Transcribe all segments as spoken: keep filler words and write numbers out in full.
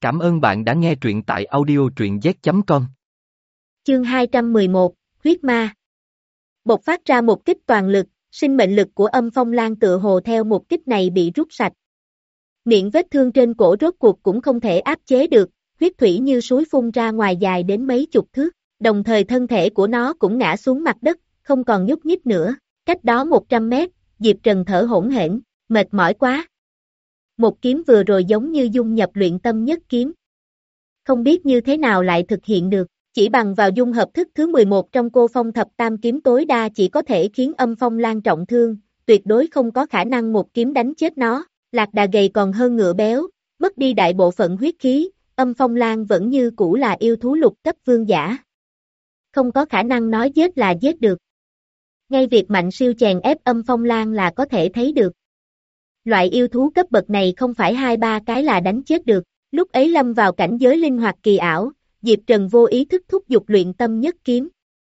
Cảm ơn bạn đã nghe truyện tại audio truyện z chấm com. Chương hai trăm mười một, Huyết Ma. Bộc phát ra một kích toàn lực, sinh mệnh lực của Âm Phong Lan tựa hồ theo một kích này bị rút sạch. Miệng vết thương trên cổ rốt cuộc cũng không thể áp chế được, huyết thủy như suối phun ra ngoài dài đến mấy chục thước, đồng thời thân thể của nó cũng ngã xuống mặt đất, không còn nhúc nhích nữa. Cách đó một trăm mét, Diệp Trần thở hổn hển, mệt mỏi quá. Một kiếm vừa rồi giống như dung nhập luyện tâm nhất kiếm. Không biết như thế nào lại thực hiện được, chỉ bằng vào dung hợp thức thứ mười một trong Cô Phong Thập Tam kiếm tối đa chỉ có thể khiến Âm Phong Lan trọng thương, tuyệt đối không có khả năng một kiếm đánh chết nó. Lạc đà gầy còn hơn ngựa béo, mất đi đại bộ phận huyết khí, Âm Phong Lan vẫn như cũ là yêu thú lục cấp vương giả. Không có khả năng nói giết là giết được. Ngay việc mạnh siêu chèn ép Âm Phong Lan là có thể thấy được. Loại yêu thú cấp bậc này không phải hai ba cái là đánh chết được. Lúc ấy lâm vào cảnh giới linh hoạt kỳ ảo, Diệp Trần vô ý thức thúc giục luyện tâm nhất kiếm.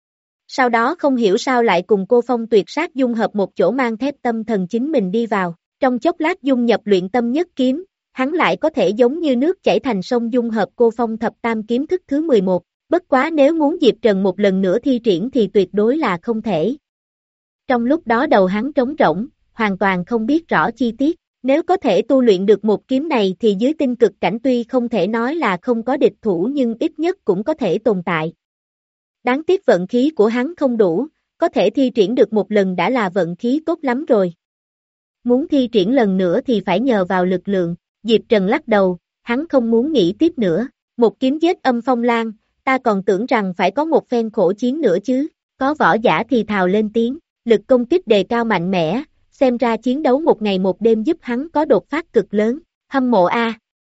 Sau đó không hiểu sao lại cùng Cô Phong tuyệt sát dung hợp một chỗ mang thép tâm thần chính mình đi vào. Trong chốc lát dung nhập luyện tâm nhất kiếm, hắn lại có thể giống như nước chảy thành sông dung hợp Cô Phong Thập Tam kiếm thức thứ mười một. Bất quá nếu muốn Diệp Trần một lần nữa thi triển thì tuyệt đối là không thể. Trong lúc đó đầu hắn trống rỗng, hoàn toàn không biết rõ chi tiết. Nếu có thể tu luyện được một kiếm này thì dưới tinh cực cảnh tuy không thể nói là không có địch thủ nhưng ít nhất cũng có thể tồn tại. Đáng tiếc vận khí của hắn không đủ, có thể thi triển được một lần đã là vận khí tốt lắm rồi. Muốn thi triển lần nữa thì phải nhờ vào lực lượng. Diệp Trần lắc đầu, hắn không muốn nghĩ tiếp nữa. Một kiếm giết Âm Phong Lan, ta còn tưởng rằng phải có một phen khổ chiến nữa chứ. Có võ giả thì thào lên tiếng, lực công kích đề cao mạnh mẽ. Xem ra chiến đấu một ngày một đêm giúp hắn có đột phát cực lớn, hâm mộ a.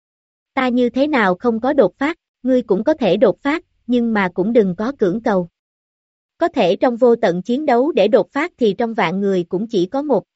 Ta như thế nào không có đột phát, ngươi cũng có thể đột phát, nhưng mà cũng đừng có cưỡng cầu. Có thể trong vô tận chiến đấu để đột phát thì trong vạn người cũng chỉ có một.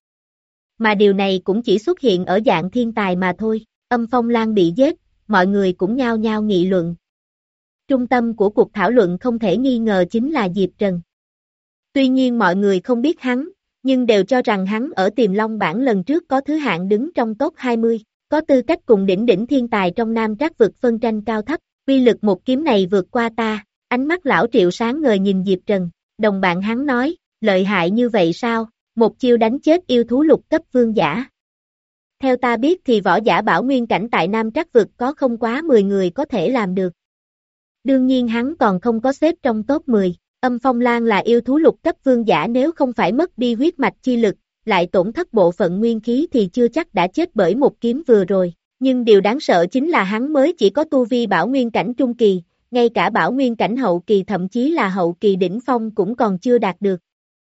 Mà điều này cũng chỉ xuất hiện ở dạng thiên tài mà thôi. Âm Phong Lan bị giết, mọi người cũng nhao nhao nghị luận. Trung tâm của cuộc thảo luận không thể nghi ngờ chính là Diệp Trần. Tuy nhiên mọi người không biết hắn, nhưng đều cho rằng hắn ở Tiềm Long bảng lần trước có thứ hạng đứng trong top hai mươi, có tư cách cùng đỉnh đỉnh thiên tài trong Nam Trác vực phân tranh cao thấp, uy lực một kiếm này vượt qua ta. Ánh mắt lão Triệu sáng ngời nhìn Diệp Trần, đồng bạn hắn nói, lợi hại như vậy sao, một chiêu đánh chết yêu thú lục cấp vương giả. Theo ta biết thì võ giả bảo nguyên cảnh tại Nam Trác vực có không quá mười người có thể làm được. Đương nhiên hắn còn không có xếp trong top mười. Âm Phong Lan là yêu thú lục cấp vương giả, nếu không phải mất đi huyết mạch chi lực, lại tổn thất bộ phận nguyên khí thì chưa chắc đã chết bởi một kiếm vừa rồi. Nhưng điều đáng sợ chính là hắn mới chỉ có tu vi bảo nguyên cảnh trung kỳ, ngay cả bảo nguyên cảnh hậu kỳ thậm chí là hậu kỳ đỉnh phong cũng còn chưa đạt được.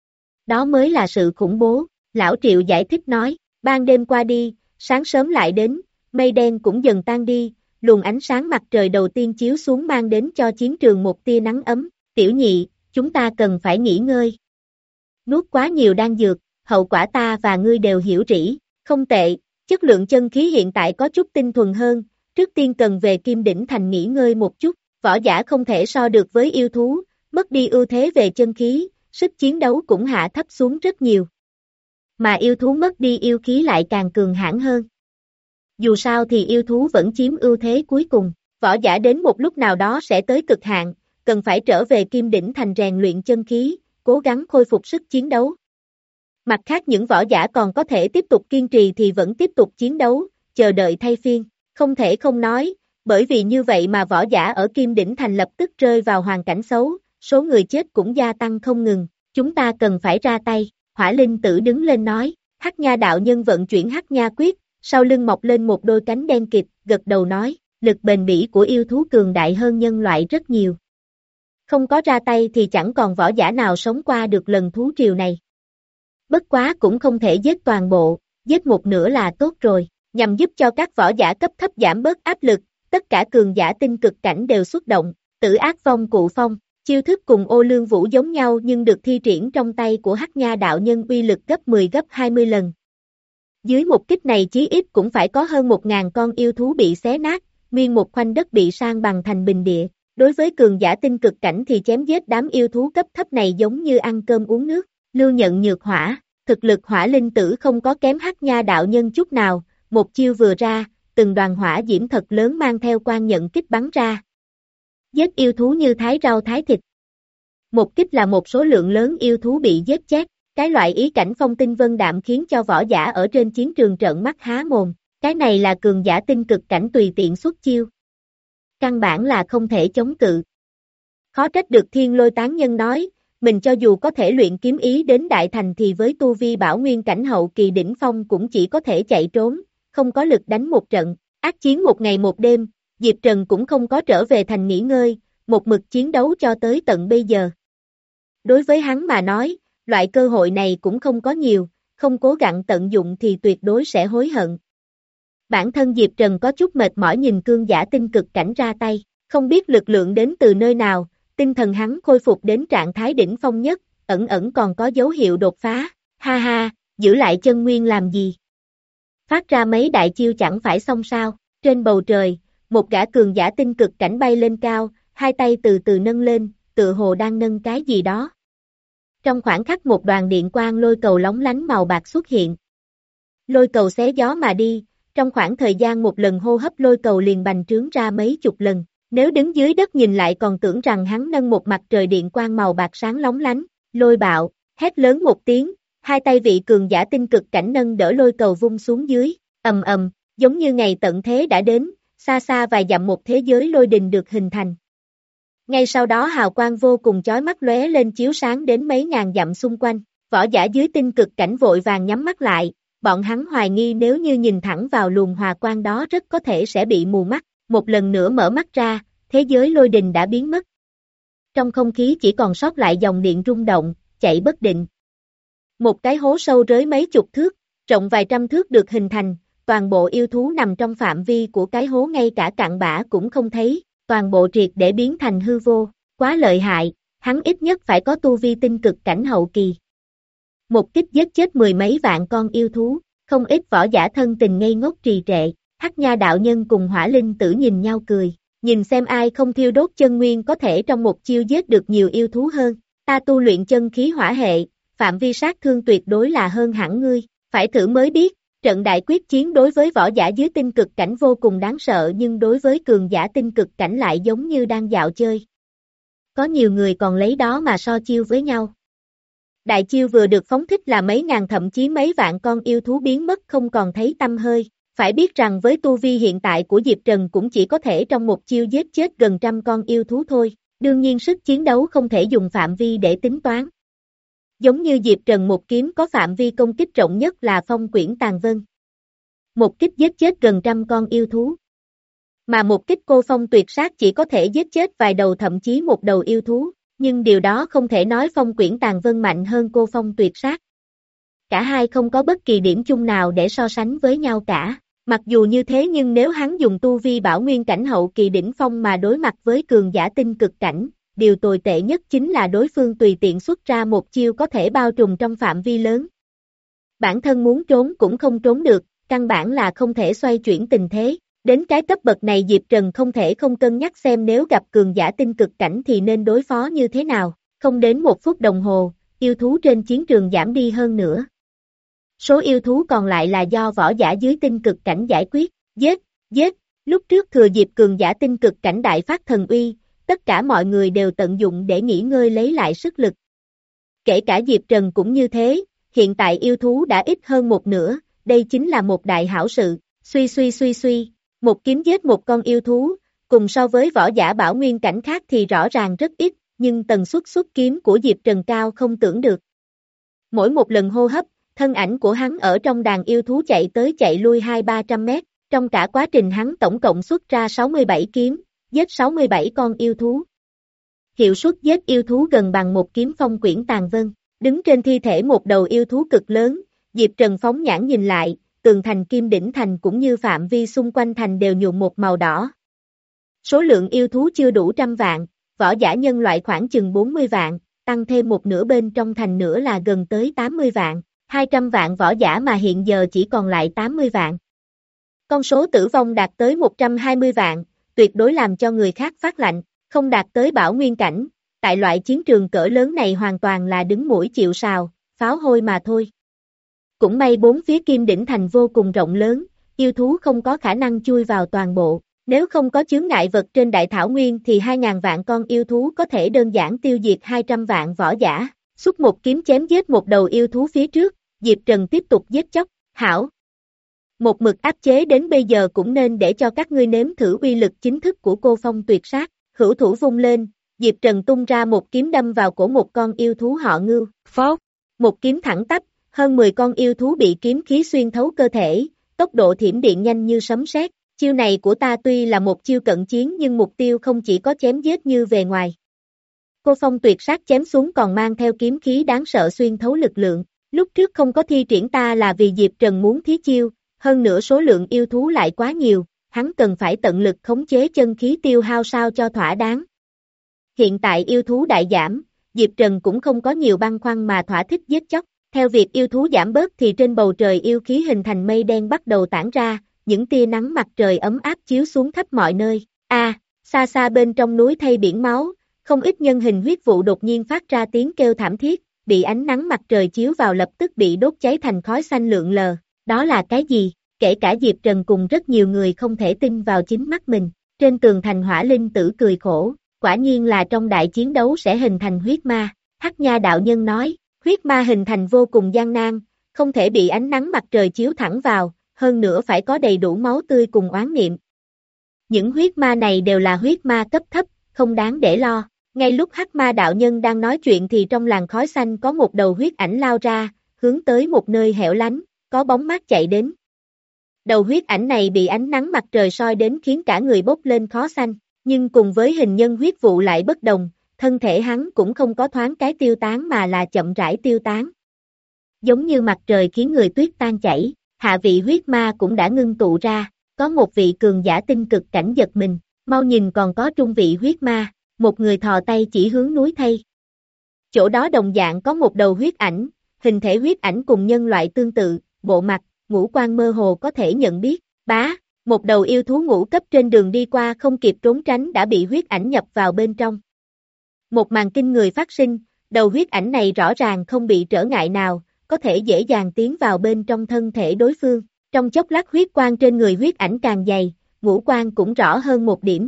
Đó mới là sự khủng bố, lão Triệu giải thích nói, ban đêm qua đi, sáng sớm lại đến, mây đen cũng dần tan đi, luồng ánh sáng mặt trời đầu tiên chiếu xuống mang đến cho chiến trường một tia nắng ấm. Tiểu Nhị, chúng ta cần phải nghỉ ngơi. Nuốt quá nhiều đan dược, hậu quả ta và ngươi đều hiểu rỉ, không tệ, chất lượng chân khí hiện tại có chút tinh thuần hơn, trước tiên cần về Kim Đỉnh Thành nghỉ ngơi một chút, võ giả không thể so được với yêu thú, mất đi ưu thế về chân khí, sức chiến đấu cũng hạ thấp xuống rất nhiều. Mà yêu thú mất đi yêu khí lại càng cường hãn hơn. Dù sao thì yêu thú vẫn chiếm ưu thế cuối cùng, võ giả đến một lúc nào đó sẽ tới cực hạn, cần phải trở về Kim Đỉnh Thành rèn luyện chân khí, cố gắng khôi phục sức chiến đấu. Mặt khác những võ giả còn có thể tiếp tục kiên trì thì vẫn tiếp tục chiến đấu, chờ đợi thay phiên, không thể không nói, bởi vì như vậy mà võ giả ở Kim Đỉnh Thành lập tức rơi vào hoàn cảnh xấu, số người chết cũng gia tăng không ngừng, chúng ta cần phải ra tay. Hỏa Linh Tử đứng lên nói, Hắc Nha đạo nhân vận chuyển Hắc Nha quyết, sau lưng mọc lên một đôi cánh đen kịt, gật đầu nói, lực bền bỉ của yêu thú cường đại hơn nhân loại rất nhiều. Không có ra tay thì chẳng còn võ giả nào sống qua được lần thú triều này. Bất quá cũng không thể giết toàn bộ, giết một nửa là tốt rồi, nhằm giúp cho các võ giả cấp thấp giảm bớt áp lực, tất cả cường giả tinh cực cảnh đều xuất động, Tử Ác Vong Cụ Phong, chiêu thức cùng Ô Lương Vũ giống nhau nhưng được thi triển trong tay của Hắc Nha đạo nhân uy lực gấp mười gấp hai mươi lần. Dưới một kích này chí ít cũng phải có hơn một ngàn con yêu thú bị xé nát, nguyên một khoanh đất bị san bằng thành bình địa. Đối với cường giả tinh cực cảnh thì chém giết đám yêu thú cấp thấp này giống như ăn cơm uống nước. Lưu Nhận nhược hỏa, thực lực Hỏa Linh Tử không có kém Hắc Nha đạo nhân chút nào, một chiêu vừa ra, từng đoàn hỏa diễm thật lớn mang theo quan nhận kích bắn ra. Giết yêu thú như thái rau thái thịt. Một kích là một số lượng lớn yêu thú bị giết chết, cái loại ý cảnh phong tinh vân đạm khiến cho võ giả ở trên chiến trường trợn mắt há mồm, cái này là cường giả tinh cực cảnh tùy tiện xuất chiêu. Căn bản là không thể chống cự. Khó trách được Thiên Lôi Tán Nhân nói, mình cho dù có thể luyện kiếm ý đến đại thành thì với tu vi bảo nguyên cảnh hậu kỳ đỉnh phong cũng chỉ có thể chạy trốn, không có lực đánh một trận, ác chiến một ngày một đêm, Diệp Trần cũng không có trở về thành nghỉ ngơi, một mực chiến đấu cho tới tận bây giờ. Đối với hắn mà nói, loại cơ hội này cũng không có nhiều, không cố gắng tận dụng thì tuyệt đối sẽ hối hận. Bản thân Diệp Trần có chút mệt mỏi nhìn cương giả tinh cực cảnh ra tay, không biết lực lượng đến từ nơi nào, tinh thần hắn khôi phục đến trạng thái đỉnh phong nhất, ẩn ẩn còn có dấu hiệu đột phá, ha ha, giữ lại chân nguyên làm gì? Phát ra mấy đại chiêu chẳng phải xong sao, trên bầu trời, một gã cường giả tinh cực cảnh bay lên cao, hai tay từ từ nâng lên, tựa hồ đang nâng cái gì đó. Trong khoảnh khắc một đoàn điện quang lôi cầu lóng lánh màu bạc xuất hiện. Lôi cầu xé gió mà đi, trong khoảng thời gian một lần hô hấp lôi cầu liền bành trướng ra mấy chục lần. Nếu đứng dưới đất nhìn lại còn tưởng rằng hắn nâng một mặt trời điện quang màu bạc sáng lóng lánh, lôi bạo, hét lớn một tiếng, hai tay vị cường giả tinh cực cảnh nâng đỡ lôi cầu vung xuống dưới, ầm ầm, giống như ngày tận thế đã đến, xa xa vài dặm một thế giới lôi đình được hình thành. Ngay sau đó hào quang vô cùng chói mắt lóe lên chiếu sáng đến mấy ngàn dặm xung quanh, võ giả dưới tinh cực cảnh vội vàng nhắm mắt lại, bọn hắn hoài nghi nếu như nhìn thẳng vào luồng hòa quang đó rất có thể sẽ bị mù mắt, một lần nữa mở mắt ra, thế giới lôi đình đã biến mất. Trong không khí chỉ còn sót lại dòng điện rung động, chạy bất định. Một cái hố sâu rới mấy chục thước, rộng vài trăm thước được hình thành, toàn bộ yêu thú nằm trong phạm vi của cái hố ngay cả cặn bã cũng không thấy, toàn bộ triệt để biến thành hư vô, quá lợi hại, hắn ít nhất phải có tu vi tinh cực cảnh hậu kỳ. Một kích giết chết mười mấy vạn con yêu thú, không ít võ giả thân tình ngây ngốc trì trệ, Hắc Nha đạo nhân cùng Hỏa Linh Tử nhìn nhau cười, nhìn xem ai không thiêu đốt chân nguyên có thể trong một chiêu giết được nhiều yêu thú hơn, ta tu luyện chân khí hỏa hệ, phạm vi sát thương tuyệt đối là hơn hẳn ngươi, phải thử mới biết, trận đại quyết chiến đối với võ giả dưới tinh cực cảnh vô cùng đáng sợ nhưng đối với cường giả tinh cực cảnh lại giống như đang dạo chơi. Có nhiều người còn lấy đó mà so chiêu với nhau. Đại chiêu vừa được phóng thích là mấy ngàn thậm chí mấy vạn con yêu thú biến mất không còn thấy tăm hơi. Phải biết rằng với tu vi hiện tại của Diệp Trần cũng chỉ có thể trong một chiêu giết chết gần trăm con yêu thú thôi, đương nhiên sức chiến đấu không thể dùng phạm vi để tính toán. Giống như Diệp Trần một kiếm có phạm vi công kích rộng nhất là Phong Quyển Tàn Vân. Một kích giết chết gần trăm con yêu thú. Mà một kích cô phong tuyệt sát chỉ có thể giết chết vài đầu thậm chí một đầu yêu thú, nhưng điều đó không thể nói Phong Quyển Tàn Vân mạnh hơn cô phong tuyệt sát. Cả hai không có bất kỳ điểm chung nào để so sánh với nhau cả. Mặc dù như thế nhưng nếu hắn dùng tu vi bảo nguyên cảnh hậu kỳ đỉnh phong mà đối mặt với cường giả tinh cực cảnh, điều tồi tệ nhất chính là đối phương tùy tiện xuất ra một chiêu có thể bao trùm trong phạm vi lớn. Bản thân muốn trốn cũng không trốn được, căn bản là không thể xoay chuyển tình thế. Đến cái cấp bậc này Diệp Trần không thể không cân nhắc xem nếu gặp cường giả tinh cực cảnh thì nên đối phó như thế nào. Không đến một phút đồng hồ, yêu thú trên chiến trường giảm đi hơn nữa. Số yêu thú còn lại là do võ giả dưới tinh cực cảnh giải quyết, giết, giết, lúc trước thừa dịp cường giả tinh cực cảnh đại phát thần uy, tất cả mọi người đều tận dụng để nghỉ ngơi lấy lại sức lực. Kể cả Diệp Trần cũng như thế, hiện tại yêu thú đã ít hơn một nửa, đây chính là một đại hảo sự, suy suy suy suy, một kiếm giết một con yêu thú, cùng so với võ giả bảo nguyên cảnh khác thì rõ ràng rất ít, nhưng tần suất xuất kiếm của Diệp Trần cao không tưởng được. Mỗi một lần hô hấp, thân ảnh của hắn ở trong đàn yêu thú chạy tới chạy lui hai ba trăm mét, trong cả quá trình hắn tổng cộng xuất ra sáu mươi bảy kiếm, giết sáu mươi bảy con yêu thú. Hiệu suất giết yêu thú gần bằng một kiếm Phong Quyển Tàn Vân, đứng trên thi thể một đầu yêu thú cực lớn, Diệp Trần phóng nhãn nhìn lại, tường thành Kim Đỉnh Thành cũng như phạm vi xung quanh thành đều nhuộm một màu đỏ. Số lượng yêu thú chưa đủ trăm vạn, võ giả nhân loại khoảng chừng bốn mươi vạn, tăng thêm một nửa bên trong thành nữa là gần tới tám mươi vạn. hai trăm vạn võ giả mà hiện giờ chỉ còn lại tám mươi vạn. Con số tử vong đạt tới một trăm hai mươi vạn, tuyệt đối làm cho người khác phát lạnh, không đạt tới bảo nguyên cảnh, tại loại chiến trường cỡ lớn này hoàn toàn là đứng mũi chịu sào, pháo hôi mà thôi. Cũng may bốn phía Kim Đỉnh Thành vô cùng rộng lớn, yêu thú không có khả năng chui vào toàn bộ. Nếu không có chướng ngại vật trên đại thảo nguyên thì hai ngàn vạn con yêu thú có thể đơn giản tiêu diệt hai trăm vạn võ giả. Xuất một kiếm chém giết một đầu yêu thú phía trước, Diệp Trần tiếp tục giết chóc, hảo. Một mực áp chế đến bây giờ cũng nên để cho các ngươi nếm thử uy lực chính thức của cô phong tuyệt sát, hữu thủ vung lên, Diệp Trần tung ra một kiếm đâm vào cổ một con yêu thú họ Ngưu, phốc, một kiếm thẳng tắp, hơn mười con yêu thú bị kiếm khí xuyên thấu cơ thể, tốc độ thiểm điện nhanh như sấm sét. Chiêu này của ta tuy là một chiêu cận chiến nhưng mục tiêu không chỉ có chém giết như về ngoài. Cô phong tuyệt sát chém xuống còn mang theo kiếm khí đáng sợ xuyên thấu lực lượng. Lúc trước không có thi triển ta là vì Diệp Trần muốn thí chiêu, hơn nữa số lượng yêu thú lại quá nhiều, hắn cần phải tận lực khống chế chân khí tiêu hao sao cho thỏa đáng. Hiện tại yêu thú đại giảm, Diệp Trần cũng không có nhiều băn khoăn mà thỏa thích giết chóc. Theo việc yêu thú giảm bớt thì trên bầu trời yêu khí hình thành mây đen bắt đầu tản ra, những tia nắng mặt trời ấm áp chiếu xuống khắp mọi nơi. A, à, xa xa bên trong núi thay biển máu, không ít nhân hình huyết vụ đột nhiên phát ra tiếng kêu thảm thiết, bị ánh nắng mặt trời chiếu vào lập tức bị đốt cháy thành khói xanh lượn lờ. Đó là cái gì? Kể cả Diệp Trần cùng rất nhiều người không thể tin vào chính mắt mình. Trên tường thành Hỏa Linh Tử cười khổ, quả nhiên là trong đại chiến đấu sẽ hình thành huyết ma. Hắc Nha đạo nhân nói, huyết ma hình thành vô cùng gian nan, không thể bị ánh nắng mặt trời chiếu thẳng vào, hơn nữa phải có đầy đủ máu tươi cùng oán niệm. Những huyết ma này đều là huyết ma cấp thấp, không đáng để lo. Ngay lúc Hắc Ma đạo nhân đang nói chuyện thì trong làn khói xanh có một đầu huyết ảnh lao ra, hướng tới một nơi hẻo lánh, có bóng mát chạy đến. Đầu huyết ảnh này bị ánh nắng mặt trời soi đến khiến cả người bốc lên khói xanh, nhưng cùng với hình nhân huyết vụ lại bất đồng, thân thể hắn cũng không có thoáng cái tiêu tán mà là chậm rãi tiêu tán. Giống như mặt trời khiến người tuyết tan chảy, hạ vị huyết ma cũng đã ngưng tụ ra, có một vị cường giả tinh cực cảnh giật mình, mau nhìn còn có trung vị huyết ma, một người thò tay chỉ hướng núi thay. Chỗ đó đồng dạng có một đầu huyết ảnh, hình thể huyết ảnh cùng nhân loại tương tự, bộ mặt, ngũ quan mơ hồ có thể nhận biết, bá, một đầu yêu thú ngũ cấp trên đường đi qua không kịp trốn tránh đã bị huyết ảnh nhập vào bên trong. Một màn kinh người phát sinh, đầu huyết ảnh này rõ ràng không bị trở ngại nào, có thể dễ dàng tiến vào bên trong thân thể đối phương. Trong chốc lát huyết quang trên người huyết ảnh càng dày, ngũ quan cũng rõ hơn một điểm.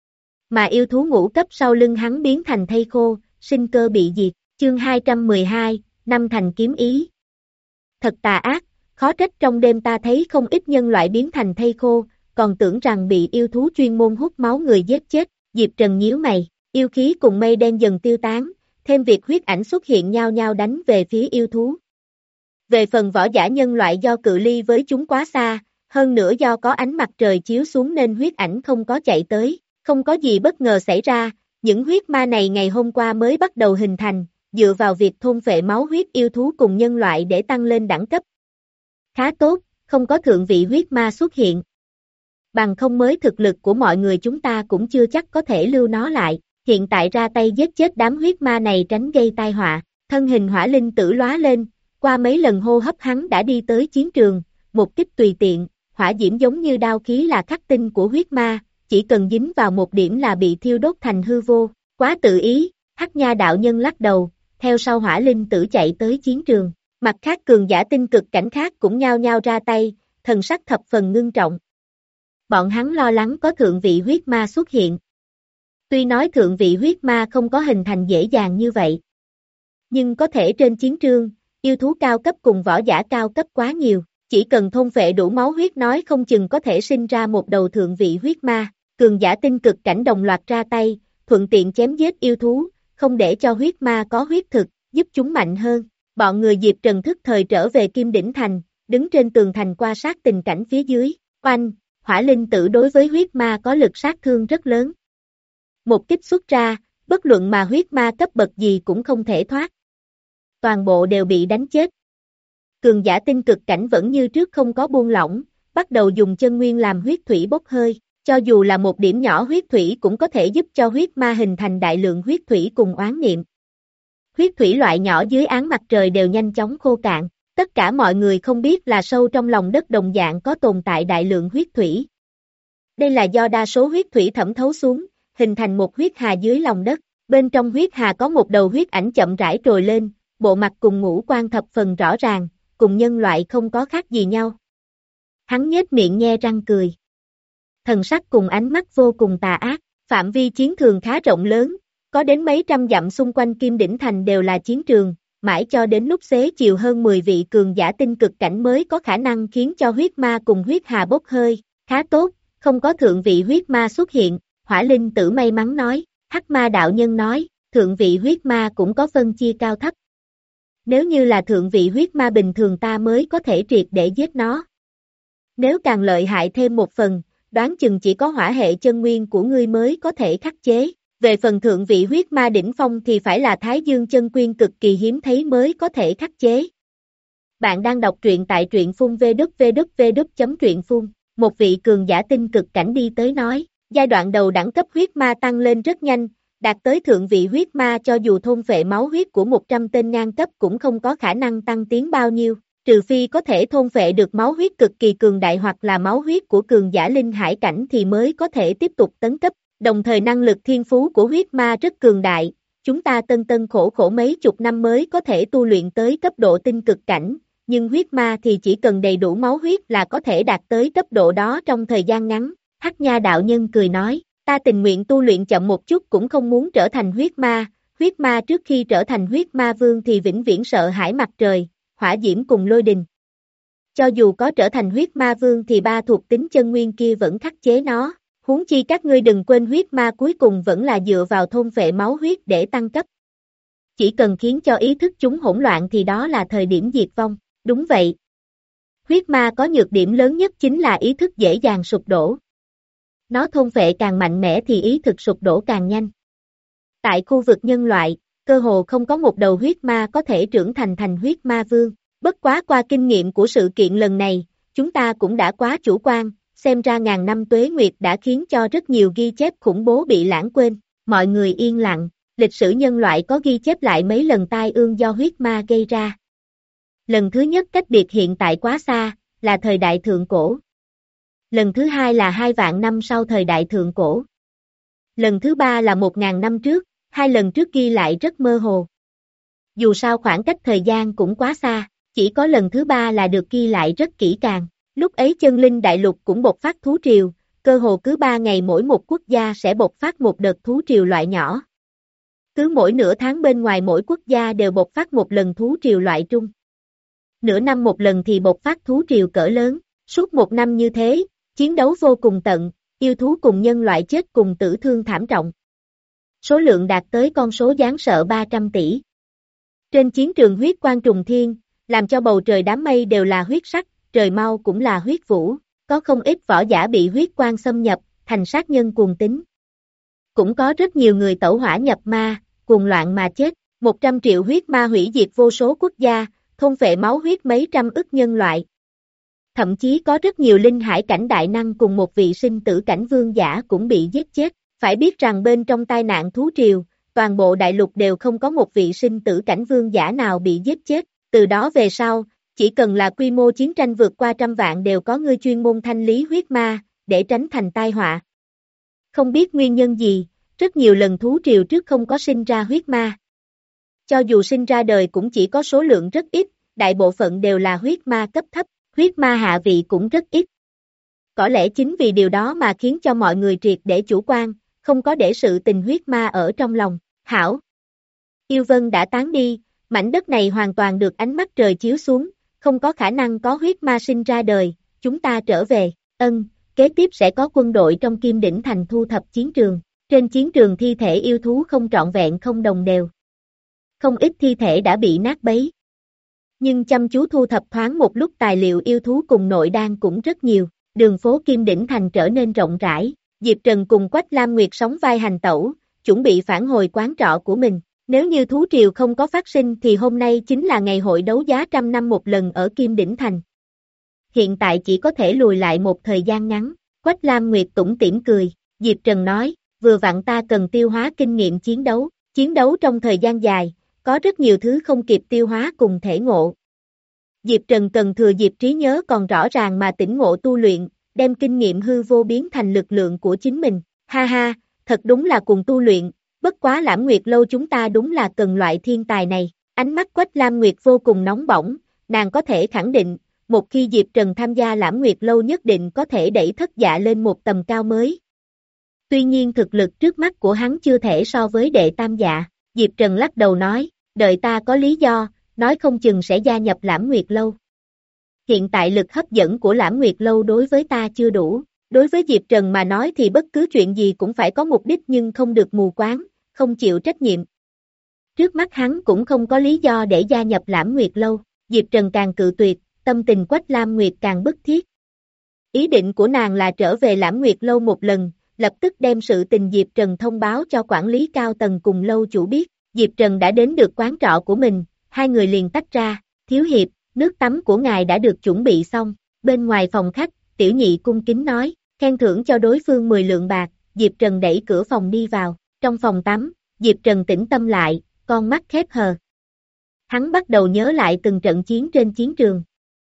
Mà yêu thú ngũ cấp sau lưng hắn biến thành thây khô, sinh cơ bị diệt. Chương hai trăm mười hai, năm thành kiếm ý. Thật tà ác, khó trách trong đêm ta thấy không ít nhân loại biến thành thây khô, còn tưởng rằng bị yêu thú chuyên môn hút máu người giết chết. Diệp Trần nhíu mày, yêu khí cùng mây đen dần tiêu tán, thêm việc huyết ảnh xuất hiện nhao nhao đánh về phía yêu thú. Về phần võ giả nhân loại do cự ly với chúng quá xa, hơn nữa do có ánh mặt trời chiếu xuống nên huyết ảnh không có chạy tới, không có gì bất ngờ xảy ra, những huyết ma này ngày hôm qua mới bắt đầu hình thành, dựa vào việc thôn phệ máu huyết yêu thú cùng nhân loại để tăng lên đẳng cấp. Khá tốt, không có thượng vị huyết ma xuất hiện. Bằng không mới thực lực của mọi người chúng ta cũng chưa chắc có thể lưu nó lại, hiện tại ra tay giết chết đám huyết ma này tránh gây tai họa, thân hình Hỏa Linh Tử lóa lên. Qua mấy lần hô hấp hắn đã đi tới chiến trường, một kích tùy tiện, hỏa diễm giống như đao khí là khắc tinh của huyết ma, chỉ cần dính vào một điểm là bị thiêu đốt thành hư vô, quá tự ý. Hắc Nha đạo nhân lắc đầu, theo sau Hỏa Linh Tử chạy tới chiến trường, mặt khác cường giả tinh cực cảnh khác cũng nhao nhao ra tay, thần sắc thập phần ngưng trọng. Bọn hắn lo lắng có thượng vị huyết ma xuất hiện. Tuy nói thượng vị huyết ma không có hình thành dễ dàng như vậy, nhưng có thể trên chiến trường, yêu thú cao cấp cùng võ giả cao cấp quá nhiều, chỉ cần thôn phệ đủ máu huyết nói không chừng có thể sinh ra một đầu thượng vị huyết ma, cường giả tinh cực cảnh đồng loạt ra tay, thuận tiện chém giết yêu thú, không để cho huyết ma có huyết thực, giúp chúng mạnh hơn. Bọn người Diệp Trần thức thời trở về Kim Đỉnh Thành, đứng trên tường thành quan sát tình cảnh phía dưới, oanh, Hỏa Linh Tử đối với huyết ma có lực sát thương rất lớn. Một kích xuất ra, bất luận mà huyết ma cấp bậc gì cũng không thể thoát. Toàn bộ đều bị đánh chết. Cường giả tinh cực cảnh vẫn như trước không có buông lỏng, bắt đầu dùng chân nguyên làm huyết thủy bốc hơi, cho dù là một điểm nhỏ huyết thủy cũng có thể giúp cho huyết ma hình thành đại lượng huyết thủy cùng oán niệm. Huyết thủy loại nhỏ dưới ánh mặt trời đều nhanh chóng khô cạn, tất cả mọi người không biết là sâu trong lòng đất đồng dạng có tồn tại đại lượng huyết thủy. Đây là do đa số huyết thủy thẩm thấu xuống, hình thành một huyết hà dưới lòng đất, bên trong huyết hà có một đầu huyết ảnh chậm rãi trồi lên, bộ mặt cùng ngũ quan thập phần rõ ràng, cùng nhân loại không có khác gì nhau. Hắn nhếch miệng nhe răng cười. Thần sắc cùng ánh mắt vô cùng tà ác, phạm vi chiến trường khá rộng lớn, có đến mấy trăm dặm xung quanh Kim Đỉnh Thành đều là chiến trường, mãi cho đến lúc xế chiều hơn mười vị cường giả tinh cực cảnh mới có khả năng khiến cho huyết ma cùng huyết hà bốc hơi, khá tốt, không có thượng vị huyết ma xuất hiện, Hỏa Linh Tử may mắn nói, Hắc Ma đạo nhân nói, thượng vị huyết ma cũng có phân chia cao thấp. Nếu như là thượng vị huyết ma bình thường ta mới có thể triệt để giết nó. Nếu càng lợi hại thêm một phần, đoán chừng chỉ có hỏa hệ chân nguyên của ngươi mới có thể khắc chế. Về phần thượng vị huyết ma đỉnh phong thì phải là Thái Dương chân quyên cực kỳ hiếm thấy mới có thể khắc chế. Bạn đang đọc truyện tại truyện phun www chấm truyện phun. Một vị cường giả tinh cực cảnh đi tới nói, giai đoạn đầu đẳng cấp huyết ma tăng lên rất nhanh, đạt tới thượng vị huyết ma cho dù thôn phệ máu huyết của một trăm tên ngang cấp cũng không có khả năng tăng tiến bao nhiêu, trừ phi có thể thôn phệ được máu huyết cực kỳ cường đại hoặc là máu huyết của cường giả linh hải cảnh thì mới có thể tiếp tục tấn cấp, đồng thời năng lực thiên phú của huyết ma rất cường đại, chúng ta tân tân khổ khổ mấy chục năm mới có thể tu luyện tới cấp độ tinh cực cảnh, nhưng huyết ma thì chỉ cần đầy đủ máu huyết là có thể đạt tới cấp độ đó trong thời gian ngắn. Hắc Nha đạo nhân cười nói, ta tình nguyện tu luyện chậm một chút cũng không muốn trở thành huyết ma, huyết ma trước khi trở thành huyết ma vương thì vĩnh viễn sợ hãi mặt trời, hỏa diễm cùng lôi đình. Cho dù có trở thành huyết ma vương thì ba thuộc tính chân nguyên kia vẫn khắc chế nó, huống chi các ngươi đừng quên huyết ma cuối cùng vẫn là dựa vào thôn phệ máu huyết để tăng cấp. Chỉ cần khiến cho ý thức chúng hỗn loạn thì đó là thời điểm diệt vong, đúng vậy. Huyết ma có nhược điểm lớn nhất chính là ý thức dễ dàng sụp đổ. Nó thôn phệ càng mạnh mẽ thì ý thức sụp đổ càng nhanh. Tại khu vực nhân loại, cơ hồ không có một đầu huyết ma có thể trưởng thành thành huyết ma vương. Bất quá qua kinh nghiệm của sự kiện lần này, chúng ta cũng đã quá chủ quan, xem ra ngàn năm tuế nguyệt đã khiến cho rất nhiều ghi chép khủng bố bị lãng quên. Mọi người yên lặng, lịch sử nhân loại có ghi chép lại mấy lần tai ương do huyết ma gây ra. Lần thứ nhất cách biệt hiện tại quá xa, là thời đại thượng cổ. Lần thứ hai là hai vạn năm sau thời đại thượng cổ. Lần thứ ba là một ngàn năm trước, hai lần trước ghi lại rất mơ hồ. Dù sao khoảng cách thời gian cũng quá xa, chỉ có lần thứ ba là được ghi lại rất kỹ càng. Lúc ấy chân linh đại lục cũng bộc phát thú triều, cơ hồ cứ ba ngày mỗi một quốc gia sẽ bộc phát một đợt thú triều loại nhỏ. Cứ mỗi nửa tháng bên ngoài mỗi quốc gia đều bộc phát một lần thú triều loại trung. Nửa năm một lần thì bộc phát thú triều cỡ lớn, suốt một năm như thế, chiến đấu vô cùng tận, yêu thú cùng nhân loại chết cùng tử thương thảm trọng. Số lượng đạt tới con số đáng sợ ba trăm tỷ. Trên chiến trường huyết quang trùng thiên, làm cho bầu trời đám mây đều là huyết sắc, trời mau cũng là huyết vũ, có không ít võ giả bị huyết quang xâm nhập, thành sát nhân cuồng tín. Cũng có rất nhiều người tẩu hỏa nhập ma, cuồng loạn mà chết, một trăm triệu huyết ma hủy diệt vô số quốc gia, thôn phệ máu huyết mấy trăm ức nhân loại. Thậm chí có rất nhiều linh hải cảnh đại năng cùng một vị sinh tử cảnh vương giả cũng bị giết chết, phải biết rằng bên trong tai nạn thú triều, toàn bộ đại lục đều không có một vị sinh tử cảnh vương giả nào bị giết chết, từ đó về sau, chỉ cần là quy mô chiến tranh vượt qua trăm vạn đều có người chuyên môn thanh lý huyết ma, để tránh thành tai họa. Không biết nguyên nhân gì, rất nhiều lần thú triều trước không có sinh ra huyết ma. Cho dù sinh ra đời cũng chỉ có số lượng rất ít, đại bộ phận đều là huyết ma cấp thấp, huyết ma hạ vị cũng rất ít. Có lẽ chính vì điều đó mà khiến cho mọi người triệt để chủ quan, không có để sự tình huyết ma ở trong lòng. Hảo! Yêu Vân đã tán đi, mảnh đất này hoàn toàn được ánh mắt trời chiếu xuống, không có khả năng có huyết ma sinh ra đời, chúng ta trở về, ân, kế tiếp sẽ có quân đội trong Kim Đỉnh Thành thu thập chiến trường, trên chiến trường thi thể yêu thú không trọn vẹn không đồng đều. Không ít thi thể đã bị nát bấy. Nhưng chăm chú thu thập thoáng một lúc tài liệu yêu thú cùng nội đan cũng rất nhiều, đường phố Kim Đỉnh Thành trở nên rộng rãi, Diệp Trần cùng Quách Lam Nguyệt sóng vai hành tẩu, chuẩn bị phản hồi quán trọ của mình. Nếu như thú triều không có phát sinh thì hôm nay chính là ngày hội đấu giá trăm năm một lần ở Kim Đỉnh Thành. Hiện tại chỉ có thể lùi lại một thời gian ngắn, Quách Lam Nguyệt tủm tỉm cười, Diệp Trần nói, vừa vặn ta cần tiêu hóa kinh nghiệm chiến đấu, chiến đấu trong thời gian dài, có rất nhiều thứ không kịp tiêu hóa cùng thể ngộ. Diệp Trần cần thừa dịp trí nhớ còn rõ ràng mà tỉnh ngộ tu luyện, đem kinh nghiệm hư vô biến thành lực lượng của chính mình, ha ha, thật đúng là cùng tu luyện. Bất quá Lãm Nguyệt lâu chúng ta đúng là cần loại thiên tài này, ánh mắt Quách Lam Nguyệt vô cùng nóng bỏng, nàng có thể khẳng định, một khi Diệp Trần tham gia Lãm Nguyệt Lâu nhất định có thể đẩy Thất Dạ lên một tầm cao mới. Tuy nhiên thực lực trước mắt của hắn chưa thể so với đệ Tam Dạ, Diệp Trần lắc đầu nói, đợi ta có lý do, nói không chừng sẽ gia nhập Lãm Nguyệt Lâu. Hiện tại lực hấp dẫn của Lãm Nguyệt Lâu đối với ta chưa đủ, đối với Diệp Trần mà nói thì bất cứ chuyện gì cũng phải có mục đích nhưng không được mù quáng, không chịu trách nhiệm. Trước mắt hắn cũng không có lý do để gia nhập Lãm Nguyệt Lâu, Diệp Trần càng cự tuyệt, tâm tình Quách Lam Nguyệt càng bức thiết. Ý định của nàng là trở về Lãm Nguyệt Lâu một lần, lập tức đem sự tình Diệp Trần thông báo cho quản lý cao tầng cùng lâu chủ biết, Diệp Trần đã đến được quán trọ của mình, hai người liền tách ra, thiếu hiệp, nước tắm của ngài đã được chuẩn bị xong, bên ngoài phòng khách, tiểu nhị cung kính nói, khen thưởng cho đối phương mười lượng bạc, Diệp Trần đẩy cửa phòng đi vào, trong phòng tắm, Diệp Trần tĩnh tâm lại, con mắt khép hờ. Hắn bắt đầu nhớ lại từng trận chiến trên chiến trường.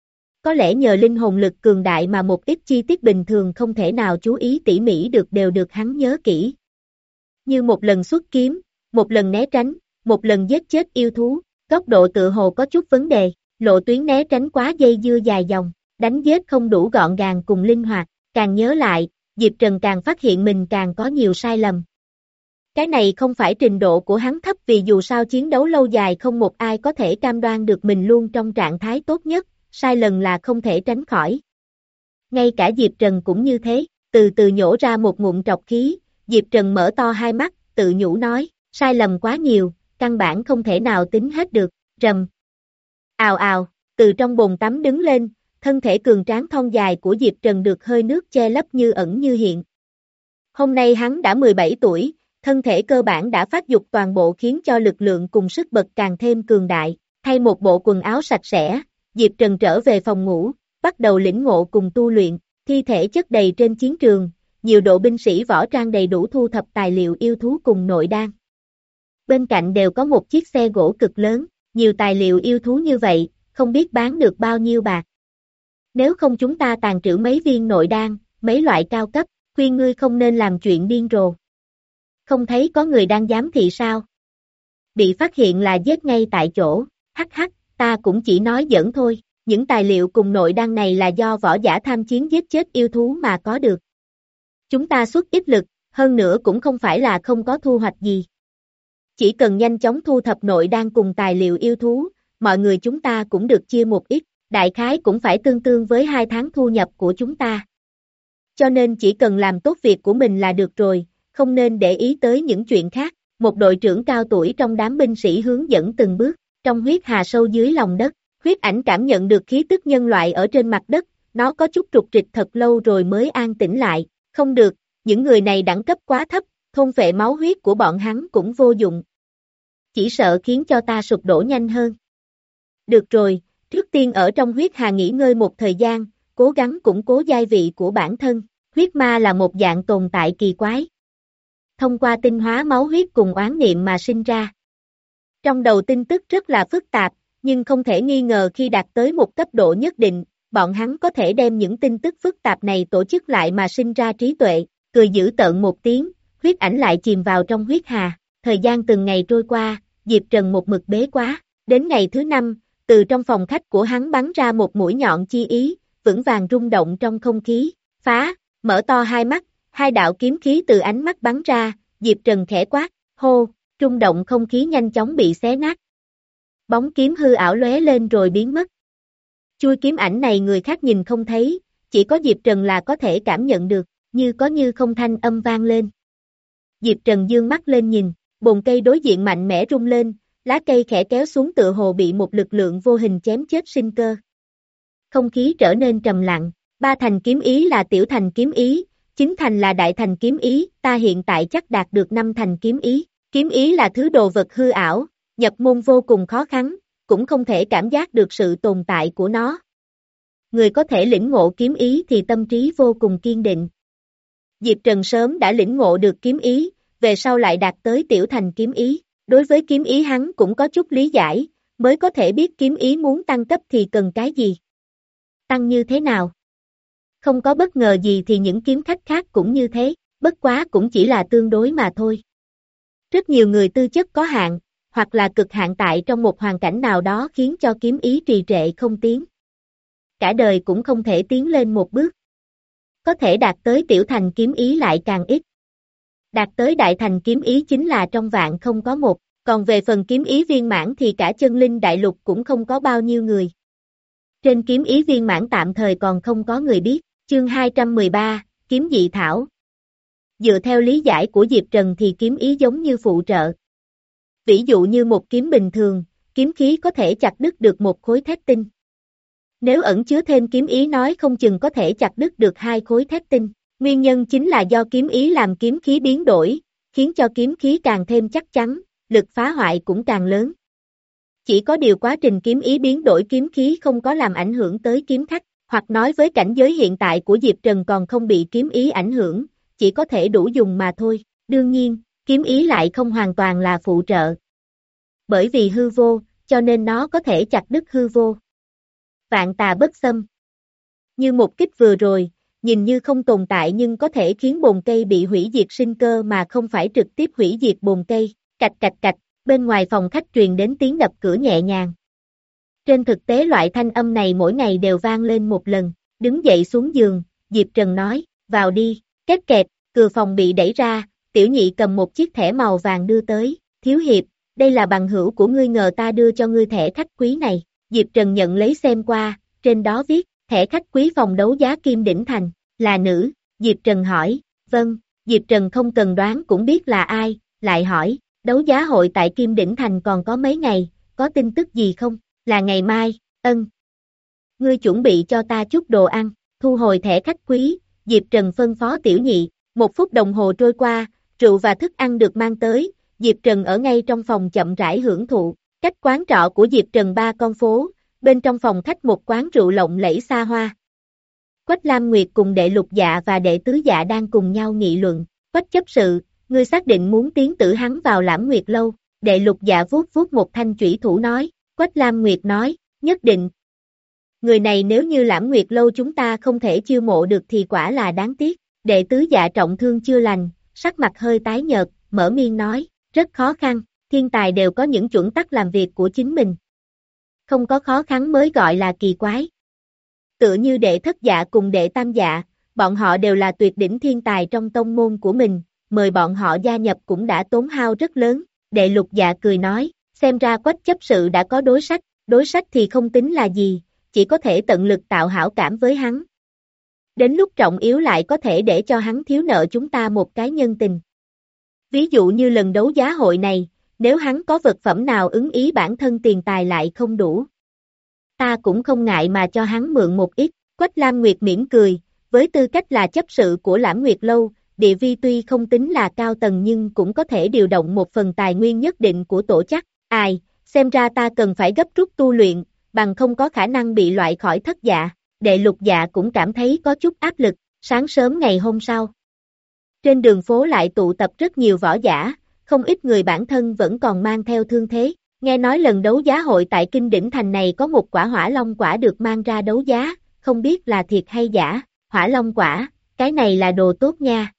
Có lẽ nhờ linh hồn lực cường đại mà một ít chi tiết bình thường không thể nào chú ý tỉ mỉ được đều được hắn nhớ kỹ. Như một lần xuất kiếm, một lần né tránh, một lần giết chết yêu thú, góc độ tự hồ có chút vấn đề, lộ tuyến né tránh quá dây dưa dài dòng, đánh giết không đủ gọn gàng cùng linh hoạt, càng nhớ lại, Diệp Trần càng phát hiện mình càng có nhiều sai lầm. Cái này không phải trình độ của hắn thấp vì dù sao chiến đấu lâu dài không một ai có thể cam đoan được mình luôn trong trạng thái tốt nhất, sai lầm là không thể tránh khỏi. Ngay cả Diệp Trần cũng như thế, từ từ nhổ ra một ngụm trọc khí, Diệp Trần mở to hai mắt, tự nhủ nói, sai lầm quá nhiều, căn bản không thể nào tính hết được, rầm. Ào ào, từ trong bồn tắm đứng lên, thân thể cường tráng thon dài của Diệp Trần được hơi nước che lấp như ẩn như hiện. Hôm nay hắn đã mười bảy tuổi, thân thể cơ bản đã phát dục toàn bộ khiến cho lực lượng cùng sức bật càng thêm cường đại, thay một bộ quần áo sạch sẽ, Diệp Trần trở về phòng ngủ, bắt đầu lĩnh ngộ cùng tu luyện, thi thể chất đầy trên chiến trường, nhiều độ binh sĩ võ trang đầy đủ thu thập tài liệu yêu thú cùng nội đan. Bên cạnh đều có một chiếc xe gỗ cực lớn, nhiều tài liệu yêu thú như vậy, không biết bán được bao nhiêu bạc. Nếu không chúng ta tàn trữ mấy viên nội đan, mấy loại cao cấp, khuyên ngươi không nên làm chuyện điên rồ. Không thấy có người đang giám thị sao? Bị phát hiện là giết ngay tại chỗ, hắc hắc, ta cũng chỉ nói giỡn thôi, những tài liệu cùng nội đan này là do võ giả tham chiến giết chết yêu thú mà có được. Chúng ta xuất ít lực, hơn nữa cũng không phải là không có thu hoạch gì. Chỉ cần nhanh chóng thu thập nội đan cùng tài liệu yêu thú, mọi người chúng ta cũng được chia một ít, đại khái cũng phải tương tương với hai tháng thu nhập của chúng ta. Cho nên chỉ cần làm tốt việc của mình là được rồi, không nên để ý tới những chuyện khác. Một đội trưởng cao tuổi trong đám binh sĩ hướng dẫn từng bước, trong huyết hà sâu dưới lòng đất, huyết ảnh cảm nhận được khí tức nhân loại ở trên mặt đất, nó có chút trục trịch thật lâu rồi mới an tĩnh lại, không được, những người này đẳng cấp quá thấp, thôn phệ máu huyết của bọn hắn cũng vô dụng. Chỉ sợ khiến cho ta sụp đổ nhanh hơn. Được rồi, trước tiên ở trong huyết hà nghỉ ngơi một thời gian, cố gắng củng cố giai vị của bản thân, huyết ma là một dạng tồn tại kỳ quái. Thông qua tinh hóa máu huyết cùng oán niệm mà sinh ra. Trong đầu tin tức rất là phức tạp, nhưng không thể nghi ngờ khi đạt tới một cấp độ nhất định, bọn hắn có thể đem những tin tức phức tạp này tổ chức lại mà sinh ra trí tuệ, cười dữ tợn một tiếng, huyết ảnh lại chìm vào trong huyết hà. Thời gian từng ngày trôi qua, Diệp Trần một mực bế quá, đến ngày thứ năm, từ trong phòng khách của hắn bắn ra một mũi nhọn chi ý, vững vàng rung động trong không khí, phá, mở to hai mắt, hai đạo kiếm khí từ ánh mắt bắn ra, Diệp Trần khẽ quát, hô, rung động không khí nhanh chóng bị xé nát. Bóng kiếm hư ảo lóe lên rồi biến mất. Chui kiếm ảnh này người khác nhìn không thấy, chỉ có Diệp Trần là có thể cảm nhận được, như có như không thanh âm vang lên. Diệp Trần dương mắt lên nhìn, bồn cây đối diện mạnh mẽ rung lên, lá cây khẽ kéo xuống tựa hồ bị một lực lượng vô hình chém chết sinh cơ. Không khí trở nên trầm lặng, ba thành kiếm ý là tiểu thành kiếm ý, chín thành là đại thành kiếm ý, ta hiện tại chắc đạt được năm thành kiếm ý. Kiếm ý là thứ đồ vật hư ảo, nhập môn vô cùng khó khăn, cũng không thể cảm giác được sự tồn tại của nó. Người có thể lĩnh ngộ kiếm ý thì tâm trí vô cùng kiên định. Diệp Trần sớm đã lĩnh ngộ được kiếm ý, về sau lại đạt tới tiểu thành kiếm ý. Đối với kiếm ý hắn cũng có chút lý giải, mới có thể biết kiếm ý muốn tăng cấp thì cần cái gì. Tăng như thế nào? Không có bất ngờ gì thì những kiếm khách khác cũng như thế, bất quá cũng chỉ là tương đối mà thôi. Rất nhiều người tư chất có hạn, hoặc là cực hạn tại trong một hoàn cảnh nào đó khiến cho kiếm ý trì trệ không tiến. cả đời cũng không thể tiến lên một bước. Có thể đạt tới tiểu thành kiếm ý lại càng ít. Đạt tới đại thành kiếm ý chính là trong vạn không có một, còn về phần kiếm ý viên mãn thì cả chân linh đại lục cũng không có bao nhiêu người. Trên kiếm ý viên mãn tạm thời còn không có người biết. Chương hai trăm mười ba, kiếm dị thảo. Dựa theo lý giải của Diệp Trần thì kiếm ý giống như phụ trợ. Ví dụ như một kiếm bình thường, kiếm khí có thể chặt đứt được một khối thép tinh. Nếu ẩn chứa thêm kiếm ý nói không chừng có thể chặt đứt được hai khối thép tinh. Nguyên nhân chính là do kiếm ý làm kiếm khí biến đổi, khiến cho kiếm khí càng thêm chắc chắn, lực phá hoại cũng càng lớn. Chỉ có điều quá trình kiếm ý biến đổi kiếm khí không có làm ảnh hưởng tới kiếm khách, hoặc nói với cảnh giới hiện tại của Diệp Trần còn không bị kiếm ý ảnh hưởng, chỉ có thể đủ dùng mà thôi. Đương nhiên, kiếm ý lại không hoàn toàn là phụ trợ. Bởi vì hư vô, cho nên nó có thể chặt đứt hư vô. Vạn tà bất xâm. Như một kích vừa rồi, nhìn như không tồn tại nhưng có thể khiến bồn cây bị hủy diệt sinh cơ mà không phải trực tiếp hủy diệt bồn cây. Cạch cạch cạch, bên ngoài phòng khách truyền đến tiếng đập cửa nhẹ nhàng. Trên thực tế loại thanh âm này mỗi ngày đều vang lên một lần. Đứng dậy xuống giường, Diệp Trần nói, vào đi. Két kẹt, cửa phòng bị đẩy ra, tiểu nhị cầm một chiếc thẻ màu vàng đưa tới. Thiếu hiệp, đây là bằng hữu của ngươi ngờ ta đưa cho ngươi thẻ khách quý này. Diệp Trần nhận lấy xem qua, trên đó viết, thẻ khách quý phòng đấu giá Kim Đỉnh Thành, là nữ. Diệp Trần hỏi, vâng. Diệp Trần không cần đoán cũng biết là ai, lại hỏi, đấu giá hội tại Kim Đỉnh Thành còn có mấy ngày, có tin tức gì không? Là ngày mai, ân. Ngươi chuẩn bị cho ta chút đồ ăn, thu hồi thẻ khách quý, Diệp Trần phân phó tiểu nhị, một phút đồng hồ trôi qua, rượu và thức ăn được mang tới, Diệp Trần ở ngay trong phòng chậm rãi hưởng thụ, cách quán trọ của Diệp Trần ba con phố, bên trong phòng khách một quán rượu lộng lẫy xa hoa. Quách Lam Nguyệt cùng đệ lục dạ và đệ tứ dạ đang cùng nhau nghị luận, Quách chấp sự, ngươi xác định muốn tiến tử hắn vào Lãm Nguyệt lâu, đệ lục dạ vuốt vuốt một thanh chủy thủ nói, Quách Lam Nguyệt nói, nhất định. Người này nếu như Lãm Nguyệt lâu chúng ta không thể chiêu mộ được thì quả là đáng tiếc, đệ tứ dạ trọng thương chưa lành, sắc mặt hơi tái nhợt, mở miệng nói, rất khó khăn, thiên tài đều có những chuẩn tắc làm việc của chính mình. Không có khó khăn mới gọi là kỳ quái. Tựa như đệ thất dạ cùng đệ tam dạ, bọn họ đều là tuyệt đỉnh thiên tài trong tông môn của mình, mời bọn họ gia nhập cũng đã tốn hao rất lớn, đệ lục dạ cười nói, xem ra Quách chấp sự đã có đối sách, đối sách thì không tính là gì, chỉ có thể tận lực tạo hảo cảm với hắn. Đến lúc trọng yếu lại có thể để cho hắn thiếu nợ chúng ta một cái nhân tình. Ví dụ như lần đấu giá hội này, nếu hắn có vật phẩm nào ứng ý bản thân tiền tài lại không đủ. Ta cũng không ngại mà cho hắn mượn một ít, Quách Lam Nguyệt mỉm cười, với tư cách là chấp sự của Lãm Nguyệt lâu, địa vi tuy không tính là cao tầng nhưng cũng có thể điều động một phần tài nguyên nhất định của tổ chắc, ai, xem ra ta cần phải gấp rút tu luyện, bằng không có khả năng bị loại khỏi thất dạ, đệ lục dạ cũng cảm thấy có chút áp lực, sáng sớm ngày hôm sau. Trên đường phố lại tụ tập rất nhiều võ giả, không ít người bản thân vẫn còn mang theo thương thế, nghe nói lần đấu giá hội tại Kinh Đỉnh Thành này có một quả hỏa long quả được mang ra đấu giá, không biết là thiệt hay giả, hỏa long quả, cái này là đồ tốt nha.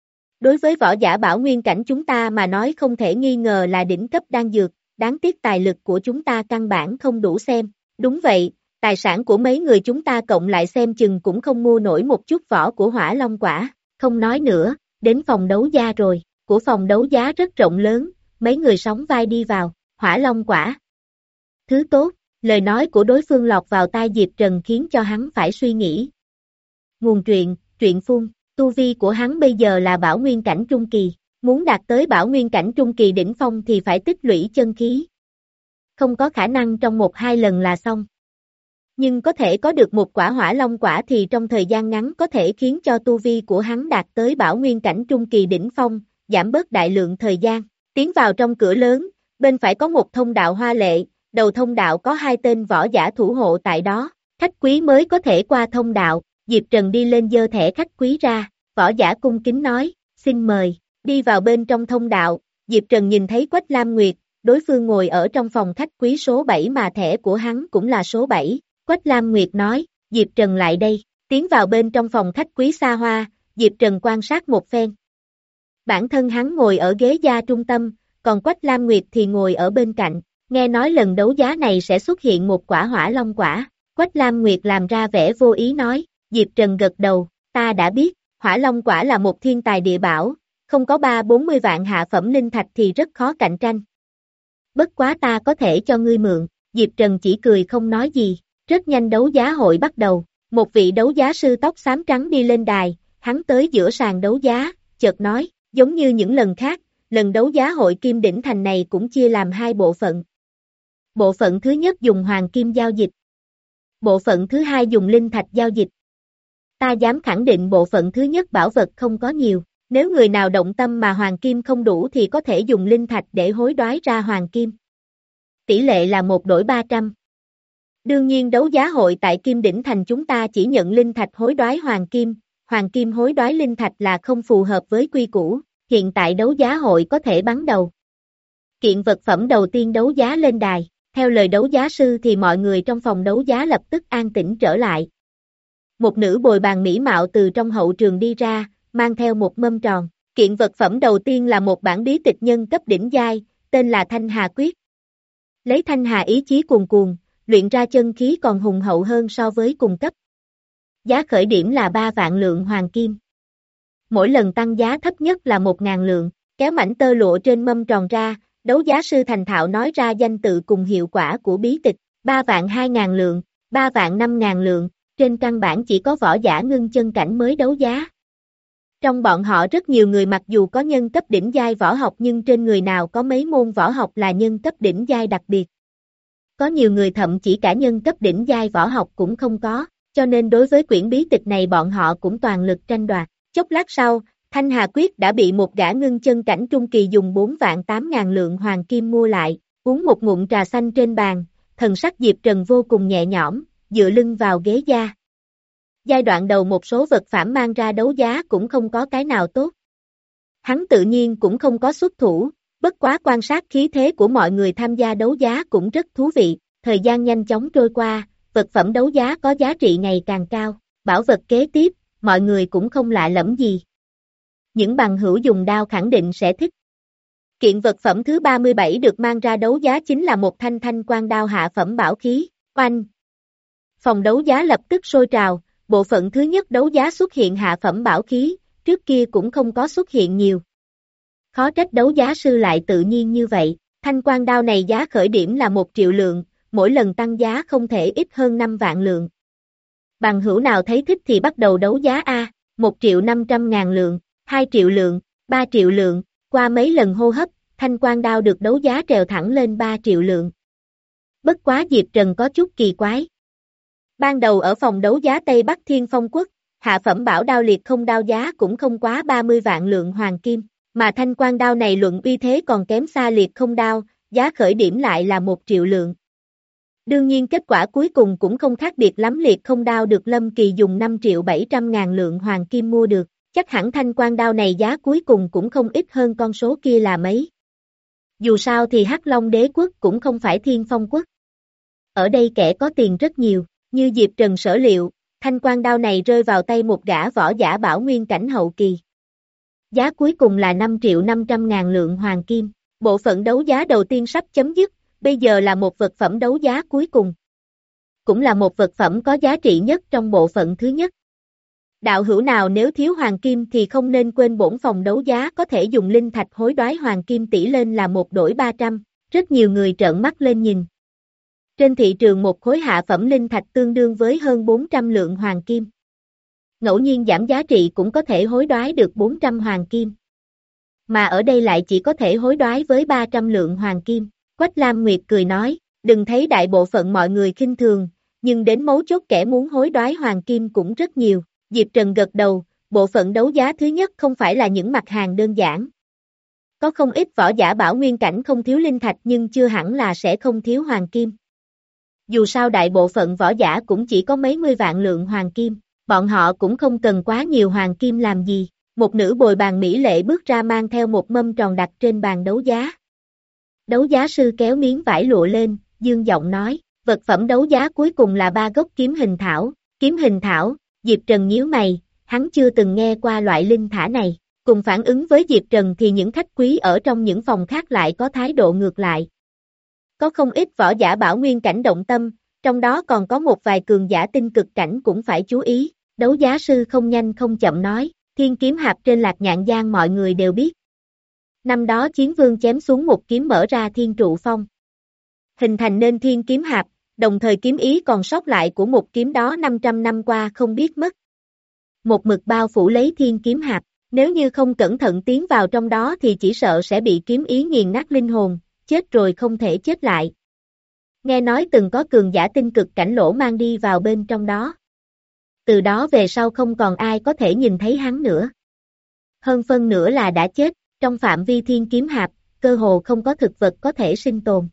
Đối với võ giả bảo nguyên cảnh chúng ta mà nói không thể nghi ngờ là đỉnh cấp đan dược, đáng tiếc tài lực của chúng ta căn bản không đủ xem, đúng vậy, tài sản của mấy người chúng ta cộng lại xem chừng cũng không mua nổi một chút vỏ của hỏa long quả, không nói nữa, đến phòng đấu giá rồi, của phòng đấu giá rất rộng lớn, mấy người sóng vai đi vào, hỏa long quả. Thứ tốt, lời nói của đối phương lọt vào tai Diệp Trần khiến cho hắn phải suy nghĩ. Nguồn truyện, truyện phun, tu vi của hắn bây giờ là bảo nguyên cảnh trung kỳ, muốn đạt tới bảo nguyên cảnh trung kỳ đỉnh phong thì phải tích lũy chân khí. Không có khả năng trong một hai lần là xong. Nhưng có thể có được một quả hỏa long quả thì trong thời gian ngắn có thể khiến cho tu vi của hắn đạt tới bảo nguyên cảnh trung kỳ đỉnh phong, giảm bớt đại lượng thời gian. Tiến vào trong cửa lớn, bên phải có một thông đạo hoa lệ, đầu thông đạo có hai tên võ giả thủ hộ tại đó, khách quý mới có thể qua thông đạo, Diệp Trần đi lên giơ thẻ khách quý ra, võ giả cung kính nói, xin mời, đi vào bên trong thông đạo, Diệp Trần nhìn thấy Quách Lam Nguyệt, đối phương ngồi ở trong phòng khách quý số bảy mà thẻ của hắn cũng là số bảy, Quách Lam Nguyệt nói, Diệp Trần lại đây, tiến vào bên trong phòng khách quý xa hoa, Diệp Trần quan sát một phen. Bản thân hắn ngồi ở ghế gia trung tâm, còn Quách Lam Nguyệt thì ngồi ở bên cạnh, nghe nói lần đấu giá này sẽ xuất hiện một quả hỏa long quả, Quách Lam Nguyệt làm ra vẻ vô ý nói, Diệp Trần gật đầu, ta đã biết, Hỏa Long quả là một thiên tài địa bảo, không có ba bốn mươi vạn hạ phẩm linh thạch thì rất khó cạnh tranh. Bất quá ta có thể cho ngươi mượn, Diệp Trần chỉ cười không nói gì, rất nhanh đấu giá hội bắt đầu, một vị đấu giá sư tóc xám trắng đi lên đài, hắn tới giữa sàn đấu giá, chợt nói, giống như những lần khác, lần đấu giá hội Kim Đỉnh Thành này cũng chia làm hai bộ phận. Bộ phận thứ nhất dùng hoàng kim giao dịch. Bộ phận thứ hai dùng linh thạch giao dịch. Ta dám khẳng định bộ phận thứ nhất bảo vật không có nhiều, nếu người nào động tâm mà hoàng kim không đủ thì có thể dùng linh thạch để hối đoái ra hoàng kim. Tỷ lệ là một đổi ba trăm. Đương nhiên đấu giá hội tại Kim Đỉnh Thành chúng ta chỉ nhận linh thạch hối đoái hoàng kim, hoàng kim hối đoái linh thạch là không phù hợp với quy củ, hiện tại đấu giá hội có thể bắn đầu. Kiện vật phẩm đầu tiên đấu giá lên đài, theo lời đấu giá sư thì mọi người trong phòng đấu giá lập tức an tĩnh trở lại. Một nữ bồi bàn mỹ mạo từ trong hậu trường đi ra, mang theo một mâm tròn, kiện vật phẩm đầu tiên là một bản bí tịch nhân cấp đỉnh giai, tên là Thanh Hà Quyết. Lấy Thanh Hà ý chí cuồn cuồn, luyện ra chân khí còn hùng hậu hơn so với cùng cấp. Giá khởi điểm là ba vạn lượng hoàng kim. Mỗi lần tăng giá thấp nhất là một ngàn lượng, kéo mảnh tơ lụa trên mâm tròn ra, đấu giá sư thành thạo nói ra danh tự cùng hiệu quả của bí tịch, ba vạn hai ngàn lượng, ba vạn năm ngàn lượng, trên căn bản chỉ có võ giả ngưng chân cảnh mới đấu giá. Trong bọn họ rất nhiều người mặc dù có nhân cấp đỉnh giai võ học nhưng trên người nào có mấy môn võ học là nhân cấp đỉnh giai đặc biệt. Có nhiều người thậm chỉ cả nhân cấp đỉnh giai võ học cũng không có, cho nên đối với quyển bí tịch này bọn họ cũng toàn lực tranh đoạt. Chốc lát sau, Thanh Hà Quyết đã bị một gã ngưng chân cảnh trung kỳ dùng bốn vạn tám ngàn lượng hoàng kim mua lại, uống một ngụm trà xanh trên bàn, thần sắc Diệp Trần vô cùng nhẹ nhõm, dựa lưng vào ghế da. Giai đoạn đầu một số vật phẩm mang ra đấu giá cũng không có cái nào tốt. Hắn tự nhiên cũng không có xuất thủ, bất quá quan sát khí thế của mọi người tham gia đấu giá cũng rất thú vị, thời gian nhanh chóng trôi qua, vật phẩm đấu giá có giá trị ngày càng cao, bảo vật kế tiếp, mọi người cũng không lạ lẫm gì. Những bằng hữu dùng đao khẳng định sẽ thích. Kiện vật phẩm thứ ba mươi bảy được mang ra đấu giá chính là một thanh thanh quan đao hạ phẩm bảo khí, oanh. Phòng đấu giá lập tức sôi trào, bộ phận thứ nhất đấu giá xuất hiện hạ phẩm bảo khí, trước kia cũng không có xuất hiện nhiều. Khó trách đấu giá sư lại tự nhiên như vậy, thanh quan đao này giá khởi điểm là một triệu lượng, mỗi lần tăng giá không thể ít hơn năm vạn lượng. Bằng hữu nào thấy thích thì bắt đầu đấu giá A, một triệu năm trăm ngàn lượng, hai triệu lượng, ba triệu lượng, qua mấy lần hô hấp, thanh quan đao được đấu giá trèo thẳng lên ba triệu lượng. Bất quá Diệp Trần có chút kỳ quái. Ban đầu ở phòng đấu giá Tây Bắc Thiên Phong Quốc, hạ phẩm bảo đao liệt không đao giá cũng không quá ba mươi vạn lượng hoàng kim, mà thanh quan đao này luận uy thế còn kém xa liệt không đao, giá khởi điểm lại là một triệu lượng. Đương nhiên kết quả cuối cùng cũng không khác biệt lắm, liệt không đao được Lâm Kỳ dùng năm triệu bảy trăm ngàn lượng hoàng kim mua được, chắc hẳn thanh quan đao này giá cuối cùng cũng không ít hơn con số kia là mấy. Dù sao thì Hắc Long Đế Quốc cũng không phải Thiên Phong Quốc. Ở đây kẻ có tiền rất nhiều, như Diệp Trần sở liệu, thanh quan đao này rơi vào tay một gã võ giả bảo nguyên cảnh hậu kỳ. Giá cuối cùng là năm triệu năm trăm ngàn lượng hoàng kim, bộ phận đấu giá đầu tiên sắp chấm dứt, bây giờ là một vật phẩm đấu giá cuối cùng. Cũng là một vật phẩm có giá trị nhất trong bộ phận thứ nhất. Đạo hữu nào nếu thiếu hoàng kim thì không nên quên bổn phòng đấu giá có thể dùng linh thạch hối đoái hoàng kim tỷ lên là một đổi ba trăm, rất nhiều người trợn mắt lên nhìn. Trên thị trường một khối hạ phẩm linh thạch tương đương với hơn bốn trăm lượng hoàng kim. Ngẫu nhiên giảm giá trị cũng có thể hối đoái được bốn trăm hoàng kim. Mà ở đây lại chỉ có thể hối đoái với ba trăm lượng hoàng kim. Quách Lam Nguyệt cười nói, đừng thấy đại bộ phận mọi người khinh thường, nhưng đến mấu chốt kẻ muốn hối đoái hoàng kim cũng rất nhiều. Diệp Trần gật đầu, bộ phận đấu giá thứ nhất không phải là những mặt hàng đơn giản. Có không ít võ giả bảo nguyên cảnh không thiếu linh thạch nhưng chưa hẳn là sẽ không thiếu hoàng kim. Dù sao đại bộ phận võ giả cũng chỉ có mấy mươi vạn lượng hoàng kim, bọn họ cũng không cần quá nhiều hoàng kim làm gì. Một nữ bồi bàn mỹ lệ bước ra mang theo một mâm tròn đặt trên bàn đấu giá. Đấu giá sư kéo miếng vải lụa lên, dương giọng nói, vật phẩm đấu giá cuối cùng là ba gốc kiếm hình thảo. Kiếm hình thảo, Diệp Trần nhíu mày, hắn chưa từng nghe qua loại linh thảo này. Cùng phản ứng với Diệp Trần thì những khách quý ở trong những phòng khác lại có thái độ ngược lại. Có không ít võ giả bảo nguyên cảnh động tâm, Trong đó còn có một vài cường giả tinh cực cảnh cũng phải chú ý. Đấu giá sư không nhanh không chậm nói, thiên kiếm hạp trên Lạc Nhạn Giang mọi người đều biết. Năm đó chiến vương chém xuống một kiếm mở ra thiên trụ phong. Hình thành nên thiên kiếm hạp, đồng thời kiếm ý còn sót lại của một kiếm đó năm trăm năm qua không biết mất. Một mực bao phủ lấy thiên kiếm hạp, nếu như không cẩn thận tiến vào trong đó thì chỉ sợ sẽ bị kiếm ý nghiền nát linh hồn, chết rồi không thể chết lại. Nghe nói từng có cường giả tinh cực cảnh lỗ mang đi vào bên trong đó. Từ đó về sau không còn ai có thể nhìn thấy hắn nữa. Hơn phân nữa là đã chết, trong phạm vi thiên kiếm hạp, cơ hồ không có thực vật có thể sinh tồn.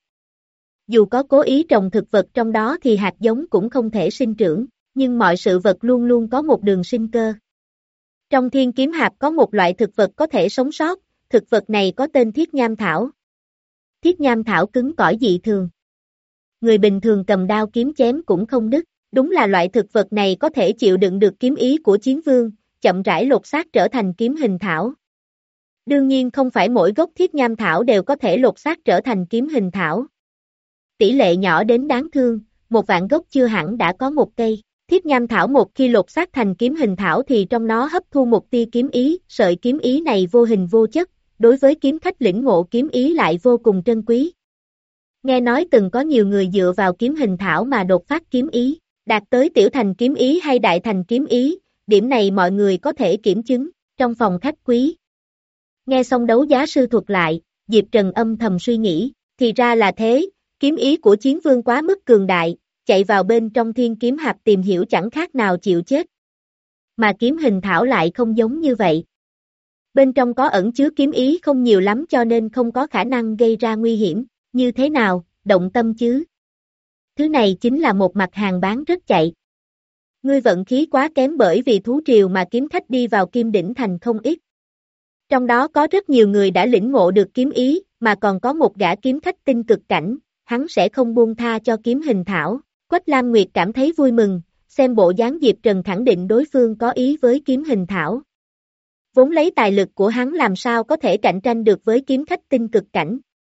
Dù có cố ý trồng thực vật trong đó thì hạt giống cũng không thể sinh trưởng, nhưng mọi sự vật luôn luôn có một đường sinh cơ. Trong thiên kiếm hạp có một loại thực vật có thể sống sót, thực vật này có tên thiết nham thảo. Thiết nham thảo cứng cỏi dị thường. Người bình thường cầm đao kiếm chém cũng không đứt, đúng là loại thực vật này có thể chịu đựng được kiếm ý của chiến vương, chậm rãi lột xác trở thành kiếm hình thảo. Đương nhiên không phải mỗi gốc thiết nham thảo đều có thể lột xác trở thành kiếm hình thảo. Tỷ lệ nhỏ đến đáng thương, một vạn gốc chưa hẳn đã có một cây. Thiết nham thảo một khi lột xác thành kiếm hình thảo thì trong nó hấp thu một tia kiếm ý, sợi kiếm ý này vô hình vô chất, đối với kiếm khách lĩnh ngộ kiếm ý lại vô cùng trân quý. Nghe nói từng có nhiều người dựa vào kiếm hình thảo mà đột phát kiếm ý, đạt tới tiểu thành kiếm ý hay đại thành kiếm ý, điểm này mọi người có thể kiểm chứng, trong phòng khách quý. Nghe xong đấu giá sư thuật lại, Diệp Trần âm thầm suy nghĩ, thì ra là thế, kiếm ý của chiến vương quá mức cường đại, chạy vào bên trong thiên kiếm hạp tìm hiểu chẳng khác nào chịu chết. Mà kiếm hình thảo lại không giống như vậy. Bên trong có ẩn chứa kiếm ý không nhiều lắm cho nên không có khả năng gây ra nguy hiểm, như thế nào, động tâm chứ. Thứ này chính là một mặt hàng bán rất chạy. Ngươi vận khí quá kém bởi vì thú triều mà kiếm khách đi vào Kim Đỉnh Thành không ít. Trong đó có rất nhiều người đã lĩnh ngộ được kiếm ý, mà còn có một gã kiếm khách tinh cực cảnh, hắn sẽ không buông tha cho kiếm hình thảo. Quách Lam Nguyệt cảm thấy vui mừng, xem bộ dáng Diệp Trần khẳng định đối phương có ý với kiếm hình thảo. Vốn lấy tài lực của hắn làm sao có thể cạnh tranh được với kiếm khách tinh cực cảnh.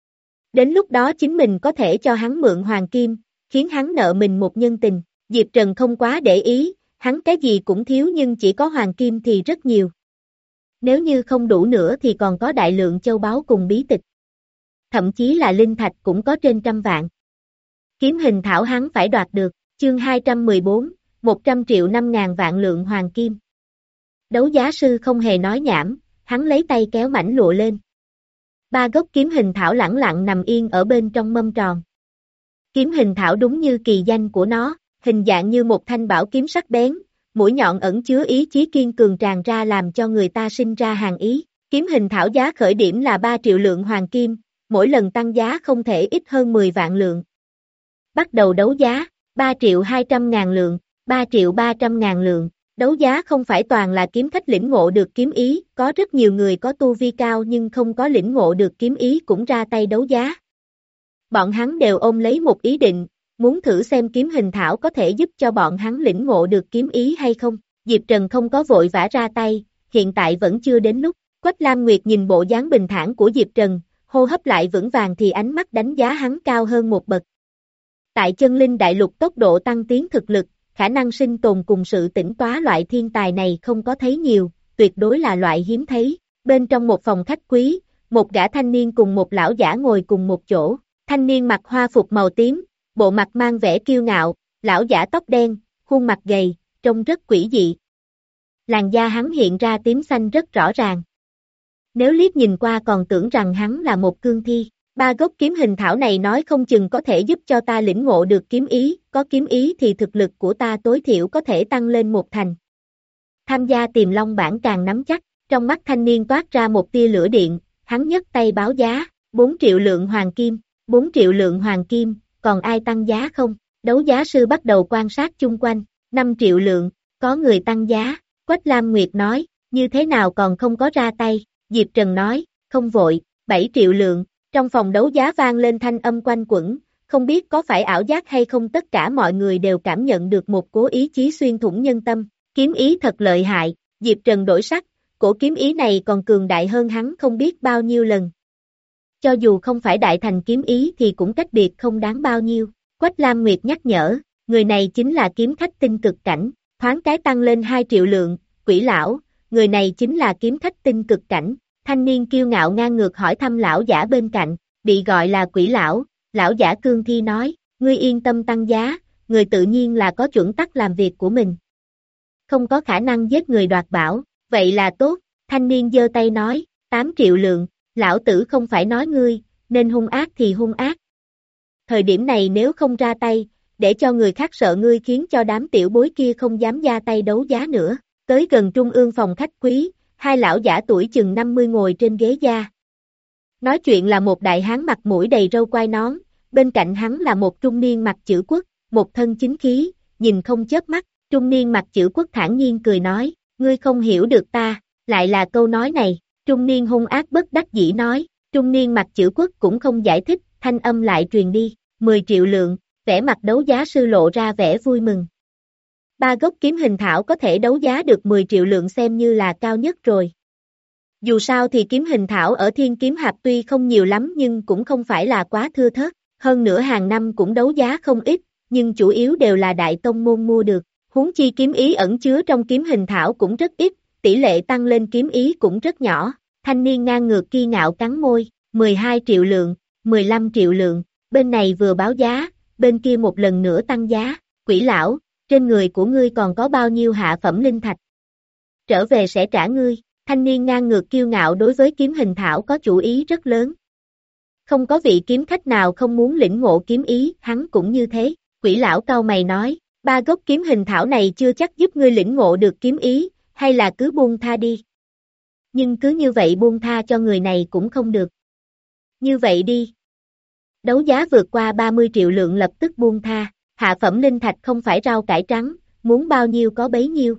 Đến lúc đó chính mình có thể cho hắn mượn hoàng kim, khiến hắn nợ mình một nhân tình. Diệp Trần không quá để ý, hắn cái gì cũng thiếu nhưng chỉ có hoàng kim thì rất nhiều. Nếu như không đủ nữa thì còn có đại lượng châu báu cùng bí tịch. Thậm chí là linh thạch cũng có trên trăm vạn. Kiếm hình thảo hắn phải đoạt được, chương hai trăm mười bốn, một trăm triệu năm ngàn vạn lượng hoàng kim. Đấu giá sư không hề nói nhảm, hắn lấy tay kéo mảnh lụa lên. Ba gốc kiếm hình thảo lẳng lặng nằm yên ở bên trong mâm tròn. Kiếm hình thảo đúng như kỳ danh của nó, hình dạng như một thanh bảo kiếm sắc bén, mũi nhọn ẩn chứa ý chí kiên cường tràn ra làm cho người ta sinh ra hàng ý. Kiếm hình thảo giá khởi điểm là ba triệu lượng hoàng kim, mỗi lần tăng giá không thể ít hơn mười vạn lượng. Bắt đầu đấu giá, ba triệu hai trăm ngàn lượng, ba triệu ba trăm ngàn lượng. Đấu giá không phải toàn là kiếm khách lĩnh ngộ được kiếm ý, có rất nhiều người có tu vi cao nhưng không có lĩnh ngộ được kiếm ý cũng ra tay đấu giá. Bọn hắn đều ôm lấy một ý định, muốn thử xem kiếm hình thảo có thể giúp cho bọn hắn lĩnh ngộ được kiếm ý hay không. Diệp Trần không có vội vã ra tay, hiện tại vẫn chưa đến lúc. Quách Lam Nguyệt nhìn bộ dáng bình thản của Diệp Trần, hô hấp lại vững vàng thì ánh mắt đánh giá hắn cao hơn một bậc. Tại chân linh đại lục tốc độ tăng tiến thực lực, khả năng sinh tồn cùng sự tỉnh táo loại thiên tài này không có thấy nhiều, tuyệt đối là loại hiếm thấy. Bên trong một phòng khách quý, một gã thanh niên cùng một lão giả ngồi cùng một chỗ. Thanh niên mặc hoa phục màu tím, bộ mặt mang vẻ kiêu ngạo, lão giả tóc đen, khuôn mặt gầy, trông rất quỷ dị. Làn da hắn hiện ra tím xanh rất rõ ràng. Nếu liếc nhìn qua còn tưởng rằng hắn là một cương thi. Ba gốc kiếm hình thảo này nói không chừng có thể giúp cho ta lĩnh ngộ được kiếm ý, có kiếm ý thì thực lực của ta tối thiểu có thể tăng lên một thành. Tham gia tìm long bảng càng nắm chắc, trong mắt thanh niên toát ra một tia lửa điện, hắn nhấc tay báo giá, bốn triệu lượng hoàng kim, bốn triệu lượng hoàng kim, còn ai tăng giá không? Đấu giá sư bắt đầu quan sát chung quanh, năm triệu lượng, có người tăng giá, Quách Lam Nguyệt nói, như thế nào còn không có ra tay, Diệp Trần nói, không vội, bảy triệu lượng. Trong phòng đấu giá vang lên thanh âm quanh quẩn, không biết có phải ảo giác hay không tất cả mọi người đều cảm nhận được một cố ý chí xuyên thủng nhân tâm, kiếm ý thật lợi hại, Diệp Trần đổi sắc, cổ kiếm ý này còn cường đại hơn hắn không biết bao nhiêu lần. Cho dù không phải đại thành kiếm ý thì cũng cách biệt không đáng bao nhiêu, Quách Lam Nguyệt nhắc nhở, người này chính là kiếm khách tinh cực cảnh, thoáng cái tăng lên hai triệu lượng, Quỷ lão, người này chính là kiếm khách tinh cực cảnh, thanh niên kiêu ngạo ngang ngược hỏi thăm lão giả bên cạnh, bị gọi là Quỷ lão, lão giả cương thi nói, ngươi yên tâm tăng giá, người tự nhiên là có chuẩn tắc làm việc của mình. Không có khả năng giết người đoạt bảo, vậy là tốt, thanh niên giơ tay nói, tám triệu lượng, lão tử không phải nói ngươi, nên hung ác thì hung ác. Thời điểm này nếu không ra tay, để cho người khác sợ ngươi khiến cho đám tiểu bối kia không dám ra tay đấu giá nữa. Tới gần trung ương phòng khách quý, hai lão giả tuổi chừng năm mươi ngồi trên ghế da. Nói chuyện là một đại hán mặt mũi đầy râu quai nón, bên cạnh hắn là một trung niên mặt chữ quốc, một thân chính khí, nhìn không chớp mắt, trung niên mặt chữ quốc thản nhiên cười nói, ngươi không hiểu được ta, lại là câu nói này, trung niên hung ác bất đắc dĩ nói, trung niên mặt chữ quốc cũng không giải thích, thanh âm lại truyền đi, mười triệu lượng, vẻ mặt đấu giá sư lộ ra vẻ vui mừng. Ba gốc kiếm hình thảo có thể đấu giá được mười triệu lượng xem như là cao nhất rồi. Dù sao thì kiếm hình thảo ở Thiên Kiếm Hạp tuy không nhiều lắm nhưng cũng không phải là quá thưa thớt, hơn nữa hàng năm cũng đấu giá không ít, nhưng chủ yếu đều là đại tông môn mua được, huống chi kiếm ý ẩn chứa trong kiếm hình thảo cũng rất ít, tỷ lệ tăng lên kiếm ý cũng rất nhỏ, thanh niên ngang ngược kiêu ngạo cắn môi, mười hai triệu lượng, mười lăm triệu lượng, bên này vừa báo giá, bên kia một lần nữa tăng giá, Quỷ lão, trên người của ngươi còn có bao nhiêu hạ phẩm linh thạch? Trở về sẽ trả ngươi, thanh niên ngang ngược kiêu ngạo đối với kiếm hình thảo có chủ ý rất lớn. Không có vị kiếm khách nào không muốn lĩnh ngộ kiếm ý, hắn cũng như thế, Quỷ lão cau mày nói, ba gốc kiếm hình thảo này chưa chắc giúp ngươi lĩnh ngộ được kiếm ý, hay là cứ buông tha đi. Nhưng cứ như vậy buông tha cho người này cũng không được. Như vậy đi. Đấu giá vượt qua ba mươi triệu lượng lập tức buông tha, hạ phẩm linh thạch không phải rau cải trắng, muốn bao nhiêu có bấy nhiêu.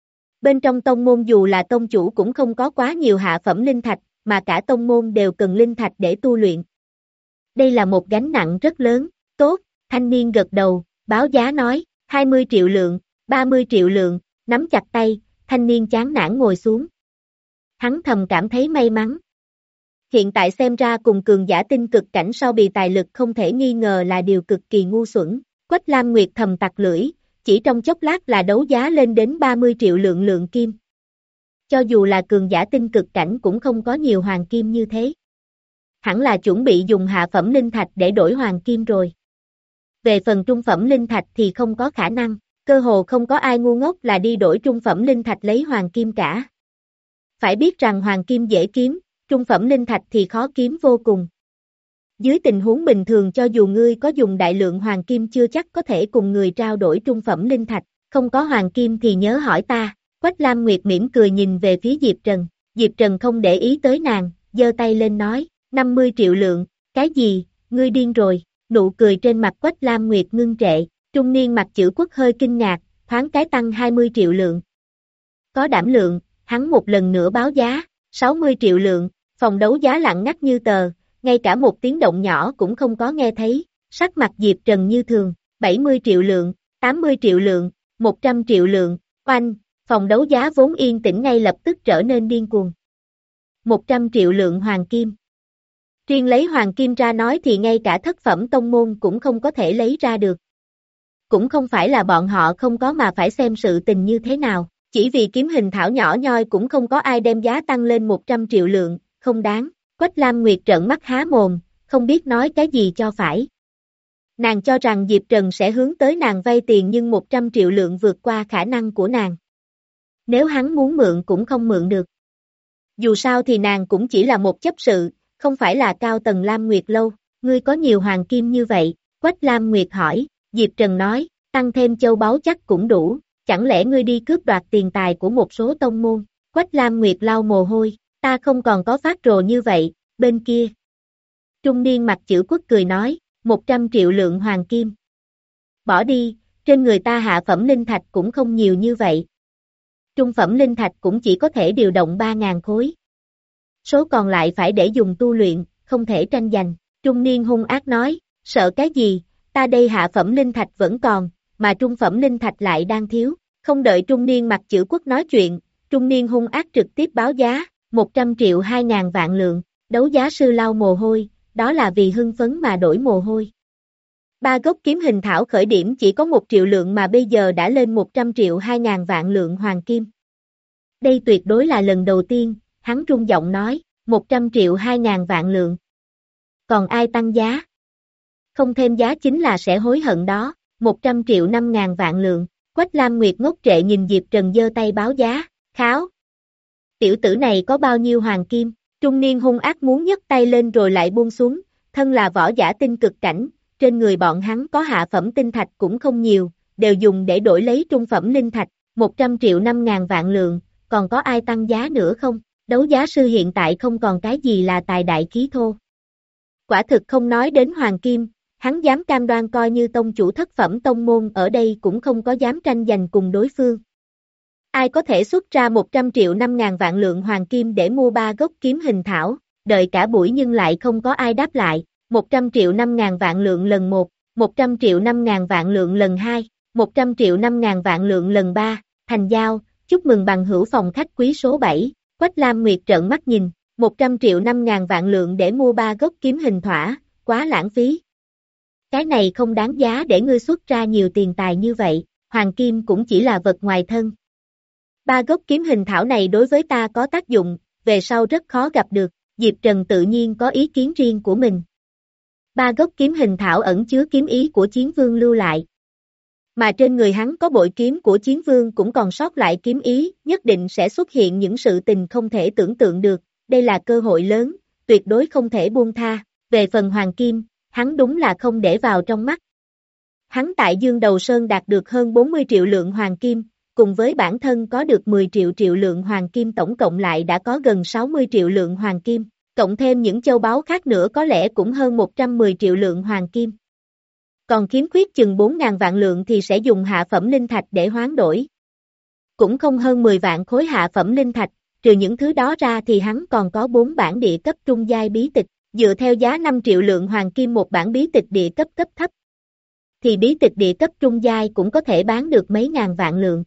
Bên trong tông môn dù là tông chủ cũng không có quá nhiều hạ phẩm linh thạch, mà cả tông môn đều cần linh thạch để tu luyện. Đây là một gánh nặng rất lớn, tốt, thanh niên gật đầu, báo giá nói, hai mươi triệu lượng, ba mươi triệu lượng, nắm chặt tay, thanh niên chán nản ngồi xuống. Hắn thầm cảm thấy may mắn. Hiện tại xem ra cùng cường giả tinh cực cảnh so bì tài lực không thể nghi ngờ là điều cực kỳ ngu xuẩn. Quách Lam Nguyệt thầm tặc lưỡi, chỉ trong chốc lát là đấu giá lên đến ba mươi triệu lượng lượng kim. Cho dù là cường giả tinh cực cảnh cũng không có nhiều hoàng kim như thế. Hẳn là chuẩn bị dùng hạ phẩm linh thạch để đổi hoàng kim rồi. Về phần trung phẩm linh thạch thì không có khả năng, cơ hồ không có ai ngu ngốc là đi đổi trung phẩm linh thạch lấy hoàng kim cả. Phải biết rằng hoàng kim dễ kiếm, trung phẩm linh thạch thì khó kiếm vô cùng. Dưới tình huống bình thường cho dù ngươi có dùng đại lượng hoàng kim chưa chắc có thể cùng người trao đổi trung phẩm linh thạch, không có hoàng kim thì nhớ hỏi ta. Quách Lam Nguyệt mỉm cười nhìn về phía Diệp Trần, Diệp Trần không để ý tới nàng, giơ tay lên nói, năm mươi triệu lượng, cái gì, ngươi điên rồi, nụ cười trên mặt Quách Lam Nguyệt ngưng trệ, trung niên mặt chữ quốc hơi kinh ngạc, thoáng cái tăng hai mươi triệu lượng. Có đảm lượng, hắn một lần nữa báo giá, sáu mươi triệu lượng, phòng đấu giá lặng ngắt như tờ, ngay cả một tiếng động nhỏ cũng không có nghe thấy, sắc mặt Diệp Trần như thường, bảy mươi triệu lượng, tám mươi triệu lượng, một trăm triệu lượng, oanh, phòng đấu giá vốn yên tĩnh ngay lập tức trở nên điên cuồng. một trăm triệu lượng hoàng kim. Riêng lấy hoàng kim ra nói thì ngay cả thất phẩm tông môn cũng không có thể lấy ra được. Cũng không phải là bọn họ không có mà phải xem sự tình như thế nào, chỉ vì kiếm hình thảo nhỏ nhoi cũng không có ai đem giá tăng lên một trăm triệu lượng, không đáng. Quách Lam Nguyệt trợn mắt há mồm, không biết nói cái gì cho phải. Nàng cho rằng Diệp Trần sẽ hướng tới nàng vay tiền nhưng một trăm triệu lượng vượt qua khả năng của nàng. Nếu hắn muốn mượn cũng không mượn được. Dù sao thì nàng cũng chỉ là một chấp sự, không phải là cao tầng Lam Nguyệt lâu, ngươi có nhiều hoàng kim như vậy, Quách Lam Nguyệt hỏi, Diệp Trần nói, tăng thêm châu báu chắc cũng đủ, chẳng lẽ ngươi đi cướp đoạt tiền tài của một số tông môn, Quách Lam Nguyệt lau mồ hôi, ta không còn có phát rồ như vậy, bên kia. Trung niên mặt chữ quốc cười nói, một trăm triệu lượng hoàng kim. Bỏ đi, trên người ta hạ phẩm linh thạch cũng không nhiều như vậy. Trung phẩm linh thạch cũng chỉ có thể điều động ba ngàn khối. Số còn lại phải để dùng tu luyện, không thể tranh giành. Trung niên hung ác nói, sợ cái gì, ta đây hạ phẩm linh thạch vẫn còn, mà trung phẩm linh thạch lại đang thiếu. Không đợi trung niên mặt chữ quốc nói chuyện, trung niên hung ác trực tiếp báo giá, một trăm triệu hai ngàn vạn lượng. Đấu giá sư lau mồ hôi, đó là vì hưng phấn mà đổi mồ hôi. Ba gốc kiếm hình thảo khởi điểm chỉ có một triệu lượng mà bây giờ đã lên một trăm triệu hai ngàn vạn lượng hoàng kim. Đây tuyệt đối là lần đầu tiên, hắn rung giọng nói, một trăm triệu hai ngàn vạn lượng. Còn ai tăng giá? Không thêm giá chính là sẽ hối hận đó, một trăm triệu năm ngàn vạn lượng. Quách Lam Nguyệt ngốc trệ nhìn Diệp Trần giơ tay báo giá, kháo. Tiểu tử này có bao nhiêu hoàng kim? Trung niên hung ác muốn nhấc tay lên rồi lại buông xuống, thân là võ giả tinh cực cảnh, trên người bọn hắn có hạ phẩm tinh thạch cũng không nhiều, đều dùng để đổi lấy trung phẩm linh thạch, một trăm triệu năm ngàn vạn lượng, còn có ai tăng giá nữa không? Đấu giá sư hiện tại không còn cái gì là tài đại khí thô. Quả thực không nói đến hoàng kim, hắn dám cam đoan coi như tông chủ thất phẩm tông môn ở đây cũng không có dám tranh giành cùng đối phương. Ai có thể xuất ra một trăm triệu năm ngàn vạn lượng hoàng kim để mua ba gốc kiếm hình thảo, đợi cả buổi nhưng lại không có ai đáp lại, một trăm triệu năm ngàn vạn lượng lần một, một trăm triệu năm ngàn vạn lượng lần hai, một trăm triệu năm ngàn vạn lượng lần ba, thành giao, chúc mừng bằng hữu phòng khách quý số bảy, Quách Lam Nguyệt trợn mắt nhìn, một trăm triệu năm ngàn vạn lượng để mua ba gốc kiếm hình thỏa, quá lãng phí. Cái này không đáng giá để ngươi xuất ra nhiều tiền tài như vậy, hoàng kim cũng chỉ là vật ngoài thân. Ba gốc kiếm hình thảo này đối với ta có tác dụng, về sau rất khó gặp được, Diệp Trần tự nhiên có ý kiến riêng của mình. Ba gốc kiếm hình thảo ẩn chứa kiếm ý của chiến vương lưu lại. Mà trên người hắn có bội kiếm của chiến vương cũng còn sót lại kiếm ý, nhất định sẽ xuất hiện những sự tình không thể tưởng tượng được, đây là cơ hội lớn, tuyệt đối không thể buông tha, về phần hoàng kim, hắn đúng là không để vào trong mắt. Hắn tại Dương Đầu Sơn đạt được hơn bốn mươi triệu lượng hoàng kim, cùng với bản thân có được mười triệu triệu lượng hoàng kim tổng cộng lại đã có gần sáu mươi triệu lượng hoàng kim, cộng thêm những châu báu khác nữa có lẽ cũng hơn một trăm mười triệu lượng hoàng kim. Còn khiếm khuyết chừng bốn ngàn vạn lượng thì sẽ dùng hạ phẩm linh thạch để hoán đổi. Cũng không hơn mười vạn khối hạ phẩm linh thạch, trừ những thứ đó ra thì hắn còn có bốn bản địa cấp trung giai bí tịch, dựa theo giá năm triệu lượng hoàng kim một bản bí tịch địa cấp cấp thấp. Thì bí tịch địa cấp trung giai cũng có thể bán được mấy ngàn vạn lượng.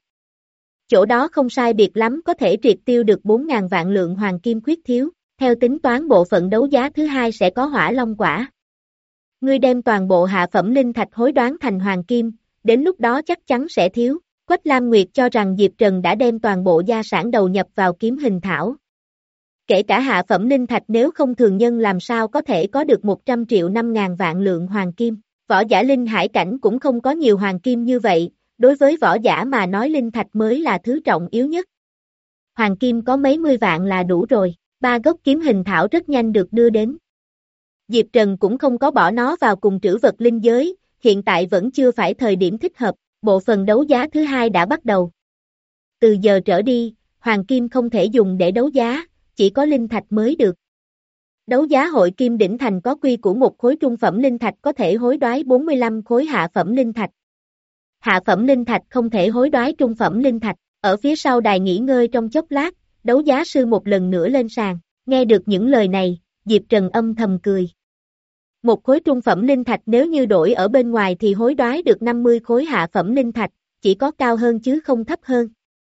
Chỗ đó không sai biệt lắm có thể triệt tiêu được bốn ngàn vạn lượng hoàng kim khuyết thiếu, theo tính toán bộ phận đấu giá thứ hai sẽ có hỏa long quả. Ngươi đem toàn bộ hạ phẩm linh thạch hối đoán thành hoàng kim, đến lúc đó chắc chắn sẽ thiếu. Quách Lam Nguyệt cho rằng Diệp Trần đã đem toàn bộ gia sản đầu nhập vào kiếm hình thảo. Kể cả hạ phẩm linh thạch nếu không thường nhân làm sao có thể có được một trăm triệu năm ngàn vạn lượng hoàng kim. Võ giả linh hải cảnh cũng không có nhiều hoàng kim như vậy, đối với võ giả mà nói linh thạch mới là thứ trọng yếu nhất. Hoàng kim có mấy mươi vạn là đủ rồi, ba gốc kiếm hình thảo rất nhanh được đưa đến. Diệp Trần cũng không có bỏ nó vào cùng trữ vật linh giới, hiện tại vẫn chưa phải thời điểm thích hợp, bộ phần đấu giá thứ hai đã bắt đầu. Từ giờ trở đi, hoàng kim không thể dùng để đấu giá, chỉ có linh thạch mới được. Đấu giá hội Kim Đỉnh Thành có quy của một khối trung phẩm linh thạch có thể hối đoái bốn mươi lăm khối hạ phẩm linh thạch. Hạ phẩm linh thạch không thể hối đoái trung phẩm linh thạch, ở phía sau đài nghỉ ngơi trong chốc lát, đấu giá sư một lần nữa lên sàn, nghe được những lời này, Diệp Trần âm thầm cười. Một khối trung phẩm linh thạch nếu như đổi ở bên ngoài thì hối đoái được năm mươi khối hạ phẩm linh thạch, chỉ có cao hơn chứ không thấp hơn.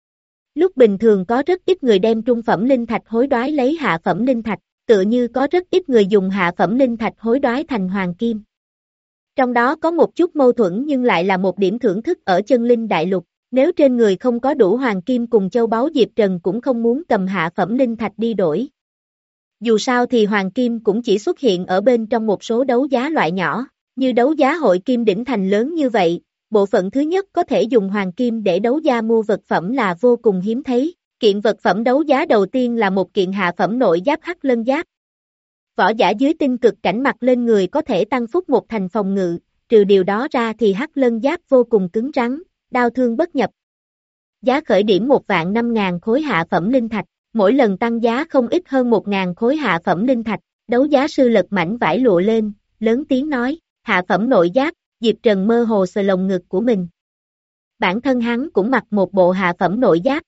Lúc bình thường có rất ít người đem trung phẩm linh thạch hối đoái lấy hạ phẩm linh thạch, tựa như có rất ít người dùng hạ phẩm linh thạch hối đoái thành hoàng kim. Trong đó có một chút mâu thuẫn nhưng lại là một điểm thưởng thức ở chân linh đại lục, nếu trên người không có đủ hoàng kim cùng châu báu Diệp Trần cũng không muốn cầm hạ phẩm linh thạch đi đổi. Dù sao thì hoàng kim cũng chỉ xuất hiện ở bên trong một số đấu giá loại nhỏ, như đấu giá hội Kim Đỉnh Thành lớn như vậy, bộ phận thứ nhất có thể dùng hoàng kim để đấu giá mua vật phẩm là vô cùng hiếm thấy. Kiện vật phẩm đấu giá đầu tiên là một kiện hạ phẩm nội giáp hắc lân giáp. Võ giả dưới tinh cực cảnh mặc lên người có thể tăng phúc một thành phòng ngự, trừ điều đó ra thì hắc lân giáp vô cùng cứng rắn, đao thương bất nhập. Giá khởi điểm một vạn năm ngàn khối hạ phẩm linh thạch, mỗi lần tăng giá không ít hơn một ngàn khối hạ phẩm linh thạch, đấu giá sư lật mảnh vải lụa lên, lớn tiếng nói, hạ phẩm nội giáp, Diệp Trần mơ hồ sờ lồng ngực của mình. Bản thân hắn cũng mặc một bộ hạ phẩm nội giáp.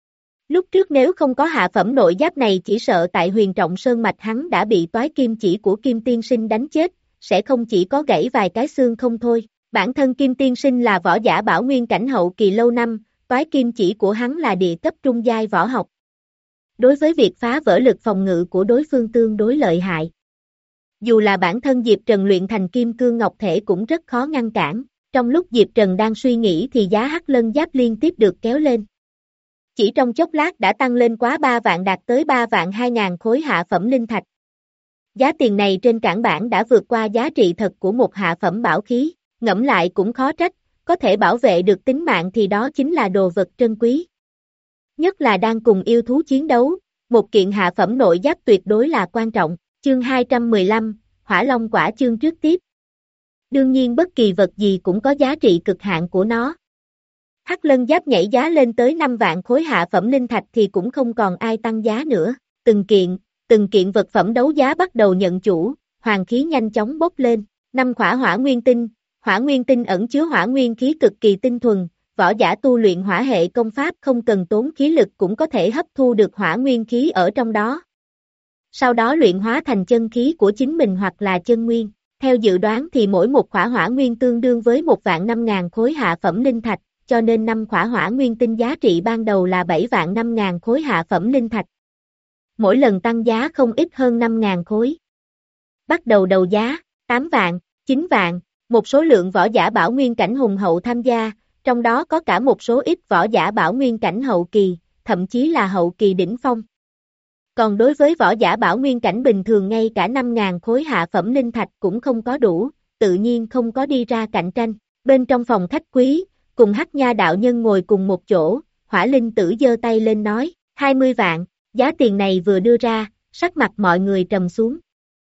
Lúc trước nếu không có hạ phẩm nội giáp này chỉ sợ tại Huyền Trọng Sơn mạch hắn đã bị toái kim chỉ của Kim Tiên Sinh đánh chết, sẽ không chỉ có gãy vài cái xương không thôi. Bản thân Kim Tiên Sinh là võ giả bảo nguyên cảnh hậu kỳ lâu năm, toái kim chỉ của hắn là địa cấp trung giai võ học. Đối với việc phá vỡ lực phòng ngự của đối phương tương đối lợi hại. Dù là bản thân Diệp Trần luyện thành kim cương ngọc thể cũng rất khó ngăn cản, trong lúc Diệp Trần đang suy nghĩ thì giá hắc lân giáp liên tiếp được kéo lên. Chỉ trong chốc lát đã tăng lên quá ba vạn đạt tới ba vạn hai ngàn khối hạ phẩm linh thạch. Giá tiền này trên cảng bản đã vượt qua giá trị thật của một hạ phẩm bảo khí, ngẫm lại cũng khó trách, có thể bảo vệ được tính mạng thì đó chính là đồ vật trân quý. Nhất là đang cùng yêu thú chiến đấu, một kiện hạ phẩm nội giáp tuyệt đối là quan trọng. Chương hai trăm mười lăm, Hỏa Long Quả chương trước tiếp. Đương nhiên bất kỳ vật gì cũng có giá trị cực hạn của nó. Hắc lân giáp nhảy giá lên tới năm vạn khối hạ phẩm linh thạch thì cũng không còn ai tăng giá nữa. Từng kiện, từng kiện vật phẩm đấu giá bắt đầu nhận chủ, hoàng khí nhanh chóng bốc lên. Năm khỏa hỏa nguyên tinh, hỏa nguyên tinh ẩn chứa hỏa nguyên khí cực kỳ tinh thuần, võ giả tu luyện hỏa hệ công pháp không cần tốn khí lực cũng có thể hấp thu được hỏa nguyên khí ở trong đó. Sau đó luyện hóa thành chân khí của chính mình hoặc là chân nguyên. Theo dự đoán thì mỗi một khỏa hỏa nguyên tương đương với một vạn năm ngàn khối hạ phẩm linh thạch, cho nên năm khỏa hỏa nguyên tinh giá trị ban đầu là bảy vạn năm ngàn khối hạ phẩm linh thạch. Mỗi lần tăng giá không ít hơn năm ngàn khối. Bắt đầu đầu giá, tám vạn, chín vạn, một số lượng võ giả bảo nguyên cảnh hùng hậu tham gia, trong đó có cả một số ít võ giả bảo nguyên cảnh hậu kỳ, thậm chí là hậu kỳ đỉnh phong. Còn đối với võ giả bảo nguyên cảnh bình thường ngay cả năm ngàn khối hạ phẩm linh thạch cũng không có đủ, tự nhiên không có đi ra cạnh tranh. Bên trong phòng khách quý, cùng Hắc Nha đạo nhân ngồi cùng một chỗ, Hỏa Linh Tử giơ tay lên nói, hai mươi vạn, giá tiền này vừa đưa ra, sắc mặt mọi người trầm xuống.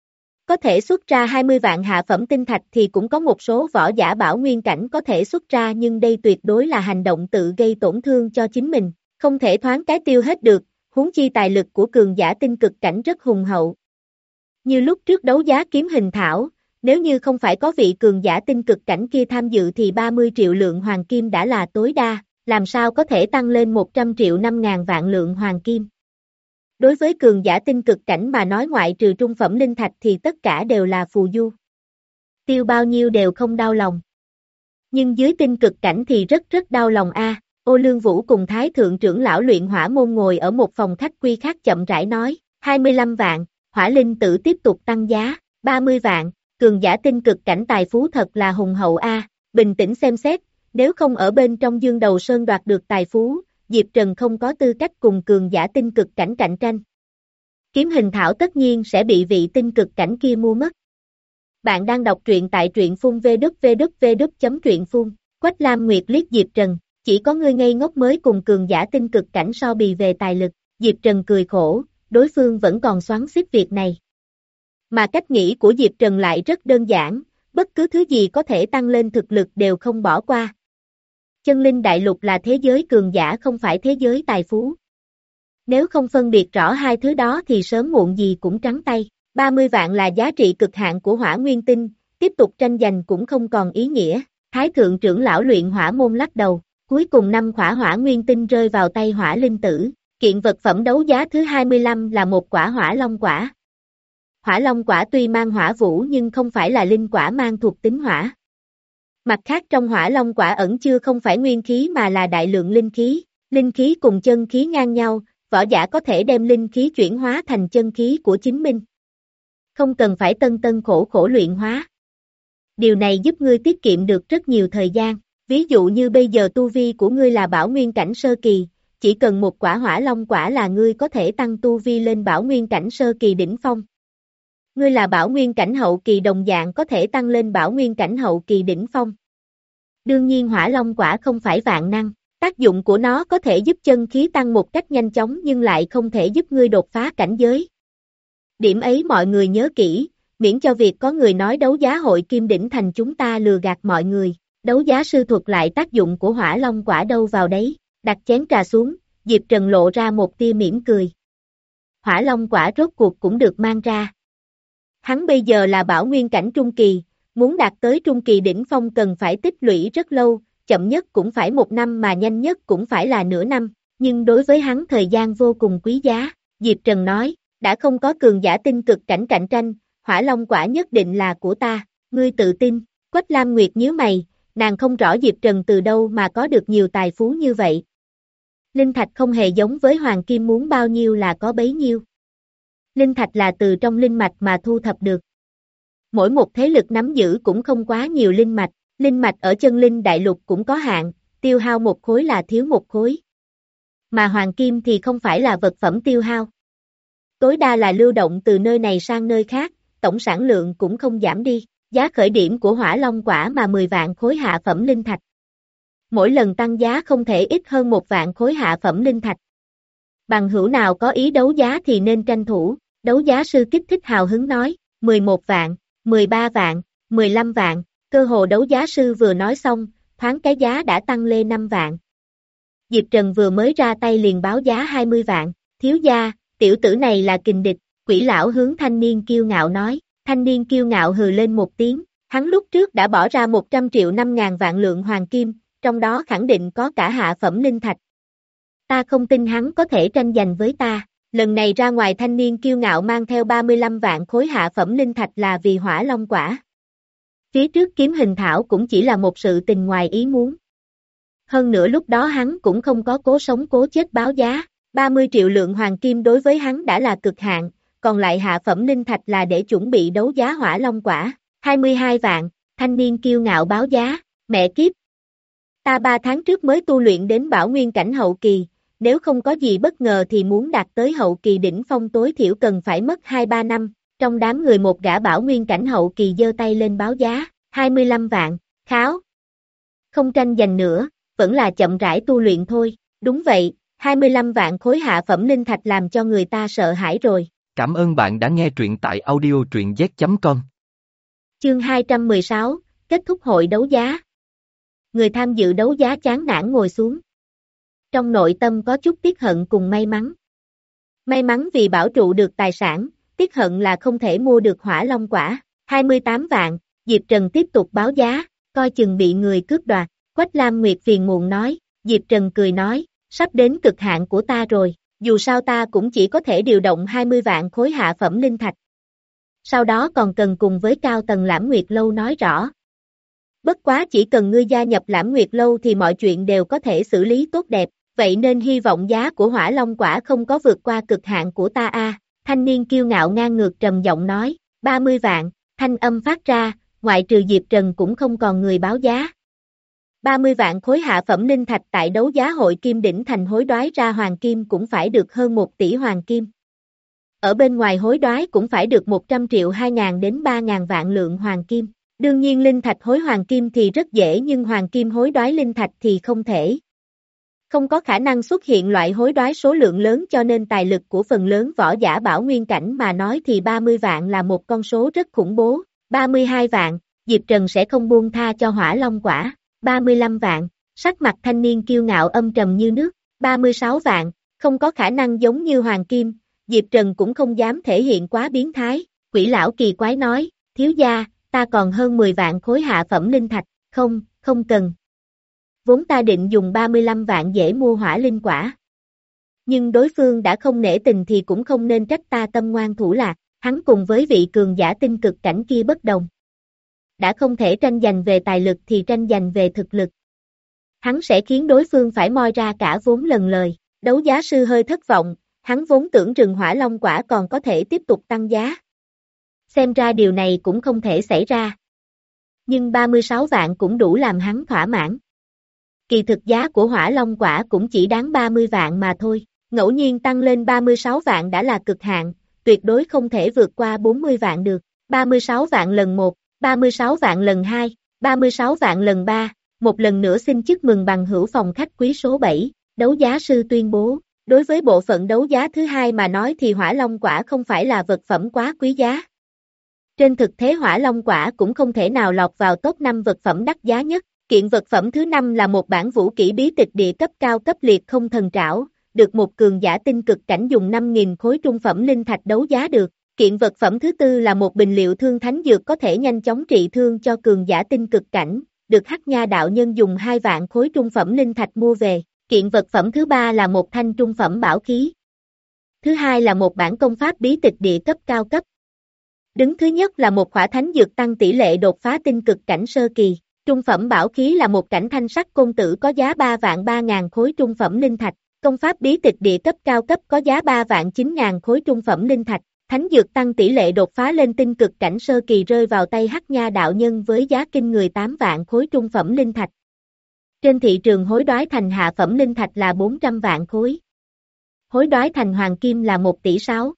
Có thể xuất ra hai mươi vạn hạ phẩm tinh thạch thì cũng có một số võ giả bảo nguyên cảnh có thể xuất ra nhưng đây tuyệt đối là hành động tự gây tổn thương cho chính mình, không thể thoáng cái tiêu hết được. Huống chi tài lực của cường giả tinh cực cảnh rất hùng hậu. Như lúc trước đấu giá kiếm hình thảo, nếu như không phải có vị cường giả tinh cực cảnh kia tham dự thì ba mươi triệu lượng hoàng kim đã là tối đa, làm sao có thể tăng lên một trăm triệu năm ngàn vạn lượng hoàng kim. Đối với cường giả tinh cực cảnh mà nói ngoại trừ trung phẩm linh thạch thì tất cả đều là phù du. Tiêu bao nhiêu đều không đau lòng. Nhưng dưới tinh cực cảnh thì rất rất đau lòng a. Ô Lương Vũ cùng Thái Thượng trưởng lão luyện hỏa môn ngồi ở một phòng khách quy khác chậm rãi nói, hai mươi lăm vạn, Hỏa Linh Tử tiếp tục tăng giá, ba mươi vạn, cường giả tinh cực cảnh tài phú thật là hùng hậu a. Bình tĩnh xem xét, nếu không ở bên trong Dương Đầu Sơn đoạt được tài phú, Diệp Trần không có tư cách cùng cường giả tinh cực cảnh cạnh tranh. Kiếm hình thảo tất nhiên sẽ bị vị tinh cực cảnh kia mua mất. Bạn đang đọc truyện tại truyện phun vê kép vê kép vê kép chấm truyện phun, Quách Lam Nguyệt liếc Diệp Trần. Chỉ có ngươi ngây ngốc mới cùng cường giả tinh cực cảnh so bì về tài lực, Diệp Trần cười khổ, đối phương vẫn còn xoắn xít việc này. Mà cách nghĩ của Diệp Trần lại rất đơn giản, bất cứ thứ gì có thể tăng lên thực lực đều không bỏ qua. Chân linh đại lục là thế giới cường giả không phải thế giới tài phú. Nếu không phân biệt rõ hai thứ đó thì sớm muộn gì cũng trắng tay, ba mươi vạn là giá trị cực hạn của hỏa nguyên tinh, tiếp tục tranh giành cũng không còn ý nghĩa, Thái Thượng trưởng lão luyện hỏa môn lắc đầu. Cuối cùng năm khỏa hỏa nguyên tinh rơi vào tay Hỏa Linh Tử, kiện vật phẩm đấu giá thứ hai mươi lăm là một quả hỏa long quả. Hỏa long quả tuy mang hỏa vũ nhưng không phải là linh quả mang thuộc tính hỏa. Mặt khác trong hỏa long quả ẩn chứa không phải nguyên khí mà là đại lượng linh khí, linh khí cùng chân khí ngang nhau, võ giả có thể đem linh khí chuyển hóa thành chân khí của chính mình. Không cần phải tân tân khổ khổ luyện hóa. Điều này giúp ngươi tiết kiệm được rất nhiều thời gian. Ví dụ như bây giờ tu vi của ngươi là bảo nguyên cảnh sơ kỳ, chỉ cần một quả hỏa long quả là ngươi có thể tăng tu vi lên bảo nguyên cảnh sơ kỳ đỉnh phong. Ngươi là bảo nguyên cảnh hậu kỳ đồng dạng có thể tăng lên bảo nguyên cảnh hậu kỳ đỉnh phong. Đương nhiên hỏa long quả không phải vạn năng, tác dụng của nó có thể giúp chân khí tăng một cách nhanh chóng nhưng lại không thể giúp ngươi đột phá cảnh giới. Điểm ấy mọi người nhớ kỹ, miễn cho việc có người nói đấu giá hội Kim Đỉnh Thành chúng ta lừa gạt mọi người. Đấu giá sư thuật lại tác dụng của hỏa long quả đâu vào đấy, đặt chén trà xuống, Diệp Trần lộ ra một tia mỉm cười. Hỏa long quả rốt cuộc cũng được mang ra. Hắn bây giờ là bảo nguyên cảnh trung kỳ, muốn đạt tới trung kỳ đỉnh phong cần phải tích lũy rất lâu, chậm nhất cũng phải một năm mà nhanh nhất cũng phải là nửa năm, nhưng đối với hắn thời gian vô cùng quý giá, Diệp Trần nói, đã không có cường giả tinh cực cảnh cạnh tranh, hỏa long quả nhất định là của ta, ngươi tự tin, Quách Lam Nguyệt nhíu mày. Nàng không rõ Diệp Trần từ đâu mà có được nhiều tài phú như vậy. Linh thạch không hề giống với hoàng kim muốn bao nhiêu là có bấy nhiêu. Linh thạch là từ trong linh mạch mà thu thập được. Mỗi một thế lực nắm giữ cũng không quá nhiều linh mạch, linh mạch ở chân linh đại lục cũng có hạn, tiêu hao một khối là thiếu một khối. Mà hoàng kim thì không phải là vật phẩm tiêu hao. Tối đa là lưu động từ nơi này sang nơi khác, tổng sản lượng cũng không giảm đi. Giá khởi điểm của hỏa long quả mà mười vạn khối hạ phẩm linh thạch. Mỗi lần tăng giá không thể ít hơn một vạn khối hạ phẩm linh thạch. Bằng hữu nào có ý đấu giá thì nên tranh thủ, đấu giá sư kích thích hào hứng nói, mười một vạn, mười ba vạn, mười lăm vạn, cơ hồ đấu giá sư vừa nói xong, thoáng cái giá đã tăng lên năm vạn. Diệp Trần vừa mới ra tay liền báo giá hai mươi vạn, thiếu gia, tiểu tử này là kình địch, Quỷ lão hướng thanh niên kiêu ngạo nói, thanh niên kiêu ngạo hừ lên một tiếng, hắn lúc trước đã bỏ ra một trăm triệu năm ngàn vạn lượng hoàng kim, trong đó khẳng định có cả hạ phẩm linh thạch. Ta không tin hắn có thể tranh giành với ta, lần này ra ngoài thanh niên kiêu ngạo mang theo ba mươi lăm vạn khối hạ phẩm linh thạch là vì hỏa long quả. Phía trước kiếm hình thảo cũng chỉ là một sự tình ngoài ý muốn. Hơn nữa lúc đó hắn cũng không có cố sống cố chết báo giá, ba mươi triệu lượng hoàng kim đối với hắn đã là cực hạn, còn lại hạ phẩm linh thạch là để chuẩn bị đấu giá hỏa long quả, hai mươi hai vạn, thanh niên kiêu ngạo báo giá, mẹ kiếp. Ta ba tháng trước mới tu luyện đến bảo nguyên cảnh hậu kỳ, nếu không có gì bất ngờ thì muốn đạt tới hậu kỳ đỉnh phong tối thiểu cần phải mất hai ba năm, trong đám người một gã bảo nguyên cảnh hậu kỳ giơ tay lên báo giá, hai mươi lăm vạn, kháo. Không tranh giành nữa, vẫn là chậm rãi tu luyện thôi, đúng vậy, hai mươi lăm vạn khối hạ phẩm linh thạch làm cho người ta sợ hãi rồi. Cảm ơn bạn đã nghe truyện tại audio truyện z chấm com. Chương hai trăm mười sáu, kết thúc hội đấu giá. Người tham dự đấu giá chán nản ngồi xuống. Trong nội tâm có chút tiếc hận cùng may mắn. May mắn vì bảo trụ được tài sản, tiếc hận là không thể mua được hỏa long quả, hai mươi tám vạn, Diệp Trần tiếp tục báo giá, coi chừng bị người cướp đoạt, Quách Lam Nguyệt phiền muộn nói, Diệp Trần cười nói, sắp đến cực hạn của ta rồi, dù sao ta cũng chỉ có thể điều động hai mươi vạn khối hạ phẩm linh thạch. Sau đó còn cần cùng với cao tầng Lãm Nguyệt Lâu nói rõ. Bất quá chỉ cần ngươi gia nhập Lãm Nguyệt Lâu thì mọi chuyện đều có thể xử lý tốt đẹp, vậy nên hy vọng giá của hỏa long quả không có vượt qua cực hạn của ta a. Thanh niên kiêu ngạo ngang ngược trầm giọng nói, ba mươi vạn, thanh âm phát ra, ngoại trừ Diệp Trần cũng không còn người báo giá. ba mươi vạn khối hạ phẩm linh thạch tại đấu giá hội Kim Đỉnh Thành hối đoái ra hoàng kim cũng phải được hơn một tỷ hoàng kim. Ở bên ngoài hối đoái cũng phải được một trăm triệu hai ngàn đến ba ngàn vạn lượng hoàng kim. Đương nhiên linh thạch hối hoàng kim thì rất dễ nhưng hoàng kim hối đoái linh thạch thì không thể. Không có khả năng xuất hiện loại hối đoái số lượng lớn cho nên tài lực của phần lớn võ giả bảo nguyên cảnh mà nói thì ba mươi vạn là một con số rất khủng bố. ba mươi hai vạn, Diệp Trần sẽ không buông tha cho hỏa long quả. ba mươi lăm vạn, sắc mặt thanh niên kiêu ngạo âm trầm như nước. ba mươi sáu vạn, không có khả năng giống như hoàng kim. Diệp Trần cũng không dám thể hiện quá biến thái. Quỷ lão kỳ quái nói, thiếu gia, ta còn hơn mười vạn khối hạ phẩm linh thạch, không, không cần. Vốn ta định dùng ba mươi lăm vạn dễ mua hỏa linh quả. Nhưng đối phương đã không nể tình thì cũng không nên trách ta tâm ngoan thủ lạc, hắn cùng với vị cường giả tinh cực cảnh kia bất đồng. Đã không thể tranh giành về tài lực thì tranh giành về thực lực. Hắn sẽ khiến đối phương phải moi ra cả vốn lần lời, đấu giá sư hơi thất vọng, hắn vốn tưởng rừng hỏa long quả còn có thể tiếp tục tăng giá. Xem ra điều này cũng không thể xảy ra. Nhưng ba mươi sáu vạn cũng đủ làm hắn thỏa mãn. Kỳ thực giá của hỏa long quả cũng chỉ đáng ba mươi vạn mà thôi, ngẫu nhiên tăng lên ba mươi sáu vạn đã là cực hạn, tuyệt đối không thể vượt qua bốn mươi vạn được. ba mươi sáu vạn lần một, ba mươi sáu vạn lần hai, ba mươi sáu vạn lần ba, một lần nữa xin chúc mừng bằng hữu phòng khách quý số bảy, đấu giá sư tuyên bố. Đối với bộ phận đấu giá thứ hai mà nói thì hỏa long quả không phải là vật phẩm quá quý giá. Trên thực tế hỏa long quả cũng không thể nào lọt vào top năm vật phẩm đắt giá nhất. Kiện vật phẩm thứ năm là một bản vũ kỹ bí tịch địa cấp cao cấp liệt không thần trảo, được một cường giả tinh cực cảnh dùng năm nghìn khối trung phẩm linh thạch đấu giá được. Kiện vật phẩm thứ tư là một bình liệu thương thánh dược có thể nhanh chóng trị thương cho cường giả tinh cực cảnh, được Hắc Nha đạo nhân dùng hai vạn khối trung phẩm linh thạch mua về. Kiện vật phẩm thứ ba là một thanh trung phẩm bảo khí. Thứ hai là một bản công pháp bí tịch địa cấp cao cấp. Đứng thứ nhất là một khỏa thánh dược tăng tỷ lệ đột phá tinh cực cảnh sơ kỳ. Trung phẩm bảo khí là một cảnh thanh sắc côn tử có giá ba vạn ba ngàn khối trung phẩm linh thạch. Công pháp bí tịch địa cấp cao cấp có giá ba vạn chín ngàn khối trung phẩm linh thạch. Thánh dược tăng tỷ lệ đột phá lên tinh cực cảnh sơ kỳ rơi vào tay Hắc Nha đạo nhân với giá kinh người tám vạn khối trung phẩm linh thạch. Trên thị trường hối đoái thành hạ phẩm linh thạch là bốn trăm vạn khối. Hối đoái thành hoàng kim là một tỷ sáu.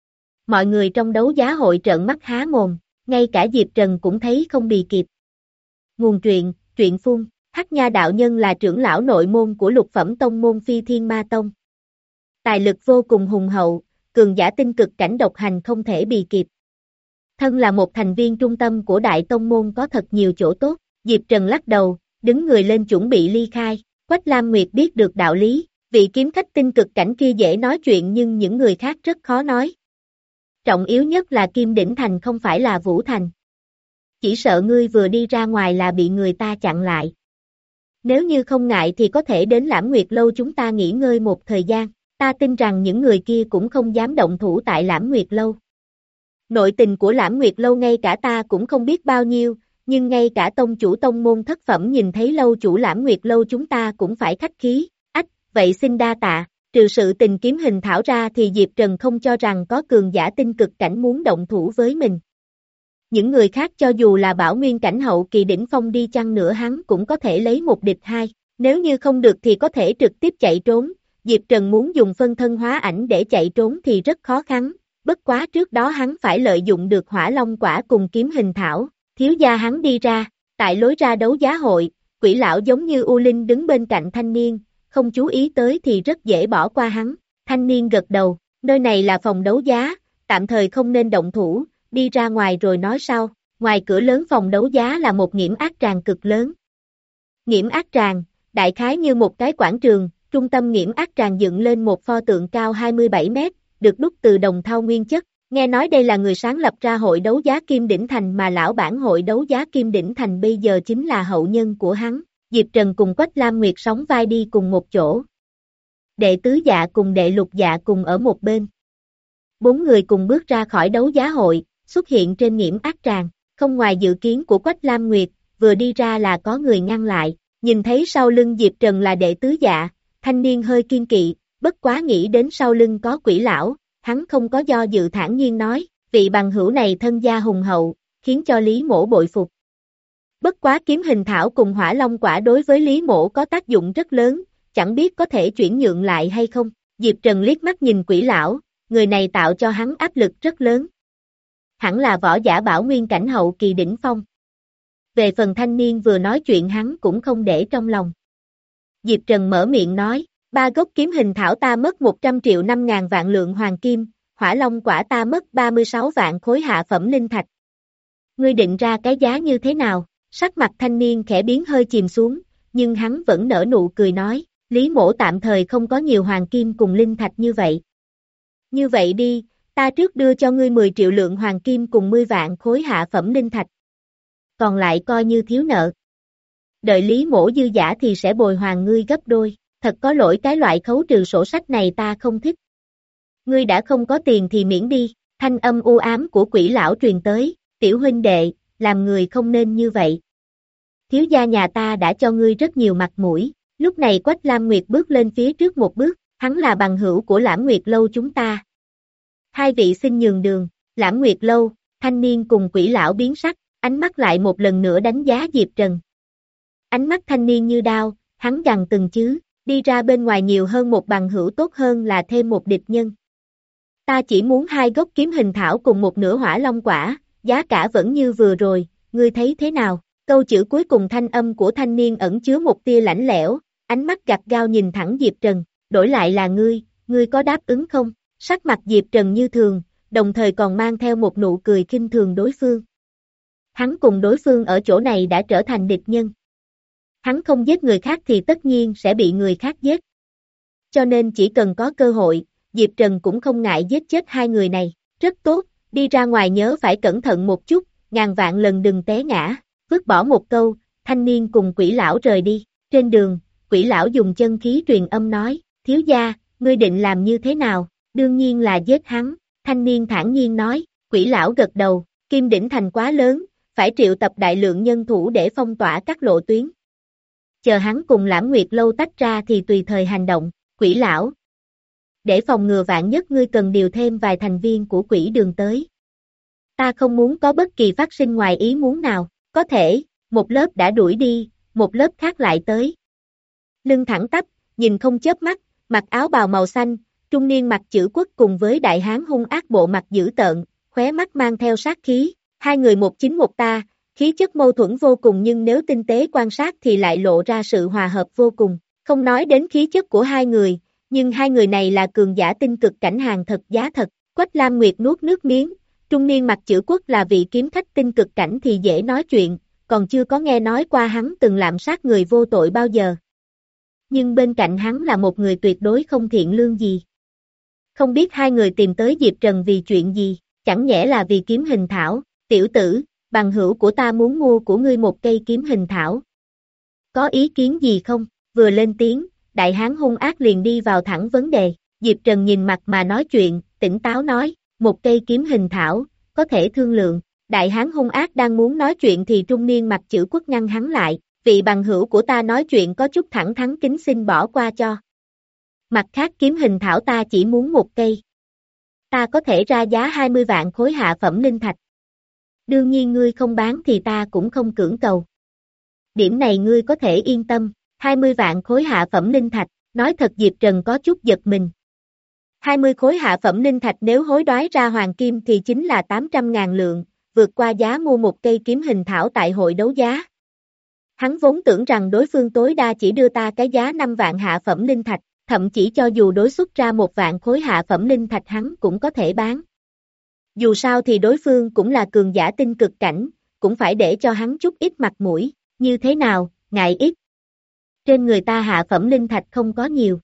Mọi người trong đấu giá hội trợn mắt há mồm, ngay cả Diệp Trần cũng thấy không bì kịp. Nguồn truyện, truyện phun, Hắc Nha đạo nhân là trưởng lão nội môn của lục phẩm tông môn Phi Thiên Ma Tông. Tài lực vô cùng hùng hậu, cường giả tinh cực cảnh độc hành không thể bì kịp. Thân là một thành viên trung tâm của đại tông môn có thật nhiều chỗ tốt, Diệp Trần lắc đầu, đứng người lên chuẩn bị ly khai. Quách Lam Nguyệt biết được đạo lý, vị kiếm khách tinh cực cảnh kia dễ nói chuyện nhưng những người khác rất khó nói. Trọng yếu nhất là Kim Đỉnh Thành không phải là Vũ Thành. Chỉ sợ ngươi vừa đi ra ngoài là bị người ta chặn lại. Nếu như không ngại thì có thể đến Lãm Nguyệt Lâu chúng ta nghỉ ngơi một thời gian, ta tin rằng những người kia cũng không dám động thủ tại Lãm Nguyệt Lâu. Nội tình của Lãm Nguyệt Lâu ngay cả ta cũng không biết bao nhiêu, nhưng ngay cả tông chủ tông môn thất phẩm nhìn thấy lâu chủ Lãm Nguyệt Lâu chúng ta cũng phải khách khí. Ách, vậy xin đa tạ, trừ sự tình kiếm hình thảo ra thì Diệp Trần không cho rằng có cường giả tinh cực cảnh muốn động thủ với mình. Những người khác cho dù là bảo nguyên cảnh hậu kỳ đỉnh phong đi chăng nữa hắn cũng có thể lấy một địch hai, nếu như không được thì có thể trực tiếp chạy trốn. Diệp Trần muốn dùng phân thân hóa ảnh để chạy trốn thì rất khó khăn, bất quá trước đó hắn phải lợi dụng được hỏa long quả cùng kiếm hình thảo. Thiếu gia hắn đi ra, tại lối ra đấu giá hội, Quỷ lão giống như U Linh đứng bên cạnh thanh niên, không chú ý tới thì rất dễ bỏ qua hắn. Thanh niên gật đầu, nơi này là phòng đấu giá, tạm thời không nên động thủ, đi ra ngoài rồi nói sau. Ngoài cửa lớn phòng đấu giá là một nghiễm ác tràng cực lớn. Nghiễm ác tràng, đại khái như một cái quảng trường, trung tâm nghiễm ác tràng dựng lên một pho tượng cao hai mươi bảy mét, được đúc từ đồng thau nguyên chất. Nghe nói đây là người sáng lập ra hội đấu giá Kim Đỉnh Thành mà lão bản hội đấu giá Kim Đỉnh Thành bây giờ chính là hậu nhân của hắn. Diệp Trần cùng Quách Lam Nguyệt sóng vai đi cùng một chỗ. Đệ tứ dạ cùng đệ lục dạ cùng ở một bên. Bốn người cùng bước ra khỏi đấu giá hội, xuất hiện trên nghiễm ác tràng. Không ngoài dự kiến của Quách Lam Nguyệt, vừa đi ra là có người ngăn lại. Nhìn thấy sau lưng Diệp Trần là đệ tứ dạ, thanh niên hơi kiên kỵ, bất quá nghĩ đến sau lưng có quỷ lão. Hắn không có do dự thản nhiên nói, vị bằng hữu này thân gia hùng hậu, khiến cho Lý Mỗ bội phục. Bất quá kiếm hình thảo cùng hỏa long quả đối với Lý Mỗ có tác dụng rất lớn, chẳng biết có thể chuyển nhượng lại hay không. Diệp Trần liếc mắt nhìn quỷ lão, người này tạo cho hắn áp lực rất lớn. Hẳn là võ giả bảo nguyên cảnh hậu kỳ đỉnh phong. Về phần thanh niên vừa nói chuyện hắn cũng không để trong lòng. Diệp Trần mở miệng nói, ba gốc kiếm hình thảo ta mất một trăm triệu năm ngàn vạn lượng hoàng kim, hỏa long quả ta mất ba mươi sáu vạn khối hạ phẩm linh thạch. Ngươi định ra cái giá như thế nào? Sắc mặt thanh niên khẽ biến hơi chìm xuống, nhưng hắn vẫn nở nụ cười nói, Lý Mỗ tạm thời không có nhiều hoàng kim cùng linh thạch như vậy. Như vậy đi, ta trước đưa cho ngươi mười triệu lượng hoàng kim cùng mười vạn khối hạ phẩm linh thạch. Còn lại coi như thiếu nợ. Đợi Lý Mỗ dư giả thì sẽ bồi hoàn ngươi gấp đôi. Thật có lỗi cái loại khấu trừ sổ sách này ta không thích. Ngươi đã không có tiền thì miễn đi, thanh âm u ám của quỷ lão truyền tới, tiểu huynh đệ, làm người không nên như vậy. Thiếu gia nhà ta đã cho ngươi rất nhiều mặt mũi, lúc này Quách Lam Nguyệt bước lên phía trước một bước, hắn là bằng hữu của Lãm Nguyệt Lâu chúng ta. Hai vị xin nhường đường, Lãm Nguyệt Lâu, thanh niên cùng quỷ lão biến sắc, ánh mắt lại một lần nữa đánh giá Diệp Trần. Ánh mắt thanh niên như đao, hắn gằn từng chứ. Đi ra bên ngoài nhiều hơn một bằng hữu tốt hơn là thêm một địch nhân. Ta chỉ muốn hai gốc kiếm hình thảo cùng một nửa hỏa long quả, giá cả vẫn như vừa rồi, ngươi thấy thế nào? Câu chữ cuối cùng thanh âm của thanh niên ẩn chứa một tia lạnh lẽo, ánh mắt gắt gao nhìn thẳng Diệp Trần, đổi lại là ngươi, ngươi có đáp ứng không? Sắc mặt Diệp Trần như thường, đồng thời còn mang theo một nụ cười khinh thường đối phương. Hắn cùng đối phương ở chỗ này đã trở thành địch nhân. Hắn không giết người khác thì tất nhiên sẽ bị người khác giết. Cho nên chỉ cần có cơ hội, Diệp Trần cũng không ngại giết chết hai người này. Rất tốt, đi ra ngoài nhớ phải cẩn thận một chút, ngàn vạn lần đừng té ngã. Vứt bỏ một câu, thanh niên cùng quỷ lão rời đi. Trên đường, quỷ lão dùng chân khí truyền âm nói, thiếu gia, ngươi định làm như thế nào? Đương nhiên là giết hắn. Thanh niên thản nhiên nói, quỷ lão gật đầu, Kim Đỉnh Thành quá lớn, phải triệu tập đại lượng nhân thủ để phong tỏa các lộ tuyến. Chờ hắn cùng Lãm Nguyệt Lâu tách ra thì tùy thời hành động, quỷ lão. Để phòng ngừa vạn nhất ngươi cần điều thêm vài thành viên của quỷ đường tới. Ta không muốn có bất kỳ phát sinh ngoài ý muốn nào, có thể, một lớp đã đuổi đi, một lớp khác lại tới. Lưng thẳng tắp, nhìn không chớp mắt, mặc áo bào màu xanh, trung niên mặt chữ quốc cùng với đại hán hung ác bộ mặt dữ tợn, khóe mắt mang theo sát khí, hai người một chính một ta, khí chất mâu thuẫn vô cùng nhưng nếu tinh tế quan sát thì lại lộ ra sự hòa hợp vô cùng, không nói đến khí chất của hai người, nhưng hai người này là cường giả tinh cực cảnh hàng thật giá thật, Quách Lam Nguyệt nuốt nước miếng, trung niên mặt chữ quốc là vị kiếm khách tinh cực cảnh thì dễ nói chuyện, còn chưa có nghe nói qua hắn từng lạm sát người vô tội bao giờ. Nhưng bên cạnh hắn là một người tuyệt đối không thiện lương gì. Không biết hai người tìm tới Diệp Trần vì chuyện gì, chẳng nhẽ là vì kiếm hình thảo, tiểu tử, bằng hữu của ta muốn mua của ngươi một cây kiếm hình thảo. Có ý kiến gì không? Vừa lên tiếng, đại hán hung ác liền đi vào thẳng vấn đề, Diệp Trần nhìn mặt mà nói chuyện, tỉnh táo nói, một cây kiếm hình thảo, có thể thương lượng, đại hán hung ác đang muốn nói chuyện thì trung niên mặt chữ quốc ngăn hắn lại, vị bằng hữu của ta nói chuyện có chút thẳng thắn kính xin bỏ qua cho. Mặt khác kiếm hình thảo ta chỉ muốn một cây. Ta có thể ra giá hai mươi vạn khối hạ phẩm linh thạch. Đương nhiên ngươi không bán thì ta cũng không cưỡng cầu. Điểm này ngươi có thể yên tâm, hai mươi vạn khối hạ phẩm linh thạch, nói thật Diệp Trần có chút giật mình. hai mươi khối hạ phẩm linh thạch nếu hối đoái ra hoàng kim thì chính là tám trăm ngàn lượng, vượt qua giá mua một cây kiếm hình thảo tại hội đấu giá. Hắn vốn tưởng rằng đối phương tối đa chỉ đưa ta cái giá năm vạn hạ phẩm linh thạch, thậm chí cho dù đối xuất ra một vạn khối hạ phẩm linh thạch hắn cũng có thể bán. Dù sao thì đối phương cũng là cường giả tinh cực cảnh, cũng phải để cho hắn chút ít mặt mũi, như thế nào, ngại ít. Trên người ta hạ phẩm linh thạch không có nhiều.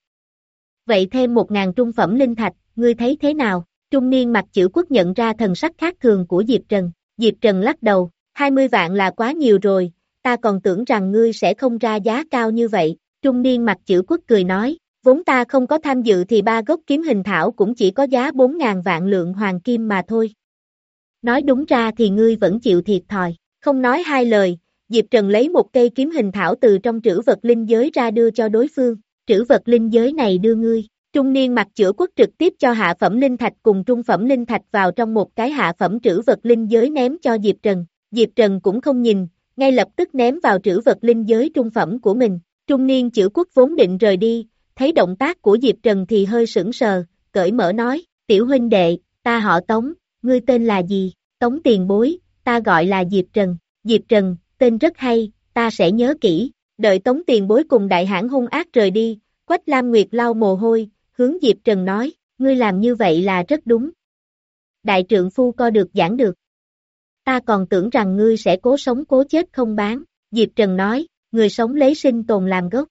Vậy thêm một ngàn trung phẩm linh thạch, ngươi thấy thế nào? Trung niên mặt chữ quốc nhận ra thần sắc khác thường của Diệp Trần. Diệp Trần lắc đầu, hai mươi vạn là quá nhiều rồi, ta còn tưởng rằng ngươi sẽ không ra giá cao như vậy. Trung niên mặt chữ quốc cười nói, vốn ta không có tham dự thì ba gốc kiếm hình thảo cũng chỉ có giá bốn ngàn vạn lượng hoàng kim mà thôi. Nói đúng ra thì ngươi vẫn chịu thiệt thòi, không nói hai lời, Diệp Trần lấy một cây kiếm hình thảo từ trong trữ vật linh giới ra đưa cho đối phương, trữ vật linh giới này đưa ngươi. Trung niên mặt chữ quốc trực tiếp cho hạ phẩm linh thạch cùng trung phẩm linh thạch vào trong một cái hạ phẩm trữ vật linh giới ném cho Diệp Trần. Diệp Trần cũng không nhìn, ngay lập tức ném vào trữ vật linh giới trung phẩm của mình. Trung niên chữ quốc vốn định rời đi, thấy động tác của Diệp Trần thì hơi sững sờ, cởi mở nói, tiểu huynh đệ, ta họ Tống, ngươi tên là gì? Tống tiền bối, ta gọi là Diệp Trần. Diệp Trần, tên rất hay, ta sẽ nhớ kỹ. Đợi Tống tiền bối cùng đại hãn hung ác rời đi, Quách Lam Nguyệt lau mồ hôi, hướng Diệp Trần nói, ngươi làm như vậy là rất đúng. Đại trượng phu co được giảng được. Ta còn tưởng rằng ngươi sẽ cố sống cố chết không bán. Diệp Trần nói, người sống lấy sinh tồn làm gốc.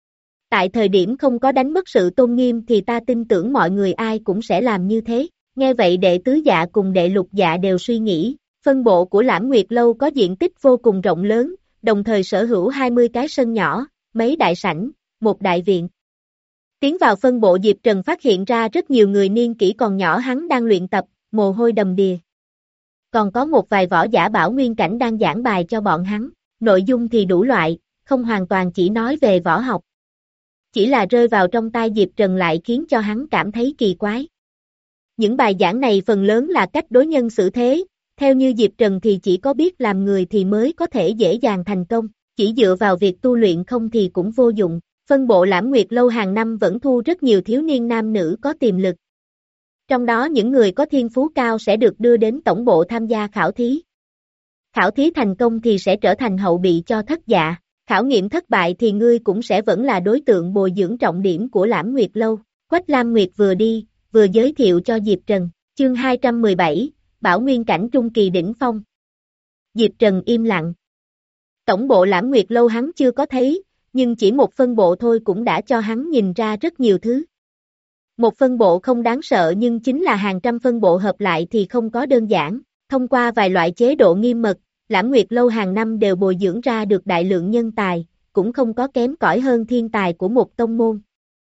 Tại thời điểm không có đánh mất sự tôn nghiêm thì ta tin tưởng mọi người ai cũng sẽ làm như thế. Nghe vậy đệ tứ dạ cùng đệ lục dạ đều suy nghĩ, phân bộ của Lãm Nguyệt Lâu có diện tích vô cùng rộng lớn, đồng thời sở hữu hai mươi cái sân nhỏ, mấy đại sảnh, một đại viện. Tiến vào phân bộ Diệp Trần phát hiện ra rất nhiều người niên kỷ còn nhỏ hắn đang luyện tập, mồ hôi đầm đìa. Còn có một vài võ giả bảo nguyên cảnh đang giảng bài cho bọn hắn, nội dung thì đủ loại, không hoàn toàn chỉ nói về võ học. Chỉ là rơi vào trong tai Diệp Trần lại khiến cho hắn cảm thấy kỳ quái. Những bài giảng này phần lớn là cách đối nhân xử thế, theo như Diệp Trần thì chỉ có biết làm người thì mới có thể dễ dàng thành công, chỉ dựa vào việc tu luyện không thì cũng vô dụng. Phân bộ Lãm Nguyệt Lâu hàng năm vẫn thu rất nhiều thiếu niên nam nữ có tiềm lực. Trong đó những người có thiên phú cao sẽ được đưa đến tổng bộ tham gia khảo thí. Khảo thí thành công thì sẽ trở thành hậu bị cho thất dạ, khảo nghiệm thất bại thì ngươi cũng sẽ vẫn là đối tượng bồi dưỡng trọng điểm của Lãm Nguyệt Lâu. Quách Lam Nguyệt vừa đi, vừa giới thiệu cho Diệp Trần, chương hai trăm mười bảy, Bảo Nguyên Cảnh Trung Kỳ Đỉnh Phong. Diệp Trần im lặng. Tổng bộ Lãm Nguyệt Lâu hắn chưa có thấy, nhưng chỉ một phân bộ thôi cũng đã cho hắn nhìn ra rất nhiều thứ. Một phân bộ không đáng sợ nhưng chính là hàng trăm phân bộ hợp lại thì không có đơn giản, thông qua vài loại chế độ nghiêm mật, Lãm Nguyệt Lâu hàng năm đều bồi dưỡng ra được đại lượng nhân tài, cũng không có kém cỏi hơn thiên tài của một tông môn.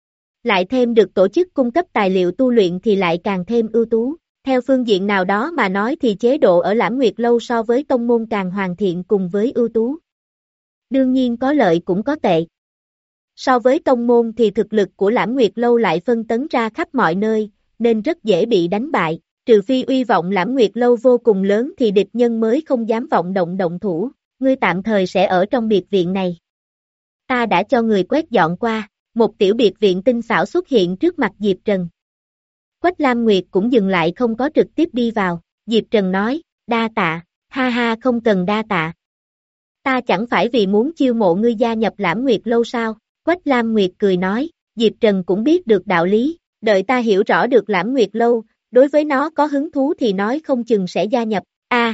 Lại thêm được tổ chức cung cấp tài liệu tu luyện thì lại càng thêm ưu tú. Theo phương diện nào đó mà nói thì chế độ ở Lãm Nguyệt Lâu so với tông môn càng hoàn thiện cùng với ưu tú. Đương nhiên có lợi cũng có tệ. So với tông môn thì thực lực của Lãm Nguyệt Lâu lại phân tấn ra khắp mọi nơi, nên rất dễ bị đánh bại, trừ phi uy vọng Lãm Nguyệt Lâu vô cùng lớn thì địch nhân mới không dám vọng động động thủ, ngươi tạm thời sẽ ở trong biệt viện này. Ta đã cho người quét dọn qua, một tiểu biệt viện tinh xảo xuất hiện trước mặt Diệp Trần. Quách Lam Nguyệt cũng dừng lại không có trực tiếp đi vào, Diệp Trần nói, đa tạ, ha ha không cần đa tạ. Ta chẳng phải vì muốn chiêu mộ ngươi gia nhập Lãm Nguyệt Lâu sao, Quách Lam Nguyệt cười nói, Diệp Trần cũng biết được đạo lý, đợi ta hiểu rõ được Lãm Nguyệt Lâu, đối với nó có hứng thú thì nói không chừng sẽ gia nhập, a à,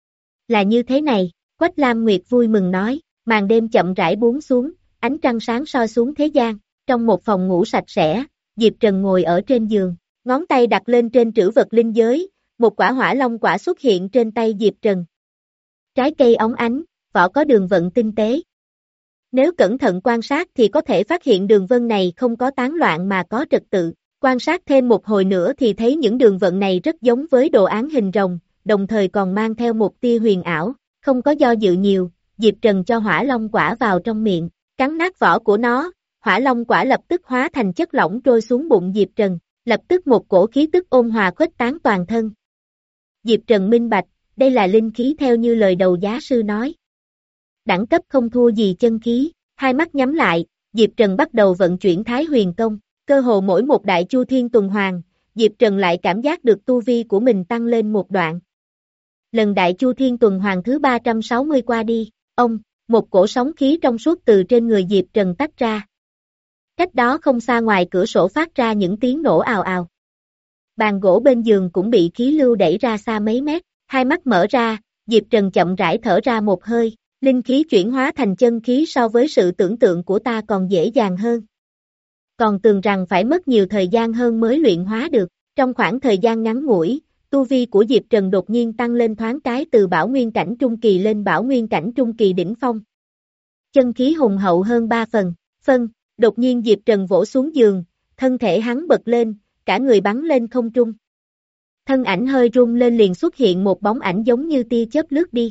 là như thế này, Quách Lam Nguyệt vui mừng nói, màn đêm chậm rãi buông xuống, ánh trăng sáng soi xuống thế gian, trong một phòng ngủ sạch sẽ, Diệp Trần ngồi ở trên giường, ngón tay đặt lên trên trữ vật linh giới, một quả hỏa long quả xuất hiện trên tay Diệp Trần. Trái cây óng ánh, vỏ có đường vận tinh tế. Nếu cẩn thận quan sát thì có thể phát hiện đường vân này không có tán loạn mà có trật tự. Quan sát thêm một hồi nữa thì thấy những đường vận này rất giống với đồ án hình rồng, đồng thời còn mang theo một tia huyền ảo, không có do dự nhiều, Diệp Trần cho hỏa long quả vào trong miệng, cắn nát vỏ của nó, hỏa long quả lập tức hóa thành chất lỏng trôi xuống bụng Diệp Trần, lập tức một cổ khí tức ôn hòa khuếch tán toàn thân. Diệp Trần minh bạch, đây là linh khí theo như lời đầu giá sư nói. Đẳng cấp không thua gì chân khí, hai mắt nhắm lại, Diệp Trần bắt đầu vận chuyển Thái Huyền Công, cơ hồ mỗi một đại chu thiên tuần hoàn, Diệp Trần lại cảm giác được tu vi của mình tăng lên một đoạn. Lần đại chu thiên tuần hoàn thứ ba trăm sáu mươi qua đi, ông, một cổ sóng khí trong suốt từ trên người Diệp Trần tách ra. Cách đó không xa ngoài cửa sổ phát ra những tiếng nổ ào ào. Bàn gỗ bên giường cũng bị khí lưu đẩy ra xa mấy mét, hai mắt mở ra, Diệp Trần chậm rãi thở ra một hơi, linh khí chuyển hóa thành chân khí so với sự tưởng tượng của ta còn dễ dàng hơn. Còn tưởng rằng phải mất nhiều thời gian hơn mới luyện hóa được, trong khoảng thời gian ngắn ngủi, tu vi của Diệp Trần đột nhiên tăng lên thoáng cái từ bảo nguyên cảnh trung kỳ lên bảo nguyên cảnh trung kỳ đỉnh phong. Chân khí hùng hậu hơn ba phần, phân, đột nhiên Diệp Trần vỗ xuống giường, thân thể hắn bật lên, cả người bắn lên không trung. Thân ảnh hơi rung lên liền xuất hiện một bóng ảnh giống như tia chớp lướt đi.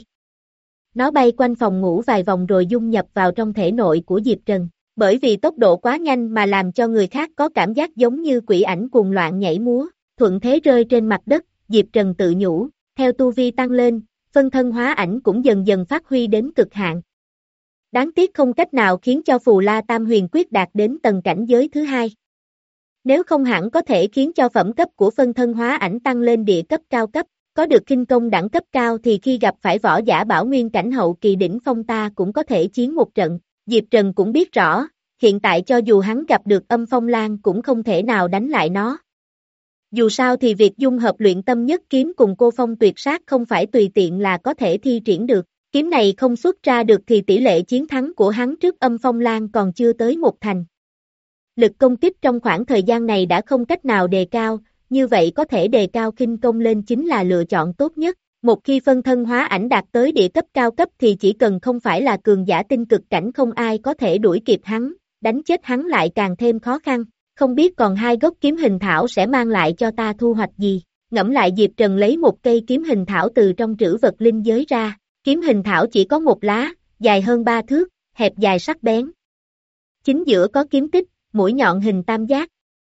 Nó bay quanh phòng ngủ vài vòng rồi dung nhập vào trong thể nội của Diệp Trần. Bởi vì tốc độ quá nhanh mà làm cho người khác có cảm giác giống như quỷ ảnh cuồng loạn nhảy múa, thuận thế rơi trên mặt đất, Diệp Trần tự nhủ, theo tu vi tăng lên, phân thân hóa ảnh cũng dần dần phát huy đến cực hạn. Đáng tiếc không cách nào khiến cho Phù La Tam Huyền Quyết đạt đến tầng cảnh giới thứ hai. Nếu không hẳn có thể khiến cho phẩm cấp của phân thân hóa ảnh tăng lên địa cấp cao cấp, có được khinh công đẳng cấp cao thì khi gặp phải võ giả bảo nguyên cảnh hậu kỳ đỉnh phong ta cũng có thể chiến một trận. Diệp Trần cũng biết rõ, hiện tại cho dù hắn gặp được Âm Phong Lan cũng không thể nào đánh lại nó. Dù sao thì việc dung hợp luyện tâm nhất kiếm cùng cô phong tuyệt sát không phải tùy tiện là có thể thi triển được. Kiếm này không xuất ra được thì tỷ lệ chiến thắng của hắn trước Âm Phong Lan còn chưa tới một thành. Lực công kích trong khoảng thời gian này đã không cách nào đề cao, như vậy có thể đề cao khinh công lên chính là lựa chọn tốt nhất. Một khi phân thân hóa ảnh đạt tới địa cấp cao cấp thì chỉ cần không phải là cường giả tinh cực cảnh không ai có thể đuổi kịp hắn, đánh chết hắn lại càng thêm khó khăn. Không biết còn hai gốc kiếm hình thảo sẽ mang lại cho ta thu hoạch gì. Ngẫm lại Diệp Trần lấy một cây kiếm hình thảo từ trong trữ vật linh giới ra, kiếm hình thảo chỉ có một lá, dài hơn ba thước, hẹp dài sắc bén. Chính giữa có kiếm tích, mũi nhọn hình tam giác.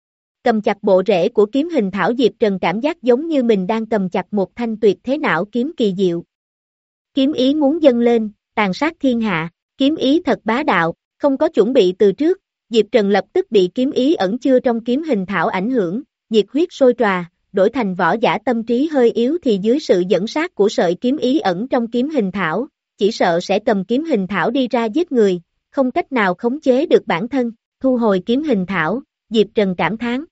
Cầm chặt bộ rễ của kiếm hình thảo Diệp Trần cảm giác giống như mình đang cầm chặt một thanh tuyệt thế não kiếm kỳ diệu. Kiếm ý muốn dâng lên, tàn sát thiên hạ, kiếm ý thật bá đạo, không có chuẩn bị từ trước, Diệp Trần lập tức bị kiếm ý ẩn chứa trong kiếm hình thảo ảnh hưởng, nhiệt huyết sôi trào, đổi thành võ giả tâm trí hơi yếu thì dưới sự dẫn sát của sợi kiếm ý ẩn trong kiếm hình thảo, chỉ sợ sẽ cầm kiếm hình thảo đi ra giết người, không cách nào khống chế được bản thân, thu hồi kiếm hình thảo, Diệp Trần cảm thán.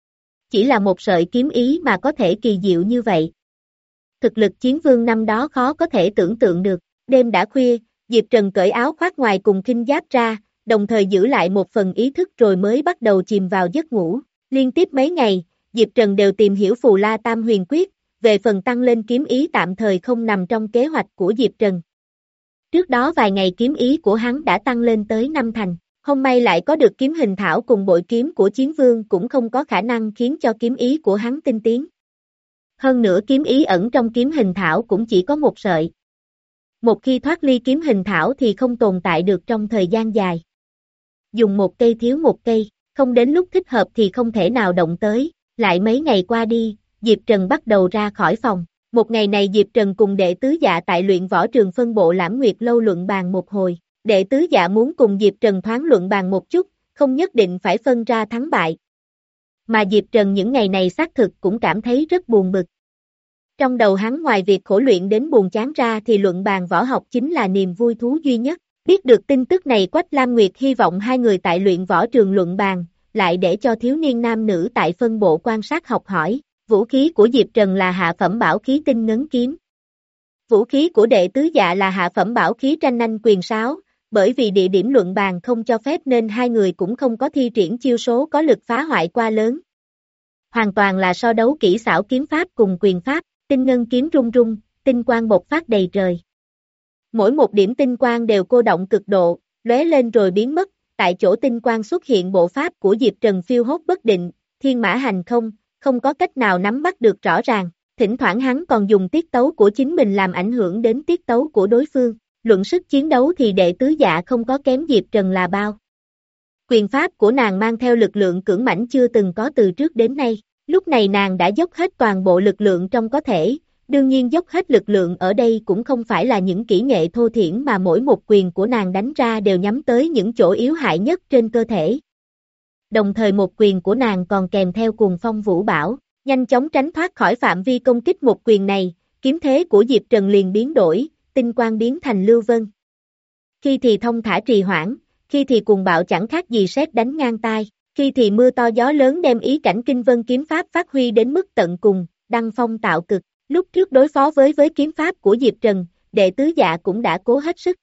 Chỉ là một sợi kiếm ý mà có thể kỳ diệu như vậy. Thực lực chiến vương năm đó khó có thể tưởng tượng được, đêm đã khuya, Diệp Trần cởi áo khoác ngoài cùng khinh giáp ra, đồng thời giữ lại một phần ý thức rồi mới bắt đầu chìm vào giấc ngủ. Liên tiếp mấy ngày, Diệp Trần đều tìm hiểu Phù La Tam Huyền Quyết, về phần tăng lên kiếm ý tạm thời không nằm trong kế hoạch của Diệp Trần. Trước đó vài ngày kiếm ý của hắn đã tăng lên tới năm thành, hôm nay lại có được kiếm hình thảo cùng bội kiếm của chiến vương cũng không có khả năng khiến cho kiếm ý của hắn tinh tiến. Hơn nữa kiếm ý ẩn trong kiếm hình thảo cũng chỉ có một sợi. Một khi thoát ly kiếm hình thảo thì không tồn tại được trong thời gian dài. dùng một cây thiếu một cây, không đến lúc thích hợp thì không thể nào động tới. Lại mấy ngày qua đi, Diệp Trần bắt đầu ra khỏi phòng. Một ngày này Diệp Trần cùng đệ tứ dạ tại luyện võ trường phân bộ Lãm Nguyệt Lâu luận bàn một hồi. Đệ tứ dạ muốn cùng Diệp Trần thoáng luận bàn một chút, không nhất định phải phân ra thắng bại. Mà Diệp Trần những ngày này xác thực cũng cảm thấy rất buồn bực. Trong đầu hắn ngoài việc khổ luyện đến buồn chán ra thì luận bàn võ học chính là niềm vui thú duy nhất. Biết được tin tức này Quách Lam Nguyệt hy vọng hai người tại luyện võ trường luận bàn, lại để cho thiếu niên nam nữ tại phân bộ quan sát học hỏi. Vũ khí của Diệp Trần là hạ phẩm bảo khí tinh ngấn kiếm. Vũ khí của đệ tứ dạ là hạ phẩm bảo khí tranh anh quyền sáo, bởi vì địa điểm luận bàn không cho phép nên hai người cũng không có thi triển chiêu số có lực phá hoại quá lớn. Hoàn toàn là so đấu kỹ xảo kiếm pháp cùng quyền pháp, tinh ngân kiếm rung rung, tinh quang bộc phát đầy trời. Mỗi một điểm tinh quang đều cô động cực độ, lóe lên rồi biến mất, tại chỗ tinh quang xuất hiện bộ pháp của Diệp Trần phiêu hốt bất định, thiên mã hành không, không có cách nào nắm bắt được rõ ràng, thỉnh thoảng hắn còn dùng tiết tấu của chính mình làm ảnh hưởng đến tiết tấu của đối phương, luận sức chiến đấu thì đệ tứ dạ không có kém Diệp Trần là bao. Quyền pháp của nàng mang theo lực lượng cưỡng mãnh chưa từng có từ trước đến nay, lúc này nàng đã dốc hết toàn bộ lực lượng trong có thể, đương nhiên dốc hết lực lượng ở đây cũng không phải là những kỹ nghệ thô thiển mà mỗi một quyền của nàng đánh ra đều nhắm tới những chỗ yếu hại nhất trên cơ thể. Đồng thời một quyền của nàng còn kèm theo cuồng phong vũ bão, nhanh chóng tránh thoát khỏi phạm vi công kích một quyền này, kiếm thế của Diệp Trần liền biến đổi, tinh quang biến thành lưu vân. Khi thì thông thả trì hoãn, khi thì cuồng bạo chẳng khác gì sét đánh ngang tai, khi thì mưa to gió lớn đem ý cảnh kinh vân kiếm pháp phát huy đến mức tận cùng, đăng phong tạo cực. Lúc trước đối phó với với kiếm pháp của Diệp Trần, đệ tứ dạ cũng đã cố hết sức.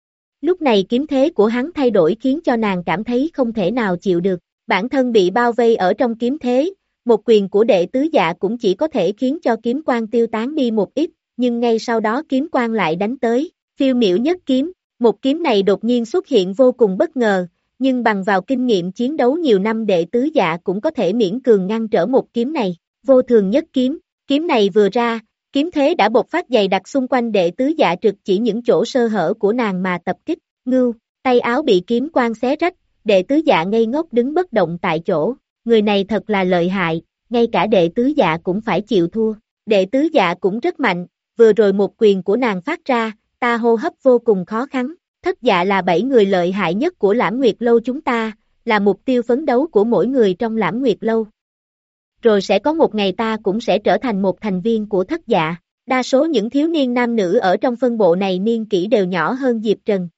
Lúc này kiếm thế của hắn thay đổi khiến cho nàng cảm thấy không thể nào chịu được, bản thân bị bao vây ở trong kiếm thế, một quyền của đệ tứ dạ cũng chỉ có thể khiến cho kiếm quang tiêu tán đi một ít, nhưng ngay sau đó kiếm quang lại đánh tới, phiêu miểu nhất kiếm, một kiếm này đột nhiên xuất hiện vô cùng bất ngờ, nhưng bằng vào kinh nghiệm chiến đấu nhiều năm đệ tứ dạ cũng có thể miễn cường ngăn trở một kiếm này, vô thường nhất kiếm. Kiếm này vừa ra, kiếm thế đã bộc phát dày đặc xung quanh đệ tứ dạ trực chỉ những chỗ sơ hở của nàng mà tập kích, ngưu, tay áo bị kiếm quang xé rách, đệ tứ dạ ngây ngốc đứng bất động tại chỗ, người này thật là lợi hại, ngay cả đệ tứ dạ cũng phải chịu thua, đệ tứ dạ cũng rất mạnh, vừa rồi một quyền của nàng phát ra, ta hô hấp vô cùng khó khăn, thất dạ là bảy người lợi hại nhất của Lãm Nguyệt Lâu chúng ta, là mục tiêu phấn đấu của mỗi người trong Lãm Nguyệt Lâu. Rồi sẽ có một ngày ta cũng sẽ trở thành một thành viên của thất dạ. Đa số những thiếu niên nam nữ ở trong phân bộ này niên kỷ đều nhỏ hơn Diệp Trần.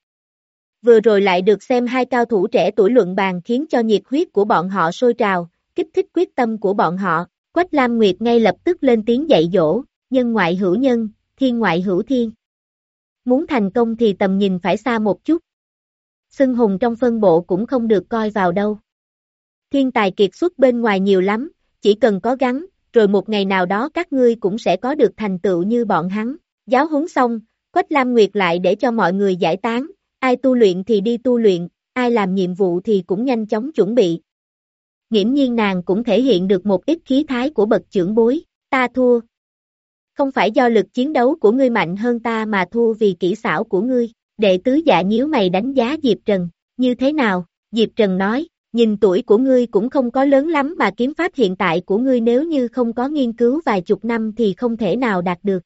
Vừa rồi lại được xem hai cao thủ trẻ tuổi luận bàn khiến cho nhiệt huyết của bọn họ sôi trào, kích thích quyết tâm của bọn họ. Quách Lam Nguyệt ngay lập tức lên tiếng dạy dỗ, nhân ngoại hữu nhân, thiên ngoại hữu thiên. Muốn thành công thì tầm nhìn phải xa một chút. Xưng hùng trong phân bộ cũng không được coi vào đâu. Thiên tài kiệt xuất bên ngoài nhiều lắm. Chỉ cần có gắng, rồi một ngày nào đó các ngươi cũng sẽ có được thành tựu như bọn hắn. Giáo huấn xong, Quách Lam Nguyệt lại để cho mọi người giải tán, ai tu luyện thì đi tu luyện, ai làm nhiệm vụ thì cũng nhanh chóng chuẩn bị. Nghiễm nhiên nàng cũng thể hiện được một ít khí thái của bậc trưởng bối, ta thua. Không phải do lực chiến đấu của ngươi mạnh hơn ta mà thua vì kỹ xảo của ngươi, đệ tứ dạ nhíu mày đánh giá Diệp Trần, như thế nào, Diệp Trần nói. Nhìn tuổi của ngươi cũng không có lớn lắm mà kiếm pháp hiện tại của ngươi nếu như không có nghiên cứu vài chục năm thì không thể nào đạt được.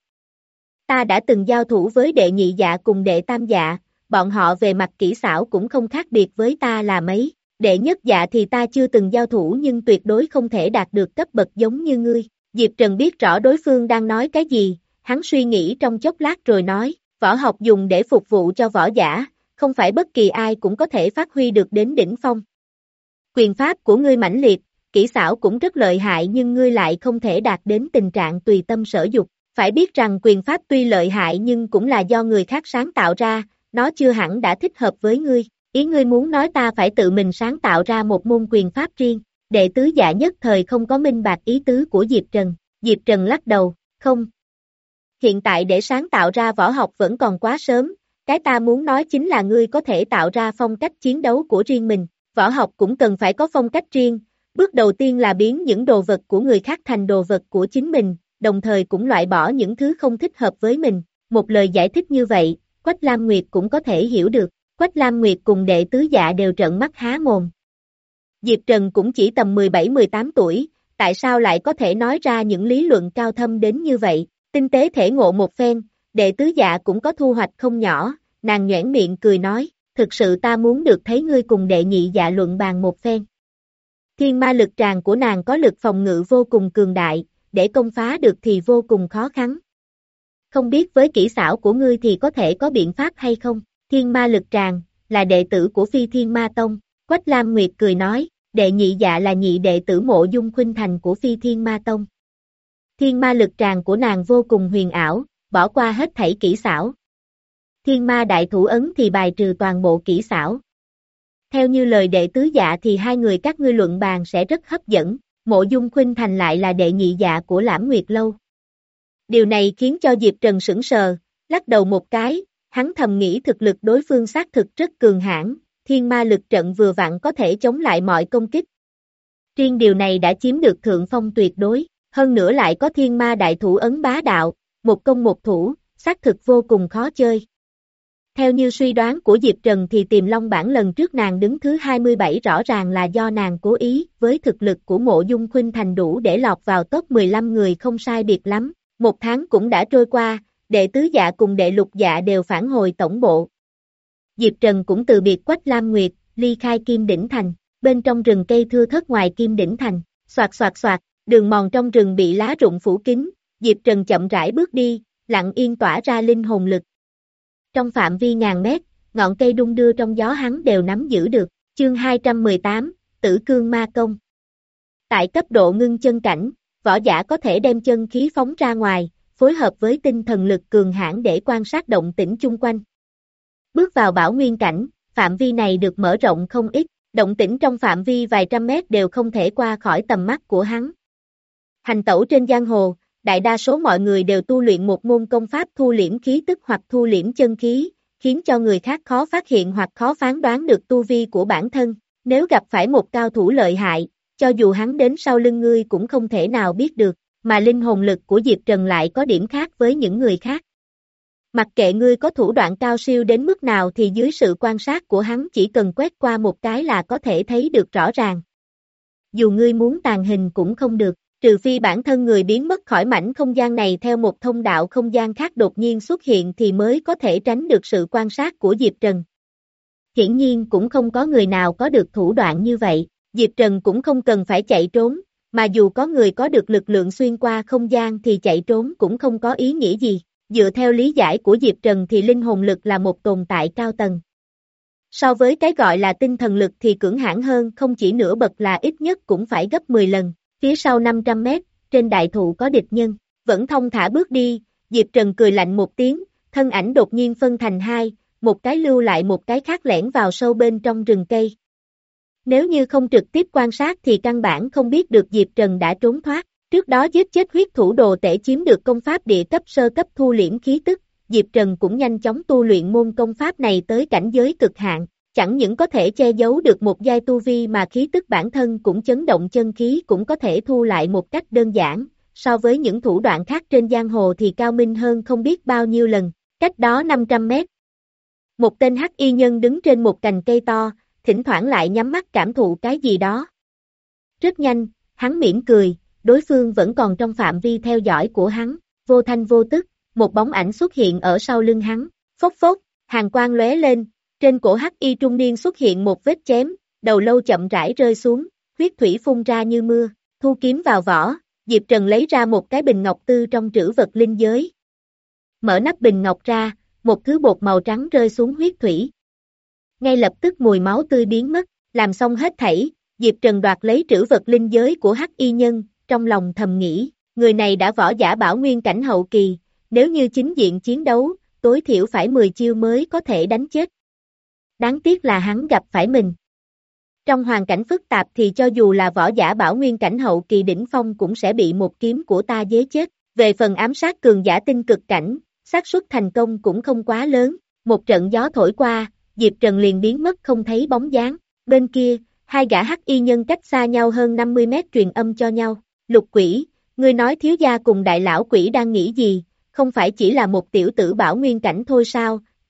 Ta đã từng giao thủ với đệ nhị dạ cùng đệ tam dạ, bọn họ về mặt kỹ xảo cũng không khác biệt với ta là mấy. Đệ nhất dạ thì ta chưa từng giao thủ nhưng tuyệt đối không thể đạt được cấp bậc giống như ngươi. Diệp Trần biết rõ đối phương đang nói cái gì, hắn suy nghĩ trong chốc lát rồi nói, võ học dùng để phục vụ cho võ giả, không phải bất kỳ ai cũng có thể phát huy được đến đỉnh phong. Quyền pháp của ngươi mãnh liệt, kỹ xảo cũng rất lợi hại nhưng ngươi lại không thể đạt đến tình trạng tùy tâm sở dục. Phải biết rằng quyền pháp tuy lợi hại nhưng cũng là do người khác sáng tạo ra, nó chưa hẳn đã thích hợp với ngươi. Ý ngươi muốn nói ta phải tự mình sáng tạo ra một môn quyền pháp riêng. Đệ tứ dạ nhất thời không có minh bạch ý tứ của Diệp Trần. Diệp Trần lắc đầu, không. Hiện tại để sáng tạo ra võ học vẫn còn quá sớm, cái ta muốn nói chính là ngươi có thể tạo ra phong cách chiến đấu của riêng mình. Võ học cũng cần phải có phong cách riêng, bước đầu tiên là biến những đồ vật của người khác thành đồ vật của chính mình, đồng thời cũng loại bỏ những thứ không thích hợp với mình. Một lời giải thích như vậy, Quách Lam Nguyệt cũng có thể hiểu được, Quách Lam Nguyệt cùng đệ tứ dạ đều trợn mắt há mồm. Diệp Trần cũng chỉ tầm mười bảy mười tám tuổi, tại sao lại có thể nói ra những lý luận cao thâm đến như vậy, tinh tế thể ngộ một phen, đệ tứ dạ cũng có thu hoạch không nhỏ, nàng nhoẻn miệng cười nói, thực sự ta muốn được thấy ngươi cùng đệ nhị dạ luận bàn một phen. Thiên ma lực tràng của nàng có lực phòng ngự vô cùng cường đại, để công phá được thì vô cùng khó khăn. Không biết với kỹ xảo của ngươi thì có thể có biện pháp hay không? Thiên ma lực tràng, là đệ tử của Phi Thiên Ma Tông. Quách Lam Nguyệt cười nói, đệ nhị dạ là nhị đệ tử Mộ Dung Khuynh Thành của Phi Thiên Ma Tông. Thiên ma lực tràng của nàng vô cùng huyền ảo, bỏ qua hết thảy kỹ xảo. Thiên ma đại thủ ấn thì bài trừ toàn bộ kỹ xảo. Theo như lời đệ tứ dạ thì hai người các ngươi luận bàn sẽ rất hấp dẫn, Mộ Dung Khuynh Thành lại là đệ nhị dạ của Lãm Nguyệt Lâu. Điều này khiến cho Diệp Trần sững sờ, lắc đầu một cái, hắn thầm nghĩ thực lực đối phương xác thực rất cường hãn, thiên ma lực trận vừa vặn có thể chống lại mọi công kích. Riêng điều này đã chiếm được thượng phong tuyệt đối, hơn nữa lại có thiên ma đại thủ ấn bá đạo, một công một thủ, xác thực vô cùng khó chơi. Theo như suy đoán của Diệp Trần thì Tiềm Long Bảng lần trước nàng đứng thứ hai mươi bảy rõ ràng là do nàng cố ý, với thực lực của Mộ Dung Khuynh Thành đủ để lọt vào top mười lăm người không sai biệt lắm. Một tháng cũng đã trôi qua, đệ tứ dạ cùng đệ lục dạ đều phản hồi tổng bộ. Diệp Trần cũng từ biệt Quách Lam Nguyệt, ly khai Kim Đỉnh Thành, bên trong rừng cây thưa thớt ngoài Kim Đỉnh Thành, soạt soạt soạt, đường mòn trong rừng bị lá rụng phủ kín, Diệp Trần chậm rãi bước đi, lặng yên tỏa ra linh hồn lực. Trong phạm vi ngàn mét, ngọn cây đung đưa trong gió hắn đều nắm giữ được, chương hai trăm mười tám, Tử Cương Ma Công. Tại cấp độ ngưng chân cảnh, võ giả có thể đem chân khí phóng ra ngoài, phối hợp với tinh thần lực cường hãn để quan sát động tĩnh chung quanh. Bước vào bảo nguyên cảnh, phạm vi này được mở rộng không ít, động tĩnh trong phạm vi vài trăm mét đều không thể qua khỏi tầm mắt của hắn. Hành tẩu trên giang hồ, đại đa số mọi người đều tu luyện một môn công pháp thu liễm khí tức hoặc thu liễm chân khí, khiến cho người khác khó phát hiện hoặc khó phán đoán được tu vi của bản thân. Nếu gặp phải một cao thủ lợi hại, cho dù hắn đến sau lưng ngươi cũng không thể nào biết được, mà linh hồn lực của Diệp Trần lại có điểm khác với những người khác. Mặc kệ ngươi có thủ đoạn cao siêu đến mức nào thì dưới sự quan sát của hắn chỉ cần quét qua một cái là có thể thấy được rõ ràng. Dù ngươi muốn tàn hình cũng không được, trừ phi bản thân người biến mất khỏi mảnh không gian này theo một thông đạo không gian khác đột nhiên xuất hiện thì mới có thể tránh được sự quan sát của Diệp Trần. Hiển nhiên cũng không có người nào có được thủ đoạn như vậy. Diệp Trần cũng không cần phải chạy trốn, mà dù có người có được lực lượng xuyên qua không gian thì chạy trốn cũng không có ý nghĩa gì. Dựa theo lý giải của Diệp Trần thì linh hồn lực là một tồn tại cao tầng. So với cái gọi là tinh thần lực thì cưỡng hãn hơn không chỉ nửa bậc là ít nhất cũng phải gấp mười lần. Phía sau năm trăm mét, trên đại thụ có địch nhân, vẫn thông thả bước đi, Diệp Trần cười lạnh một tiếng, thân ảnh đột nhiên phân thành hai, một cái lưu lại một cái khác lẻn vào sâu bên trong rừng cây. Nếu như không trực tiếp quan sát thì căn bản không biết được Diệp Trần đã trốn thoát, trước đó giết chết huyết thủ đồ tể chiếm được công pháp địa cấp sơ cấp thu liễm khí tức, Diệp Trần cũng nhanh chóng tu luyện môn công pháp này tới cảnh giới cực hạn, chẳng những có thể che giấu được một giai tu vi mà khí tức bản thân cũng chấn động chân khí cũng có thể thu lại một cách đơn giản, so với những thủ đoạn khác trên giang hồ thì cao minh hơn không biết bao nhiêu lần, cách đó năm trăm mét. Một tên hắc y nhân đứng trên một cành cây to, thỉnh thoảng lại nhắm mắt cảm thụ cái gì đó. Rất nhanh, hắn mỉm cười, đối phương vẫn còn trong phạm vi theo dõi của hắn, vô thanh vô tức, một bóng ảnh xuất hiện ở sau lưng hắn, phốc phốc, hàn quang lóe lên, trên cổ hắc y trung niên xuất hiện một vết chém, đầu lâu chậm rãi rơi xuống, huyết thủy phun ra như mưa, thu kiếm vào vỏ, Diệp Trần lấy ra một cái bình ngọc tư trong trữ vật linh giới. Mở nắp bình ngọc ra, một thứ bột màu trắng rơi xuống huyết thủy. Ngay lập tức mùi máu tươi biến mất, làm xong hết thảy, Diệp Trần đoạt lấy trữ vật linh giới của hắc y nhân, trong lòng thầm nghĩ, người này đã võ giả bảo nguyên cảnh hậu kỳ, nếu như chính diện chiến đấu, tối thiểu phải mười chiêu mới có thể đánh chết. Đáng tiếc là hắn gặp phải mình. Trong hoàn cảnh phức tạp thì cho dù là võ giả bảo nguyên cảnh hậu kỳ đỉnh phong cũng sẽ bị một kiếm của ta giết chết. Về phần ám sát cường giả tinh cực cảnh, xác suất thành công cũng không quá lớn. Một trận gió thổi qua, Diệp Trần liền biến mất không thấy bóng dáng. Bên kia, hai gã hắc y nhân cách xa nhau hơn năm mươi mét truyền âm cho nhau. Lục Quỷ, ngươi nói thiếu gia cùng đại lão quỷ đang nghĩ gì, không phải chỉ là một tiểu tử bảo nguyên cảnh thôi sao,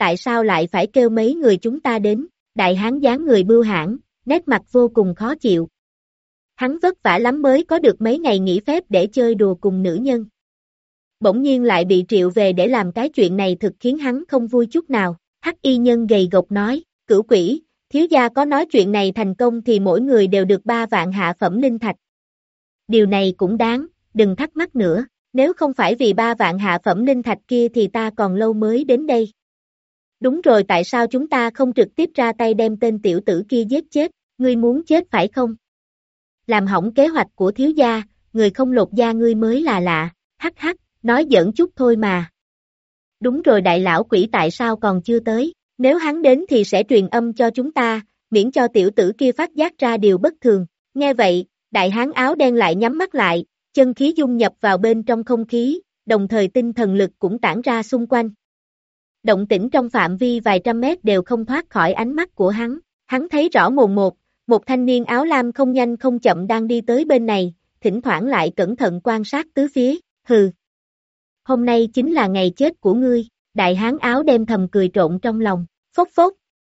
tại sao lại phải kêu mấy người chúng ta đến? Đại hán dáng người bưu hãn, nét mặt vô cùng khó chịu. Hắn vất vả lắm mới có được mấy ngày nghỉ phép để chơi đùa cùng nữ nhân. Bỗng nhiên lại bị triệu về để làm cái chuyện này thực khiến hắn không vui chút nào. Hắc y nhân gầy gộc nói, Cửu Quỷ, thiếu gia có nói chuyện này thành công thì mỗi người đều được ba vạn hạ phẩm linh thạch. Điều này cũng đáng, đừng thắc mắc nữa, nếu không phải vì ba vạn hạ phẩm linh thạch kia thì ta còn lâu mới đến đây. Đúng rồi, tại sao chúng ta không trực tiếp ra tay đem tên tiểu tử kia giết chết, ngươi muốn chết phải không? Làm hỏng kế hoạch của thiếu gia, người không lột da ngươi mới là lạ, hắc hắc, nói giỡn chút thôi mà. Đúng rồi, đại lão quỷ tại sao còn chưa tới, nếu hắn đến thì sẽ truyền âm cho chúng ta, miễn cho tiểu tử kia phát giác ra điều bất thường. Nghe vậy, đại hán áo đen lại nhắm mắt lại, chân khí dung nhập vào bên trong không khí, đồng thời tinh thần lực cũng tản ra xung quanh. Động tĩnh trong phạm vi vài trăm mét đều không thoát khỏi ánh mắt của hắn, hắn thấy rõ mồn một, một thanh niên áo lam không nhanh không chậm đang đi tới bên này, thỉnh thoảng lại cẩn thận quan sát tứ phía, hừ. Hôm nay chính là ngày chết của ngươi, đại hán áo đen thầm cười trộn trong lòng, phốc phốc.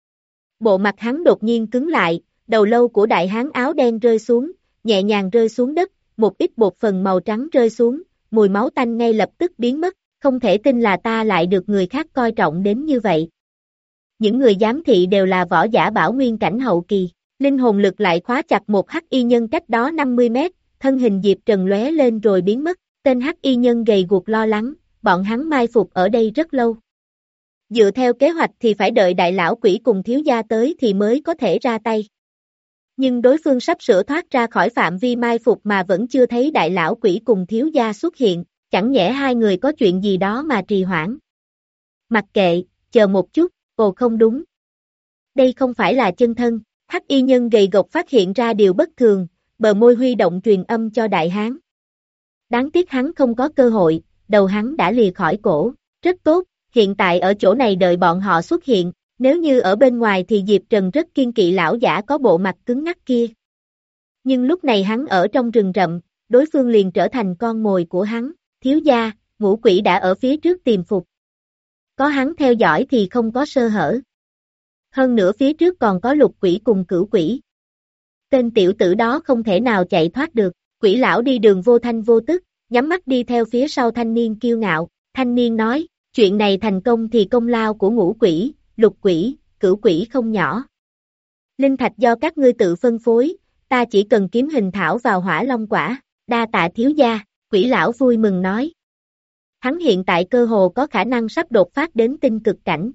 Bộ mặt hắn đột nhiên cứng lại, đầu lâu của đại hán áo đen rơi xuống, nhẹ nhàng rơi xuống đất, một ít bột phần màu trắng rơi xuống, mùi máu tanh ngay lập tức biến mất, không thể tin là ta lại được người khác coi trọng đến như vậy. Những người giám thị đều là võ giả bảo nguyên cảnh hậu kỳ, linh hồn lực lại khóa chặt một hắc y nhân cách đó năm mươi mét, thân hình Diệp Trần lóe lên rồi biến mất, tên hắc y nhân gầy guộc lo lắng, bọn hắn mai phục ở đây rất lâu. Dựa theo kế hoạch thì phải đợi đại lão quỷ cùng thiếu gia tới thì mới có thể ra tay. Nhưng đối phương sắp sửa thoát ra khỏi phạm vi mai phục mà vẫn chưa thấy đại lão quỷ cùng thiếu gia xuất hiện, chẳng nhẽ hai người có chuyện gì đó mà trì hoãn. Mặc kệ, chờ một chút, ồ không đúng. Đây không phải là chân thân, hắc y nhân gầy gộc phát hiện ra điều bất thường, bờ môi huy động truyền âm cho đại hán. Đáng tiếc hắn không có cơ hội, đầu hắn đã lìa khỏi cổ, rất tốt, hiện tại ở chỗ này đợi bọn họ xuất hiện, nếu như ở bên ngoài thì Diệp Trần rất kiên kỵ lão giả có bộ mặt cứng ngắc kia. Nhưng lúc này hắn ở trong rừng rậm, đối phương liền trở thành con mồi của hắn, thiếu gia, ngũ quỷ đã ở phía trước tìm phục. Có hắn theo dõi thì không có sơ hở. Hơn nữa phía trước còn có lục quỷ cùng cửu quỷ. Tên tiểu tử đó không thể nào chạy thoát được, quỷ lão đi đường vô thanh vô tức, nhắm mắt đi theo phía sau thanh niên kiêu ngạo, thanh niên nói, chuyện này thành công thì công lao của ngũ quỷ, lục quỷ, cửu quỷ không nhỏ. Linh thạch do các ngươi tự phân phối, ta chỉ cần kiếm hình thảo vào hỏa long quả, đa tạ thiếu gia, quỷ lão vui mừng nói. Hắn hiện tại cơ hồ có khả năng sắp đột phát đến tinh cực cảnh.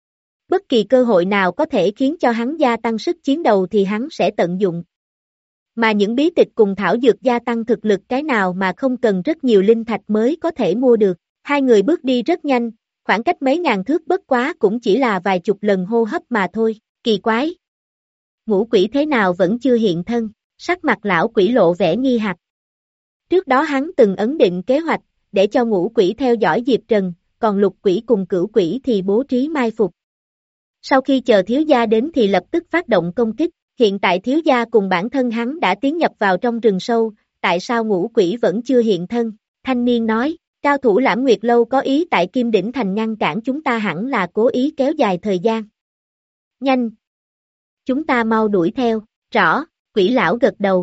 Bất kỳ cơ hội nào có thể khiến cho hắn gia tăng sức chiến đấu thì hắn sẽ tận dụng. Mà những bí tịch cùng thảo dược gia tăng thực lực cái nào mà không cần rất nhiều linh thạch mới có thể mua được. Hai người bước đi rất nhanh, khoảng cách mấy ngàn thước bất quá cũng chỉ là vài chục lần hô hấp mà thôi, kỳ quái. Ngũ quỷ thế nào vẫn chưa hiện thân, sắc mặt lão quỷ lộ vẻ nghi hoặc. Trước đó hắn từng ấn định kế hoạch, để cho ngũ quỷ theo dõi Diệp Trần, còn lục quỷ cùng cửu quỷ thì bố trí mai phục. Sau khi chờ thiếu gia đến thì lập tức phát động công kích, hiện tại thiếu gia cùng bản thân hắn đã tiến nhập vào trong rừng sâu, tại sao ngũ quỷ vẫn chưa hiện thân? Thanh niên nói, cao thủ Lãm Nguyệt Lâu có ý tại Kim Đỉnh Thành ngăn cản chúng ta hẳn là cố ý kéo dài thời gian. Nhanh! Chúng ta mau đuổi theo, rõ, quỷ lão gật đầu.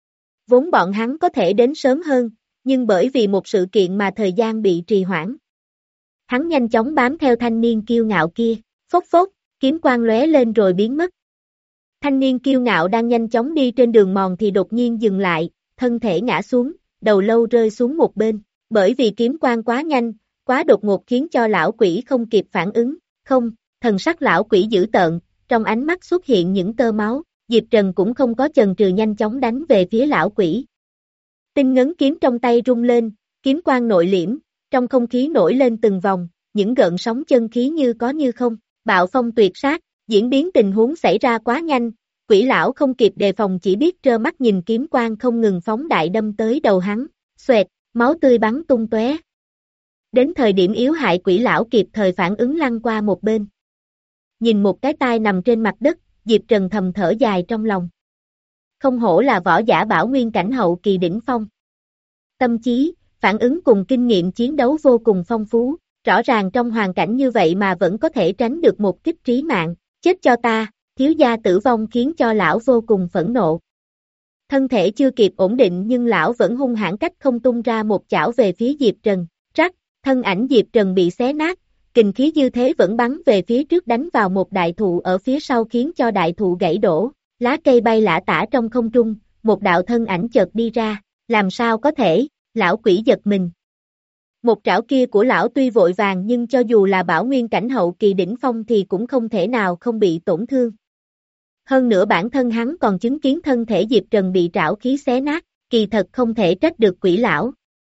Vốn bọn hắn có thể đến sớm hơn, nhưng bởi vì một sự kiện mà thời gian bị trì hoãn. Hắn nhanh chóng bám theo thanh niên kiêu ngạo kia, phốc phốc, kiếm quang lóe lên rồi biến mất. Thanh niên kiêu ngạo đang nhanh chóng đi trên đường mòn thì đột nhiên dừng lại, thân thể ngã xuống, đầu lâu rơi xuống một bên, bởi vì kiếm quang quá nhanh, quá đột ngột khiến cho lão quỷ không kịp phản ứng, không, thần sắc lão quỷ dữ tợn, trong ánh mắt xuất hiện những tơ máu, Diệp Trần cũng không có chần chừ nhanh chóng đánh về phía lão quỷ. Tinh ngấn kiếm trong tay rung lên, kiếm quang nội liễm, trong không khí nổi lên từng vòng, những gợn sóng chân khí như có như không, bạo phong tuyệt sát, diễn biến tình huống xảy ra quá nhanh, quỷ lão không kịp đề phòng chỉ biết trơ mắt nhìn kiếm quang không ngừng phóng đại đâm tới đầu hắn, xoẹt, máu tươi bắn tung tóe. Đến thời điểm yếu hại quỷ lão kịp thời phản ứng lăn qua một bên. Nhìn một cái tai nằm trên mặt đất, Diệp Trần thầm thở dài trong lòng. Không hổ là võ giả bảo nguyên cảnh hậu kỳ đỉnh phong. Tâm trí, phản ứng cùng kinh nghiệm chiến đấu vô cùng phong phú, rõ ràng trong hoàn cảnh như vậy mà vẫn có thể tránh được một kích trí mạng, chết cho ta, thiếu gia tử vong khiến cho lão vô cùng phẫn nộ. Thân thể chưa kịp ổn định nhưng lão vẫn hung hãn cách không tung ra một chảo về phía Diệp Trần, rắc, thân ảnh Diệp Trần bị xé nát, kình khí dư thế vẫn bắn về phía trước đánh vào một đại thụ ở phía sau khiến cho đại thụ gãy đổ, lá cây bay lả tả trong không trung, một đạo thân ảnh chợt đi ra, làm sao có thể, lão quỷ giật mình. Một trảo kia của lão tuy vội vàng nhưng cho dù là bảo nguyên cảnh hậu kỳ đỉnh phong thì cũng không thể nào không bị tổn thương. Hơn nữa bản thân hắn còn chứng kiến thân thể Diệp Trần bị trảo khí xé nát, kỳ thật không thể trách được quỷ lão.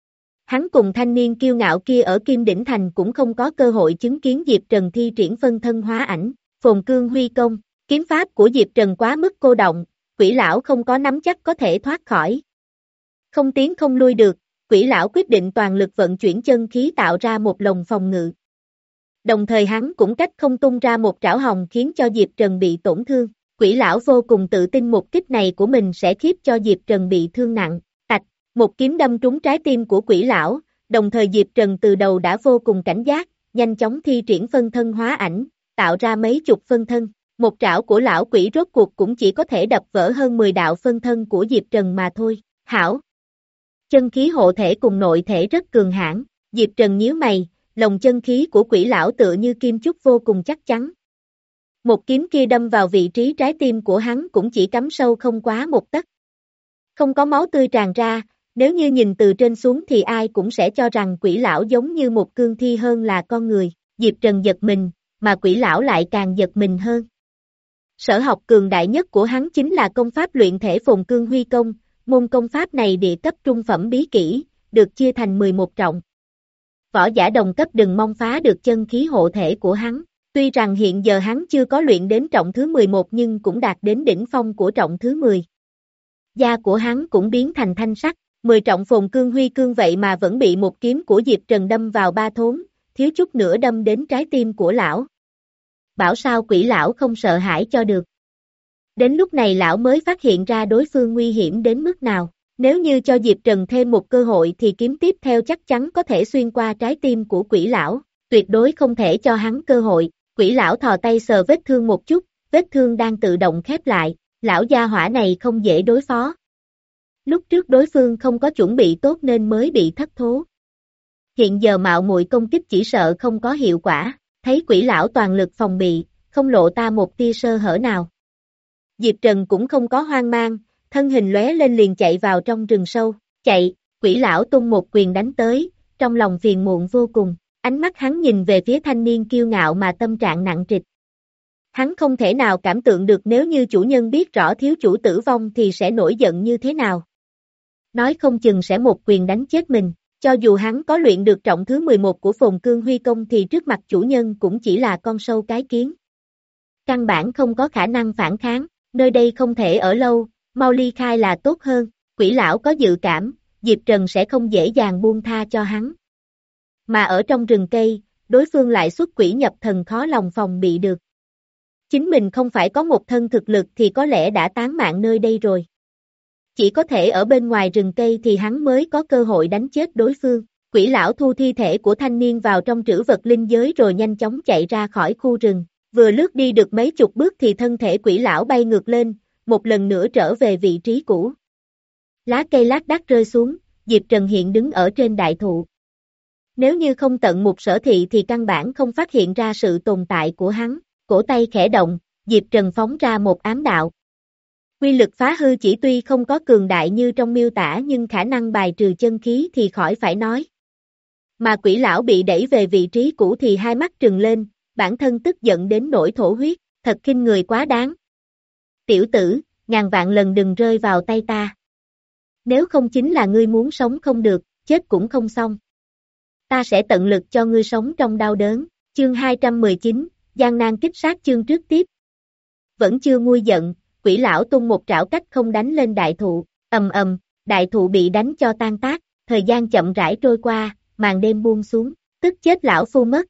Hắn cùng thanh niên kiêu ngạo kia ở Kim Đỉnh Thành cũng không có cơ hội chứng kiến Diệp Trần thi triển phân thân hóa ảnh, phồn cương huy công, kiếm pháp của Diệp Trần quá mức cô động, quỷ lão không có nắm chắc có thể thoát khỏi. Không tiến không lui được, quỷ lão quyết định toàn lực vận chuyển chân khí tạo ra một lồng phòng ngự. Đồng thời hắn cũng cách không tung ra một trảo hồng khiến cho Diệp Trần bị tổn thương. Quỷ lão vô cùng tự tin một kích này của mình sẽ khiếp cho Diệp Trần bị thương nặng, tạch, một kiếm đâm trúng trái tim của quỷ lão, đồng thời Diệp Trần từ đầu đã vô cùng cảnh giác, nhanh chóng thi triển phân thân hóa ảnh, tạo ra mấy chục phân thân, một trảo của lão quỷ rốt cuộc cũng chỉ có thể đập vỡ hơn mười đạo phân thân của Diệp Trần mà thôi, hảo. Chân khí hộ thể cùng nội thể rất cường hãn, Diệp Trần nhíu mày, lồng chân khí của quỷ lão tựa như kim chúc vô cùng chắc chắn. Một kiếm kia đâm vào vị trí trái tim của hắn cũng chỉ cắm sâu không quá một tấc. Không có máu tươi tràn ra, nếu như nhìn từ trên xuống thì ai cũng sẽ cho rằng quỷ lão giống như một cương thi hơn là con người. Diệp Trần giật mình, mà quỷ lão lại càng giật mình hơn. Sở học cường đại nhất của hắn chính là công pháp luyện thể phồn cương huy công, môn công pháp này địa cấp trung phẩm bí kỹ, được chia thành mười một trọng. Võ giả đồng cấp đừng mong phá được chân khí hộ thể của hắn. Tuy rằng hiện giờ hắn chưa có luyện đến trọng thứ mười một nhưng cũng đạt đến đỉnh phong của trọng thứ mười. Da của hắn cũng biến thành thanh sắc, mười trọng phồn cương huy cương vậy mà vẫn bị một kiếm của Diệp Trần đâm vào ba thốn, thiếu chút nữa đâm đến trái tim của lão. Bảo sao quỷ lão không sợ hãi cho được. Đến lúc này lão mới phát hiện ra đối phương nguy hiểm đến mức nào, nếu như cho Diệp Trần thêm một cơ hội thì kiếm tiếp theo chắc chắn có thể xuyên qua trái tim của quỷ lão, tuyệt đối không thể cho hắn cơ hội. Quỷ lão thò tay sờ vết thương một chút, vết thương đang tự động khép lại, lão gia hỏa này không dễ đối phó. Lúc trước đối phương không có chuẩn bị tốt nên mới bị thất thố. Hiện giờ mạo muội công kích chỉ sợ không có hiệu quả, thấy quỷ lão toàn lực phòng bị, không lộ ta một tia sơ hở nào. Diệp Trần cũng không có hoang mang, thân hình lóe lên liền chạy vào trong rừng sâu, chạy, quỷ lão tung một quyền đánh tới, trong lòng phiền muộn vô cùng. Ánh mắt hắn nhìn về phía thanh niên kiêu ngạo mà tâm trạng nặng trịch. Hắn không thể nào cảm tượng được nếu như chủ nhân biết rõ thiếu chủ tử vong thì sẽ nổi giận như thế nào. Nói không chừng sẽ một quyền đánh chết mình, cho dù hắn có luyện được trọng thứ mười một của phồn cương huy công thì trước mặt chủ nhân cũng chỉ là con sâu cái kiến. Căn bản không có khả năng phản kháng, nơi đây không thể ở lâu, mau ly khai là tốt hơn, quỷ lão có dự cảm, Diệp Trần sẽ không dễ dàng buông tha cho hắn. Mà ở trong rừng cây, đối phương lại xuất quỷ nhập thần khó lòng phòng bị được. Chính mình không phải có một thân thực lực thì có lẽ đã tán mạng nơi đây rồi. Chỉ có thể ở bên ngoài rừng cây thì hắn mới có cơ hội đánh chết đối phương. Quỷ lão thu thi thể của thanh niên vào trong trữ vật linh giới rồi nhanh chóng chạy ra khỏi khu rừng. Vừa lướt đi được mấy chục bước thì thân thể quỷ lão bay ngược lên, một lần nữa trở về vị trí cũ. Lá cây lác đác rơi xuống, Diệp Trần hiện đứng ở trên đại thụ. Nếu như không tận một sở thị thì căn bản không phát hiện ra sự tồn tại của hắn, cổ tay khẽ động, Diệp Trần phóng ra một ám đạo. Quy lực phá hư chỉ tuy không có cường đại như trong miêu tả nhưng khả năng bài trừ chân khí thì khỏi phải nói. Mà quỷ lão bị đẩy về vị trí cũ thì hai mắt trừng lên, bản thân tức giận đến nỗi thổ huyết, thật khinh người quá đáng. Tiểu tử, ngàn vạn lần đừng rơi vào tay ta. Nếu không chính là ngươi muốn sống không được, chết cũng không xong. Ta sẽ tận lực cho ngươi sống trong đau đớn. Chương hai trăm mười chín, gian nan kích sát chương trước tiếp. Vẫn chưa nguôi giận, quỷ lão tung một trảo cách không đánh lên đại thụ, ầm ầm, đại thụ bị đánh cho tan tác, thời gian chậm rãi trôi qua, màn đêm buông xuống, tức chết lão phu mất.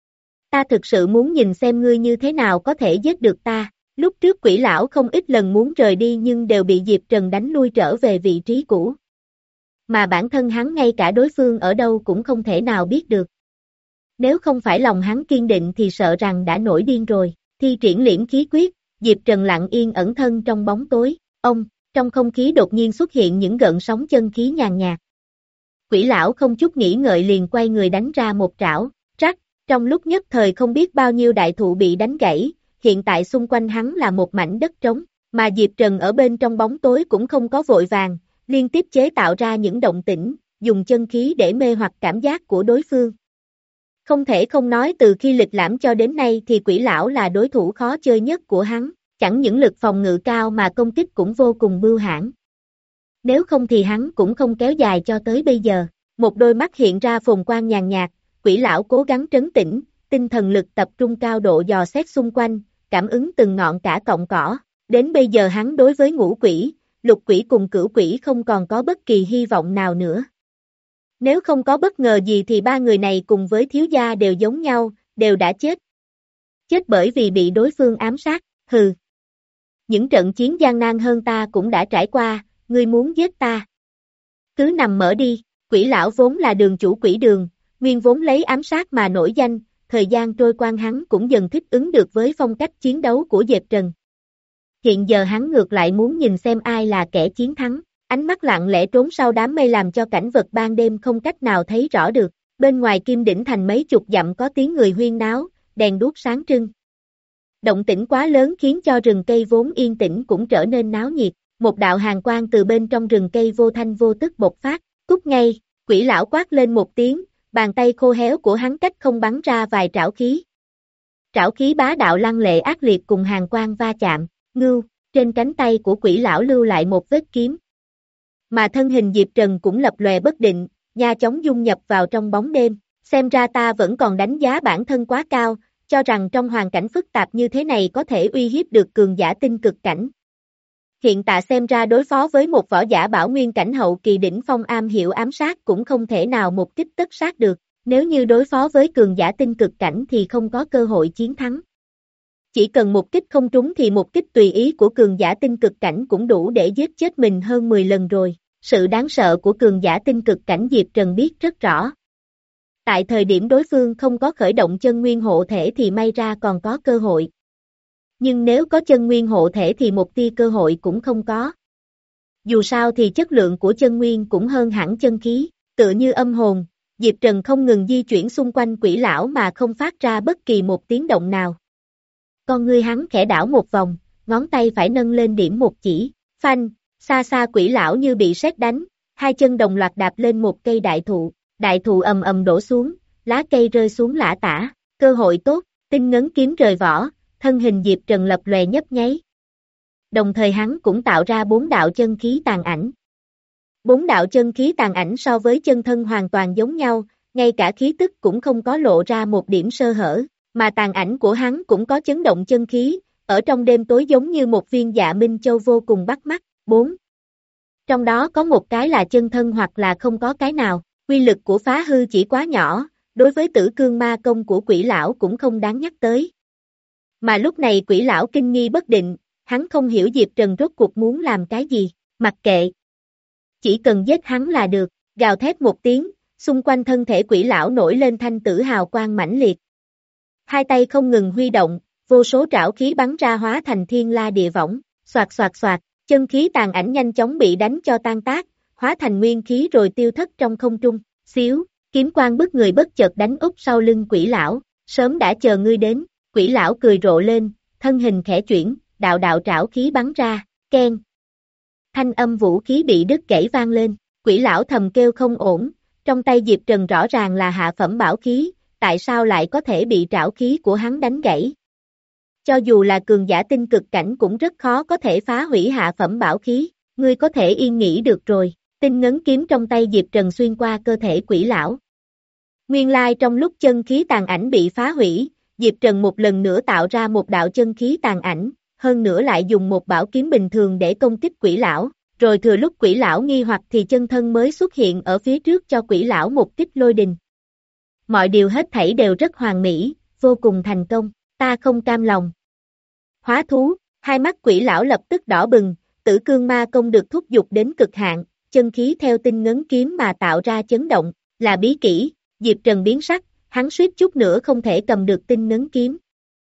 Ta thực sự muốn nhìn xem ngươi như thế nào có thể giết được ta. Lúc trước quỷ lão không ít lần muốn rời đi nhưng đều bị Diệp Trần đánh lui trở về vị trí cũ. Mà bản thân hắn ngay cả đối phương ở đâu cũng không thể nào biết được. Nếu không phải lòng hắn kiên định thì sợ rằng đã nổi điên rồi. Thi triển liễn khí quyết, Diệp Trần lặng yên ẩn thân trong bóng tối. Ông, trong không khí đột nhiên xuất hiện những gợn sóng chân khí nhàn nhạt. Quỷ lão không chút nghĩ ngợi liền quay người đánh ra một trảo, rắc, trong lúc nhất thời không biết bao nhiêu đại thụ bị đánh gãy, hiện tại xung quanh hắn là một mảnh đất trống, mà Diệp Trần ở bên trong bóng tối cũng không có vội vàng, liên tiếp chế tạo ra những động tĩnh, dùng chân khí để mê hoặc cảm giác của đối phương. Không thể không nói từ khi lịch lãm cho đến nay thì quỷ lão là đối thủ khó chơi nhất của hắn, chẳng những lực phòng ngự cao mà công kích cũng vô cùng bưu hãn. Nếu không thì hắn cũng không kéo dài cho tới bây giờ. Một đôi mắt hiện ra phồn quang nhàn nhạt, quỷ lão cố gắng trấn tĩnh, tinh thần lực tập trung cao độ dò xét xung quanh, cảm ứng từng ngọn cả cọng cỏ. Đến bây giờ hắn đối với ngũ quỷ, lục quỷ cùng cửu quỷ không còn có bất kỳ hy vọng nào nữa. Nếu không có bất ngờ gì thì ba người này cùng với thiếu gia đều giống nhau, đều đã chết. Chết bởi vì bị đối phương ám sát, hừ. Những trận chiến gian nan hơn ta cũng đã trải qua, ngươi muốn giết ta. Cứ nằm mở đi, quỷ lão vốn là đường chủ quỷ đường, nguyên vốn lấy ám sát mà nổi danh, thời gian trôi qua hắn cũng dần thích ứng được với phong cách chiến đấu của Diệp Trần. Hiện giờ hắn ngược lại muốn nhìn xem ai là kẻ chiến thắng, ánh mắt lặng lẽ trốn sau đám mây làm cho cảnh vật ban đêm không cách nào thấy rõ được, bên ngoài Kim Đỉnh Thành mấy chục dặm có tiếng người huyên náo, đèn đuốc sáng trưng. Động tĩnh quá lớn khiến cho rừng cây vốn yên tĩnh cũng trở nên náo nhiệt, một đạo hàn quang từ bên trong rừng cây vô thanh vô tức bộc phát, cút ngay, quỷ lão quát lên một tiếng, bàn tay khô héo của hắn cách không bắn ra vài trảo khí. Trảo khí bá đạo lăng lệ ác liệt cùng hàn quang va chạm, ngưu, trên cánh tay của quỷ lão lưu lại một vết kiếm. Mà thân hình Diệp Trần cũng lập lòe bất định, nha chóng dung nhập vào trong bóng đêm, xem ra ta vẫn còn đánh giá bản thân quá cao, cho rằng trong hoàn cảnh phức tạp như thế này có thể uy hiếp được cường giả tinh cực cảnh. Hiện tại xem ra đối phó với một võ giả bảo nguyên cảnh hậu kỳ đỉnh phong am hiểu ám sát cũng không thể nào một kích tất sát được, nếu như đối phó với cường giả tinh cực cảnh thì không có cơ hội chiến thắng. Chỉ cần một kích không trúng thì một kích tùy ý của cường giả tinh cực cảnh cũng đủ để giết chết mình hơn mười lần rồi, sự đáng sợ của cường giả tinh cực cảnh Diệp Trần biết rất rõ. Tại thời điểm đối phương không có khởi động chân nguyên hộ thể thì may ra còn có cơ hội. Nhưng nếu có chân nguyên hộ thể thì một tia cơ hội cũng không có. Dù sao thì chất lượng của chân nguyên cũng hơn hẳn chân khí, tựa như âm hồn, Diệp Trần không ngừng di chuyển xung quanh quỷ lão mà không phát ra bất kỳ một tiếng động nào. Con ngươi hắn khẽ đảo một vòng, ngón tay phải nâng lên điểm một chỉ, phanh, xa xa quỷ lão như bị sét đánh, hai chân đồng loạt đạp lên một cây đại thụ, đại thụ ầm ầm đổ xuống, lá cây rơi xuống lả tả, cơ hội tốt, tinh ngấn kiếm rời vỏ, thân hình Diệp Trần lập lòe nhấp nháy. Đồng thời hắn cũng tạo ra bốn đạo chân khí tàn ảnh. Bốn đạo chân khí tàn ảnh so với chân thân hoàn toàn giống nhau, ngay cả khí tức cũng không có lộ ra một điểm sơ hở, mà tàn ảnh của hắn cũng có chấn động chân khí, ở trong đêm tối giống như một viên dạ minh châu vô cùng bắt mắt. Bốn. Trong đó có một cái là chân thân hoặc là không có cái nào, quy lực của phá hư chỉ quá nhỏ, đối với tử cương ma công của quỷ lão cũng không đáng nhắc tới. Mà lúc này quỷ lão kinh nghi bất định, hắn không hiểu Diệp Trần rốt cuộc muốn làm cái gì, mặc kệ. Chỉ cần giết hắn là được, gào thét một tiếng, xung quanh thân thể quỷ lão nổi lên thanh tử hào quang mãnh liệt. Hai tay không ngừng huy động, vô số trảo khí bắn ra hóa thành thiên la địa võng, xoạt xoạt xoạt, chân khí tàn ảnh nhanh chóng bị đánh cho tan tác, hóa thành nguyên khí rồi tiêu thất trong không trung, xíu, kiếm quang bức người bất chợt đánh úp sau lưng quỷ lão, sớm đã chờ ngươi đến, quỷ lão cười rộ lên, thân hình khẽ chuyển, đạo đạo trảo khí bắn ra, keng. Thanh âm vũ khí bị đứt gãy vang lên, quỷ lão thầm kêu không ổn, trong tay Diệp Trần rõ ràng là hạ phẩm bảo khí, tại sao lại có thể bị trảo khí của hắn đánh gãy? Cho dù là cường giả tinh cực cảnh cũng rất khó có thể phá hủy hạ phẩm bảo khí, ngươi có thể yên nghỉ được rồi, tinh ngấn kiếm trong tay Diệp Trần xuyên qua cơ thể quỷ lão. Nguyên lai trong lúc chân khí tàn ảnh bị phá hủy, Diệp Trần một lần nữa tạo ra một đạo chân khí tàn ảnh, hơn nữa lại dùng một bảo kiếm bình thường để công kích quỷ lão, rồi thừa lúc quỷ lão nghi hoặc thì chân thân mới xuất hiện ở phía trước cho quỷ lão một kích lôi đình. Mọi điều hết thảy đều rất hoàn mỹ, vô cùng thành công, ta không cam lòng. Hóa thú, hai mắt quỷ lão lập tức đỏ bừng, tử cương ma công được thúc giục đến cực hạn, chân khí theo tinh ngấn kiếm mà tạo ra chấn động, là bí kỹ, Diệp Trần biến sắc, hắn suýt chút nữa không thể cầm được tinh ngấn kiếm.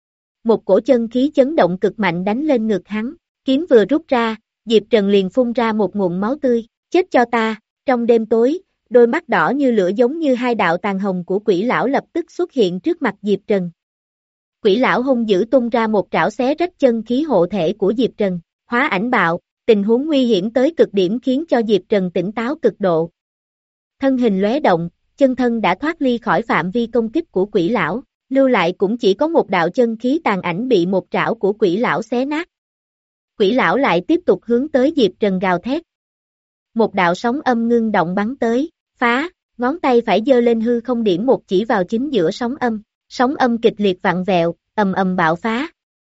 Một cổ chân khí chấn động cực mạnh đánh lên ngực hắn, kiếm vừa rút ra, Diệp Trần liền phun ra một ngụm máu tươi, chết cho ta, trong đêm tối, đôi mắt đỏ như lửa giống như hai đạo tàn hồng của quỷ lão lập tức xuất hiện trước mặt Diệp Trần. Quỷ lão hung dữ tung ra một trảo xé rách chân khí hộ thể của Diệp Trần, hóa ảnh bạo, tình huống nguy hiểm tới cực điểm khiến cho Diệp Trần tỉnh táo cực độ. Thân hình lóe động, chân thân đã thoát ly khỏi phạm vi công kích của quỷ lão, lưu lại cũng chỉ có một đạo chân khí tàn ảnh bị một trảo của quỷ lão xé nát. Quỷ lão lại tiếp tục hướng tới Diệp Trần gào thét. Một đạo sóng âm ngưng động bắn tới, phá, ngón tay phải giơ lên hư không điểm một chỉ vào chính giữa sóng âm, sóng âm kịch liệt vặn vẹo, ầm ầm bạo phá.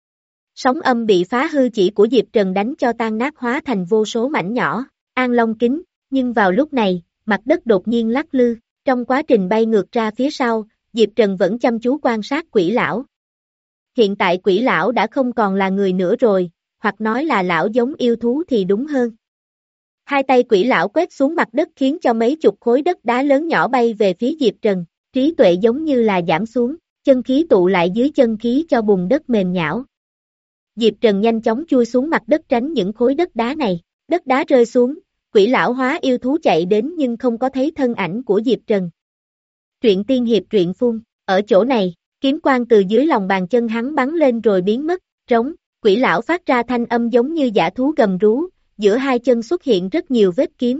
Sóng âm bị phá hư chỉ của Diệp Trần đánh cho tan nát hóa thành vô số mảnh nhỏ, An Long kính, nhưng vào lúc này, mặt đất đột nhiên lắc lư, trong quá trình bay ngược ra phía sau, Diệp Trần vẫn chăm chú quan sát quỷ lão. Hiện tại quỷ lão đã không còn là người nữa rồi, hoặc nói là lão giống yêu thú thì đúng hơn. Hai tay quỷ lão quét xuống mặt đất khiến cho mấy chục khối đất đá lớn nhỏ bay về phía Diệp Trần, trí tuệ giống như là giảm xuống, chân khí tụ lại dưới chân khí cho bùn đất mềm nhão. Diệp Trần nhanh chóng chui xuống mặt đất tránh những khối đất đá này, đất đá rơi xuống, quỷ lão hóa yêu thú chạy đến nhưng không có thấy thân ảnh của Diệp Trần. Truyện tiên hiệp truyện phun, ở chỗ này, kiếm quang từ dưới lòng bàn chân hắn bắn lên rồi biến mất, trống, quỷ lão phát ra thanh âm giống như dã thú gầm rú, giữa hai chân xuất hiện rất nhiều vết kiếm.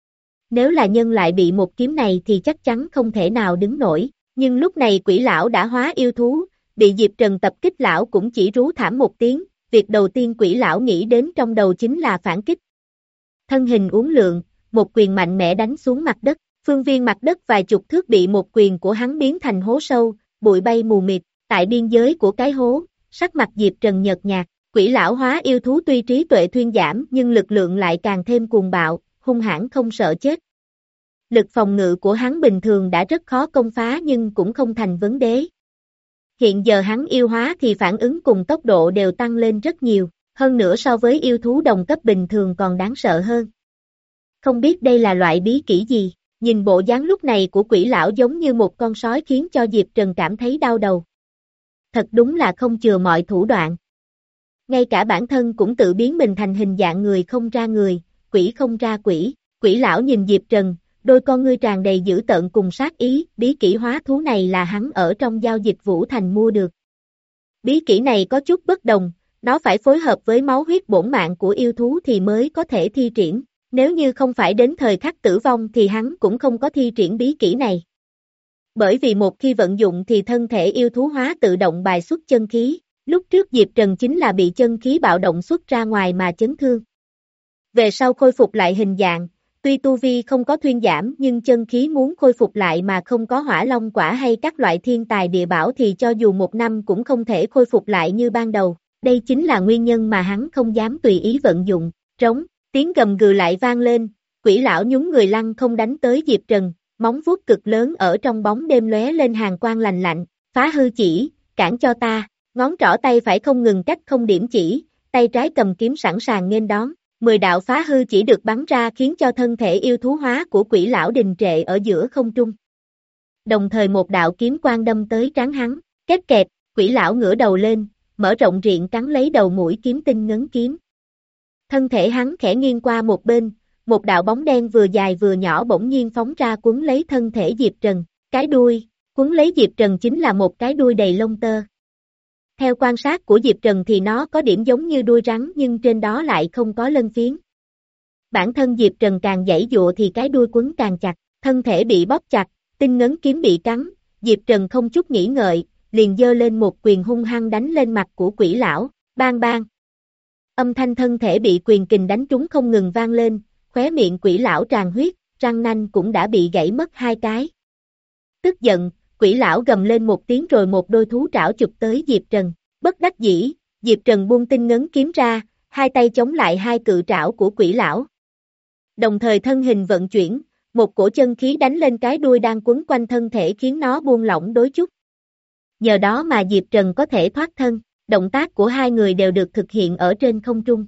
Nếu là nhân lại bị một kiếm này thì chắc chắn không thể nào đứng nổi, nhưng lúc này quỷ lão đã hóa yêu thú, bị Diệp Trần tập kích lão cũng chỉ rú thảm một tiếng, việc đầu tiên quỷ lão nghĩ đến trong đầu chính là phản kích. Thân hình uốn lượn, một quyền mạnh mẽ đánh xuống mặt đất, phương viên mặt đất vài chục thước bị một quyền của hắn biến thành hố sâu, bụi bay mù mịt, tại biên giới của cái hố, sắc mặt Diệp Trần nhợt nhạt, quỷ lão hóa yêu thú tuy trí tuệ thuyên giảm nhưng lực lượng lại càng thêm cuồng bạo, hung hãn không sợ chết. Lực phòng ngự của hắn bình thường đã rất khó công phá nhưng cũng không thành vấn đề. Hiện giờ hắn yêu hóa thì phản ứng cùng tốc độ đều tăng lên rất nhiều, hơn nữa so với yêu thú đồng cấp bình thường còn đáng sợ hơn. Không biết đây là loại bí kỹ gì, nhìn bộ dáng lúc này của quỷ lão giống như một con sói khiến cho Diệp Trần cảm thấy đau đầu. Thật đúng là không chừa mọi thủ đoạn. Ngay cả bản thân cũng tự biến mình thành hình dạng người không ra người, quỷ không ra quỷ, quỷ lão nhìn Diệp Trần, đôi con ngươi tràn đầy dữ tợn cùng sát ý, bí kỹ hóa thú này là hắn ở trong giao dịch Vũ Thành mua được. Bí kỹ này có chút bất đồng, nó phải phối hợp với máu huyết bổn mạng của yêu thú thì mới có thể thi triển, nếu như không phải đến thời khắc tử vong thì hắn cũng không có thi triển bí kỹ này. Bởi vì một khi vận dụng thì thân thể yêu thú hóa tự động bài xuất chân khí, lúc trước Diệp Trần chính là bị chân khí bạo động xuất ra ngoài mà chấn thương. Về sau khôi phục lại hình dạng, tuy tu vi không có thuyên giảm nhưng chân khí muốn khôi phục lại mà không có hỏa long quả hay các loại thiên tài địa bảo thì cho dù một năm cũng không thể khôi phục lại như ban đầu. Đây chính là nguyên nhân mà hắn không dám tùy ý vận dụng. Trống, tiếng gầm gừ lại vang lên, quỷ lão nhún người lăn không đánh tới Diệp Trần, móng vuốt cực lớn ở trong bóng đêm lóe lên hàn quang lành lạnh, phá hư chỉ, cản cho ta, ngón trỏ tay phải không ngừng cách không điểm chỉ, tay trái cầm kiếm sẵn sàng nghênh đón. Mười đạo phá hư chỉ được bắn ra khiến cho thân thể yêu thú hóa của quỷ lão đình trệ ở giữa không trung. Đồng thời một đạo kiếm quang đâm tới trán hắn, két kẹt, quỷ lão ngửa đầu lên, mở rộng riệng cắn lấy đầu mũi kiếm tinh ngấn kiếm. Thân thể hắn khẽ nghiêng qua một bên, một đạo bóng đen vừa dài vừa nhỏ bỗng nhiên phóng ra cuốn lấy thân thể Diệp Trần, cái đuôi, cuốn lấy Diệp Trần chính là một cái đuôi đầy lông tơ. Theo quan sát của Diệp Trần thì nó có điểm giống như đuôi rắn nhưng trên đó lại không có lân phiến. Bản thân Diệp Trần càng giãy giụa thì cái đuôi quấn càng chặt, thân thể bị bóp chặt, tinh ngấn kiếm bị cắn, Diệp Trần không chút nghĩ ngợi, liền giơ lên một quyền hung hăng đánh lên mặt của quỷ lão, bang bang. Âm thanh thân thể bị quyền kình đánh trúng không ngừng vang lên, khóe miệng quỷ lão tràn huyết, răng nanh cũng đã bị gãy mất hai cái. Tức giận, quỷ lão gầm lên một tiếng rồi một đôi thú trảo chụp tới Diệp Trần, bất đắc dĩ, Diệp Trần buông tinh ngấn kiếm ra, hai tay chống lại hai cự trảo của quỷ lão. Đồng thời thân hình vận chuyển, một cổ chân khí đánh lên cái đuôi đang quấn quanh thân thể khiến nó buông lỏng đôi chút. Nhờ đó mà Diệp Trần có thể thoát thân, động tác của hai người đều được thực hiện ở trên không trung.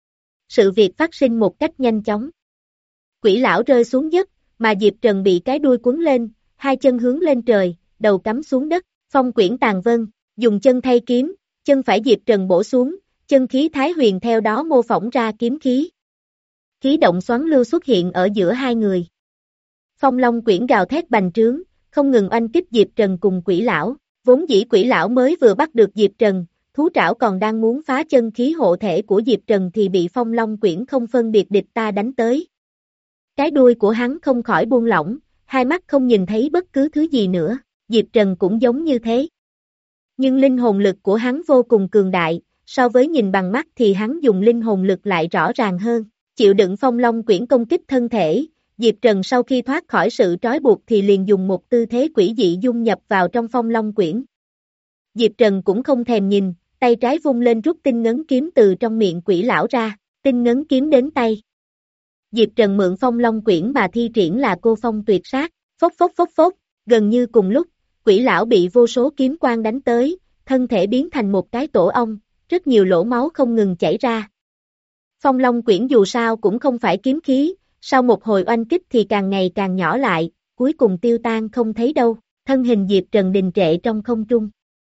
Sự việc phát sinh một cách nhanh chóng. Quỷ lão rơi xuống dốc, mà Diệp Trần bị cái đuôi quấn lên, hai chân hướng lên trời, đầu cắm xuống đất, phong quyển tàn vân, dùng chân thay kiếm, chân phải Diệp Trần bổ xuống, chân khí Thái Huyền theo đó mô phỏng ra kiếm khí. Khí động xoắn lưu xuất hiện ở giữa hai người. Phong Long quyển gào thét bành trướng, không ngừng oanh kích Diệp Trần cùng Quỷ lão, vốn dĩ Quỷ lão mới vừa bắt được Diệp Trần, thú trảo còn đang muốn phá chân khí hộ thể của Diệp Trần thì bị Phong Long quyển không phân biệt địch ta đánh tới. Cái đuôi của hắn không khỏi buông lỏng, hai mắt không nhìn thấy bất cứ thứ gì nữa, Diệp Trần cũng giống như thế. Nhưng linh hồn lực của hắn vô cùng cường đại, so với nhìn bằng mắt thì hắn dùng linh hồn lực lại rõ ràng hơn, chịu đựng Phong Long quyển công kích thân thể. Diệp Trần sau khi thoát khỏi sự trói buộc thì liền dùng một tư thế quỷ dị dung nhập vào trong Phong Long quyển. Diệp Trần cũng không thèm nhìn, tay trái vung lên rút tinh ngấn kiếm từ trong miệng Quỷ lão ra, tinh ngấn kiếm đến tay. Diệp Trần mượn Phong Long quyển mà thi triển là cô phong tuyệt sát, phốc phốc phốc phốc, gần như cùng lúc, Quỷ lão bị vô số kiếm quang đánh tới, thân thể biến thành một cái tổ ong, rất nhiều lỗ máu không ngừng chảy ra. Phong Long quyển dù sao cũng không phải kiếm khí, sau một hồi oanh kích thì càng ngày càng nhỏ lại, cuối cùng tiêu tan không thấy đâu, thân hình Diệp Trần đình trệ trong không trung.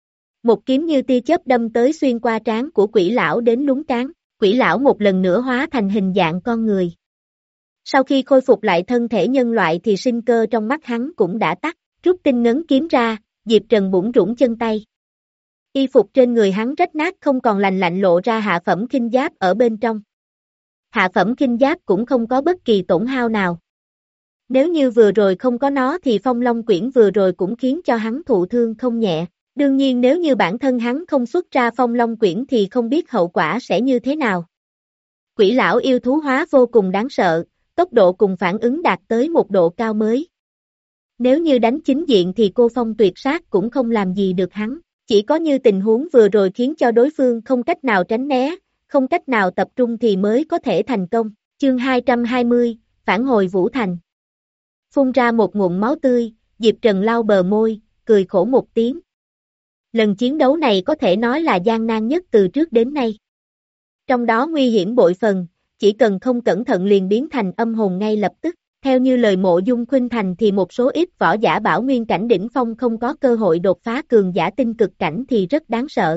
Một kiếm như tia chớp đâm tới xuyên qua trán của Quỷ lão đến lún trán, Quỷ lão một lần nữa hóa thành hình dạng con người. Sau khi khôi phục lại thân thể nhân loại thì sinh cơ trong mắt hắn cũng đã tắt, rút tinh ngấn kiếm ra, Diệp Trần bủn rủn chân tay. Y phục trên người hắn rách nát không còn lành lạnh lộ ra hạ phẩm khinh giáp ở bên trong. Hạ phẩm khinh giáp cũng không có bất kỳ tổn hao nào. Nếu như vừa rồi không có nó thì Phong Long quyển vừa rồi cũng khiến cho hắn thụ thương không nhẹ. Đương nhiên nếu như bản thân hắn không xuất ra Phong Long quyển thì không biết hậu quả sẽ như thế nào. Quỷ lão yêu thú hóa vô cùng đáng sợ, tốc độ cùng phản ứng đạt tới một độ cao mới. Nếu như đánh chính diện thì cô phong tuyệt sát cũng không làm gì được hắn, chỉ có như tình huống vừa rồi khiến cho đối phương không cách nào tránh né, không cách nào tập trung thì mới có thể thành công. Chương hai trăm hai mươi, phản hồi Vũ Thành. Phun ra một ngụm máu tươi, Diệp Trần lau bờ môi, cười khổ một tiếng. Lần chiến đấu này có thể nói là gian nan nhất từ trước đến nay. Trong đó nguy hiểm bội phần, chỉ cần không cẩn thận liền biến thành âm hồn ngay lập tức. Theo như lời Mộ Dung Khuynh Thành thì một số ít võ giả bảo nguyên cảnh đỉnh phong không có cơ hội đột phá cường giả tinh cực cảnh thì rất đáng sợ.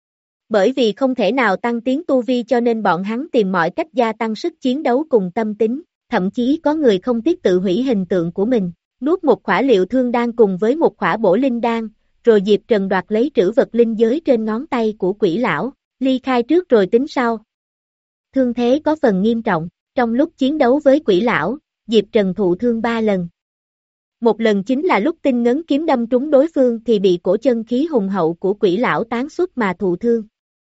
Bởi vì không thể nào tăng tiến tu vi cho nên bọn hắn tìm mọi cách gia tăng sức chiến đấu cùng tâm tính, thậm chí có người không tiếc tự hủy hình tượng của mình, nuốt một khỏa liệu thương đan cùng với một khỏa bổ linh đan, rồi Diệp Trần đoạt lấy trữ vật linh giới trên ngón tay của Quỷ lão, ly khai trước rồi tính sau. Thương thế có phần nghiêm trọng, trong lúc chiến đấu với Quỷ lão, Diệp Trần thụ thương ba lần. Một lần chính là lúc tinh ngấn kiếm đâm trúng đối phương thì bị cổ chân khí hùng hậu của Quỷ lão tán xuất mà thụ thương.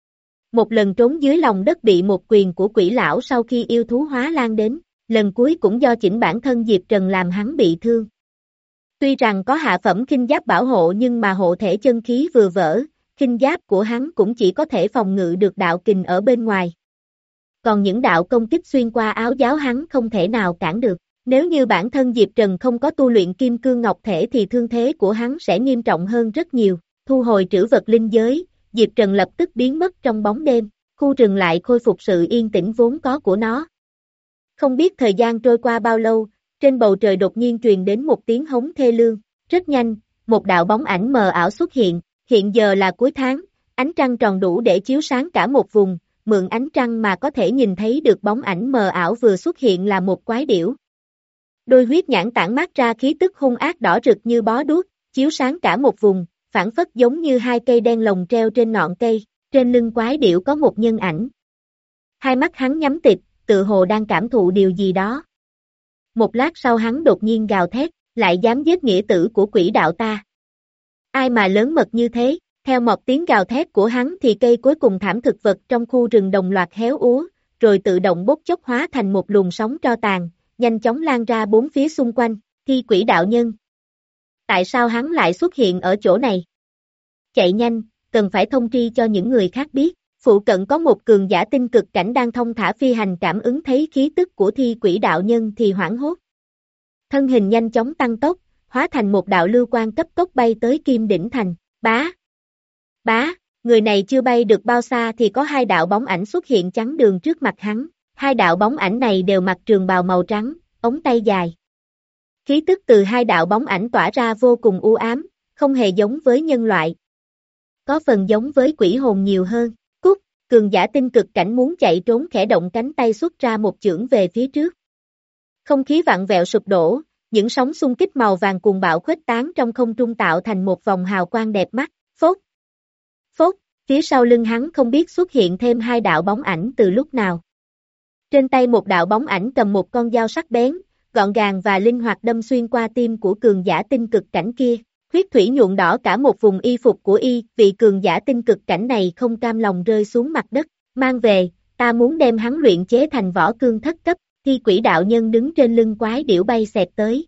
Một lần trốn dưới lòng đất bị một quyền của Quỷ lão sau khi yêu thú hóa lan đến, lần cuối cũng do chỉnh bản thân Diệp Trần làm hắn bị thương. Tuy rằng có hạ phẩm khinh giáp bảo hộ nhưng mà hộ thể chân khí vừa vỡ, khinh giáp của hắn cũng chỉ có thể phòng ngự được đạo kình ở bên ngoài. Còn những đạo công kích xuyên qua áo giáp hắn không thể nào cản được. Nếu như bản thân Diệp Trần không có tu luyện kim cương ngọc thể thì thương thế của hắn sẽ nghiêm trọng hơn rất nhiều. Thu hồi trữ vật linh giới, Diệp Trần lập tức biến mất trong bóng đêm, khu rừng lại khôi phục sự yên tĩnh vốn có của nó. Không biết thời gian trôi qua bao lâu, trên bầu trời đột nhiên truyền đến một tiếng hống thê lương. Rất nhanh, một đạo bóng ảnh mờ ảo xuất hiện, hiện giờ là cuối tháng, ánh trăng tròn đủ để chiếu sáng cả một vùng, mượn ánh trăng mà có thể nhìn thấy được bóng ảnh mờ ảo vừa xuất hiện là một quái điểu. Đôi huyết nhãn tản mát ra khí tức hung ác đỏ rực như bó đuốc, chiếu sáng cả một vùng, phản phất giống như hai cây đen lồng treo trên ngọn cây, trên lưng quái điểu có một nhân ảnh. Hai mắt hắn nhắm tịt, tự hồ đang cảm thụ điều gì đó. Một lát sau hắn đột nhiên gào thét, lại dám giết nghĩa tử của Quỷ đạo ta. Ai mà lớn mật như thế, theo một tiếng gào thét của hắn thì cây cuối cùng thảm thực vật trong khu rừng đồng loạt héo úa, rồi tự động bốc chốc hóa thành một luồng sóng tro tàn, nhanh chóng lan ra bốn phía xung quanh, Thi Quỷ đạo nhân. Tại sao hắn lại xuất hiện ở chỗ này? Chạy nhanh, cần phải thông tri cho những người khác biết, phụ cận có một cường giả tinh cực cảnh đang thông thả phi hành cảm ứng thấy khí tức của Thi Quỷ đạo nhân thì hoảng hốt. Thân hình nhanh chóng tăng tốc, hóa thành một đạo lưu quang cấp tốc bay tới Kim Đỉnh Thành, bá. Bá, người này chưa bay được bao xa thì có hai đạo bóng ảnh xuất hiện chắn đường trước mặt hắn. Hai đạo bóng ảnh này đều mặc trường bào màu trắng, ống tay dài. Khí tức từ hai đạo bóng ảnh tỏa ra vô cùng u ám, không hề giống với nhân loại. Có phần giống với quỷ hồn nhiều hơn. Cút, cường giả tinh cực cảnh muốn chạy trốn khẽ động cánh tay xuất ra một chưởng về phía trước. Không khí vặn vẹo sụp đổ, những sóng xung kích màu vàng cuồng bạo khuếch tán trong không trung tạo thành một vòng hào quang đẹp mắt. Phốt, phốt, phía sau lưng hắn không biết xuất hiện thêm hai đạo bóng ảnh từ lúc nào. Trên tay một đạo bóng ảnh cầm một con dao sắc bén, gọn gàng và linh hoạt đâm xuyên qua tim của cường giả tinh cực cảnh kia. Huyết thủy nhuộm đỏ cả một vùng y phục của y, vị cường giả tinh cực cảnh này không cam lòng rơi xuống mặt đất. Mang về, ta muốn đem hắn luyện chế thành võ cương thất cấp. Thi quỷ đạo nhân đứng trên lưng quái điểu bay xẹt tới.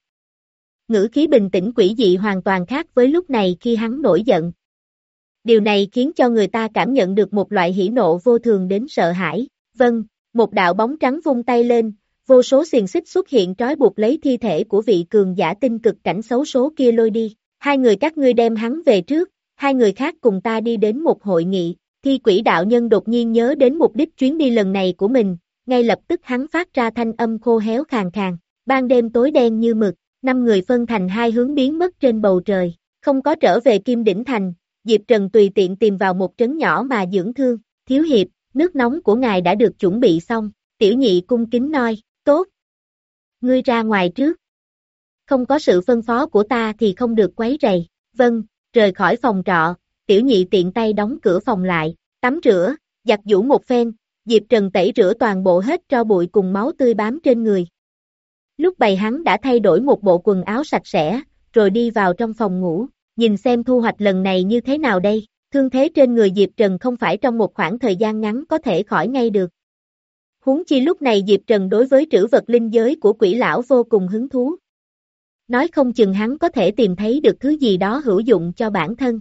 Ngữ khí bình tĩnh quỷ dị hoàn toàn khác với lúc này khi hắn nổi giận. Điều này khiến cho người ta cảm nhận được một loại hỉ nộ vô thường đến sợ hãi. Vâng, một đạo bóng trắng vung tay lên, vô số xiềng xích xuất hiện trói buộc lấy thi thể của vị cường giả tinh cực cảnh xấu số kia lôi đi. Hai người các ngươi đem hắn về trước, hai người khác cùng ta đi đến một hội nghị. Thi quỷ đạo nhân đột nhiên nhớ đến mục đích chuyến đi lần này của mình, ngay lập tức hắn phát ra thanh âm khô héo khàn khàn. Ban đêm tối đen như mực, năm người phân thành hai hướng biến mất trên bầu trời, không có trở về Kim Đỉnh Thành. Diệp Trần tùy tiện tìm vào một trấn nhỏ mà dưỡng thương. Thiếu hiệp, nước nóng của ngài đã được chuẩn bị xong. Tiểu nhị cung kính nói, tốt. Ngươi ra ngoài trước. Không có sự phân phó của ta thì không được quấy rầy. Vâng, rời khỏi phòng trọ, tiểu nhị tiện tay đóng cửa phòng lại, tắm rửa, giặt giũ một phen, Diệp Trần tẩy rửa toàn bộ hết tro bụi cùng máu tươi bám trên người. Lúc bày hắn đã thay đổi một bộ quần áo sạch sẽ, rồi đi vào trong phòng ngủ, nhìn xem thu hoạch lần này như thế nào đây. Thương thế trên người Diệp Trần không phải trong một khoảng thời gian ngắn có thể khỏi ngay được. Huống chi lúc này Diệp Trần đối với trữ vật linh giới của quỷ lão vô cùng hứng thú. Nói không chừng hắn có thể tìm thấy được thứ gì đó hữu dụng cho bản thân.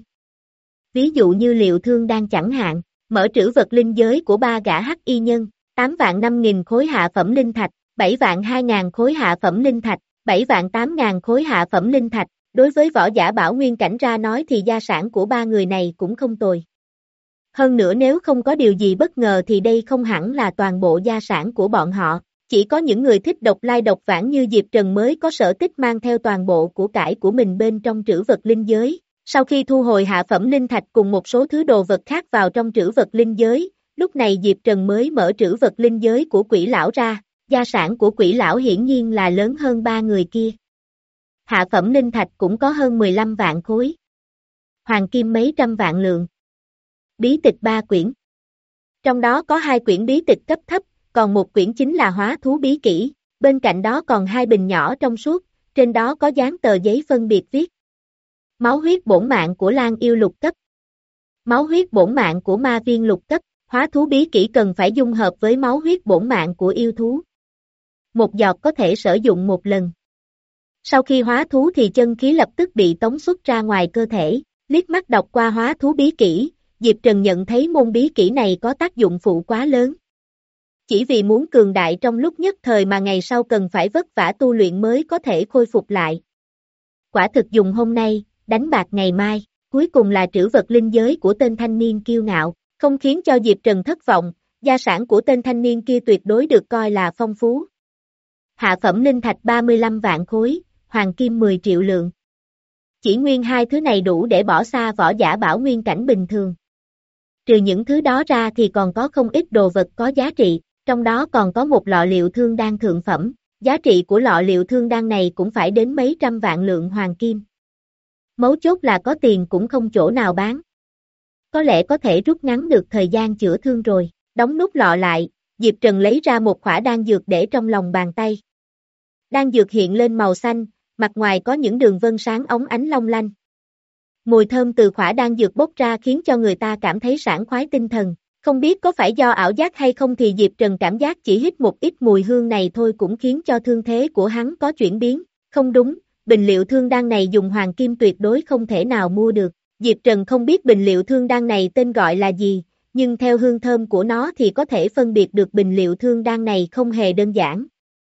Ví dụ như liệu thương đan chẳng hạn, mở trữ vật linh giới của ba gã hắc y nhân, tám vạn năm nghìn khối hạ phẩm linh thạch, bảy vạn hai ngàn khối hạ phẩm linh thạch, bảy vạn tám ngàn khối hạ phẩm linh thạch. Đối với võ giả bảo nguyên cảnh ra nói thì gia sản của ba người này cũng không tồi. Hơn nữa nếu không có điều gì bất ngờ thì đây không hẳn là toàn bộ gia sản của bọn họ. Chỉ có những người thích độc lai độc vãng như Diệp Trần mới có sở thích mang theo toàn bộ của cải của mình bên trong trữ vật linh giới. Sau khi thu hồi hạ phẩm linh thạch cùng một số thứ đồ vật khác vào trong trữ vật linh giới, lúc này Diệp Trần mới mở trữ vật linh giới của quỷ lão ra. Gia sản của quỷ lão hiển nhiên là lớn hơn ba người kia. Hạ phẩm linh thạch cũng có hơn mười lăm vạn khối. Hoàng kim mấy trăm vạn lượng. Bí tịch ba quyển. Trong đó có hai quyển bí tịch cấp thấp, còn một quyển chính là hóa thú bí kỹ, bên cạnh đó còn hai bình nhỏ trong suốt, trên đó có dán tờ giấy phân biệt viết. Máu huyết bổn mạng của Lan yêu lục cấp. Máu huyết bổn mạng của ma viên lục cấp, hóa thú bí kỹ cần phải dung hợp với máu huyết bổn mạng của yêu thú. Một giọt có thể sử dụng một lần. Sau khi hóa thú thì chân khí lập tức bị tống xuất ra ngoài cơ thể, liếc mắt đọc qua hóa thú bí kỹ, Diệp Trần nhận thấy môn bí kỹ này có tác dụng phụ quá lớn. Chỉ vì muốn cường đại trong lúc nhất thời mà ngày sau cần phải vất vả tu luyện mới có thể khôi phục lại. Quả thực dùng hôm nay, đánh bạc ngày mai, cuối cùng là trữ vật linh giới của tên thanh niên kiêu ngạo, không khiến cho Diệp Trần thất vọng, gia sản của tên thanh niên kia tuyệt đối được coi là phong phú. Hạ phẩm linh thạch ba mươi lăm vạn khối, hoàng kim mười triệu lượng. Chỉ nguyên hai thứ này đủ để bỏ xa võ giả bảo nguyên cảnh bình thường. Trừ những thứ đó ra thì còn có không ít đồ vật có giá trị, trong đó còn có một lọ liệu thương đan thượng phẩm, giá trị của lọ liệu thương đan này cũng phải đến mấy trăm vạn lượng hoàng kim. Mấu chốt là có tiền cũng không chỗ nào bán. Có lẽ có thể rút ngắn được thời gian chữa thương rồi, đóng nút lọ lại, Diệp Trần lấy ra một khỏa đan dược để trong lòng bàn tay. Đan dược hiện lên màu xanh, mặt ngoài có những đường vân sáng óng ánh long lanh. Mùi thơm từ khỏa đan dược bốc ra khiến cho người ta cảm thấy sảng khoái tinh thần. Không biết có phải do ảo giác hay không thì Diệp Trần cảm giác chỉ hít một ít mùi hương này thôi cũng khiến cho thương thế của hắn có chuyển biến. Không đúng, bình liệu thương đan này dùng hoàng kim tuyệt đối không thể nào mua được. Diệp Trần không biết bình liệu thương đan này tên gọi là gì, nhưng theo hương thơm của nó thì có thể phân biệt được bình liệu thương đan này không hề đơn giản.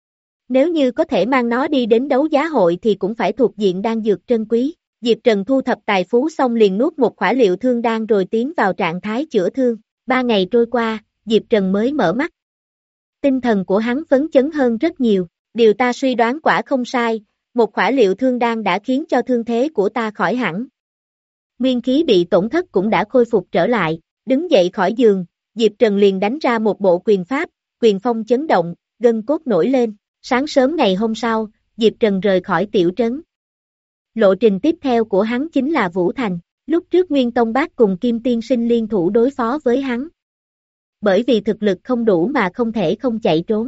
Nếu như có thể mang nó đi đến đấu giá hội thì cũng phải thuộc diện đan dược trân quý. Diệp Trần thu thập tài phú xong liền nuốt một khỏa liệu thương đan rồi tiến vào trạng thái chữa thương. Ba ngày trôi qua, Diệp Trần mới mở mắt. Tinh thần của hắn phấn chấn hơn rất nhiều. Điều ta suy đoán quả không sai, một khỏa liệu thương đan đã khiến cho thương thế của ta khỏi hẳn. nguyên khí bị tổn thất cũng đã khôi phục trở lại, đứng dậy khỏi giường, Diệp Trần liền đánh ra một bộ quyền pháp, quyền phong chấn động, gân cốt nổi lên, sáng sớm ngày hôm sau, Diệp Trần rời khỏi tiểu trấn. Lộ trình tiếp theo của hắn chính là Vũ Thành, lúc trước Nguyên Tông Bác cùng Kim Tiên Sinh liên thủ đối phó với hắn. Bởi vì thực lực không đủ mà không thể không chạy trốn.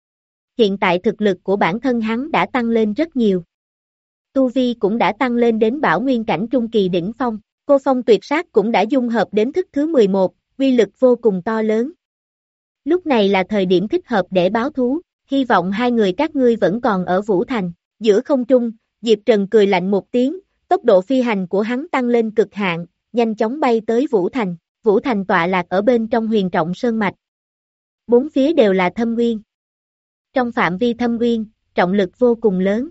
Hiện tại thực lực của bản thân hắn đã tăng lên rất nhiều. Tu Vi cũng đã tăng lên đến bảo nguyên cảnh trung kỳ đỉnh phong, cô phong tuyệt sát cũng đã dung hợp đến thức thứ mười một, uy lực vô cùng to lớn. Lúc này là thời điểm thích hợp để báo thú, hy vọng hai người các ngươi vẫn còn ở Vũ Thành. Giữa không trung, Diệp Trần cười lạnh một tiếng, tốc độ phi hành của hắn tăng lên cực hạn, nhanh chóng bay tới Vũ Thành. Vũ Thành tọa lạc ở bên trong huyền trọng sơn mạch. Bốn phía đều là thâm nguyên. Trong phạm vi thâm nguyên, trọng lực vô cùng lớn.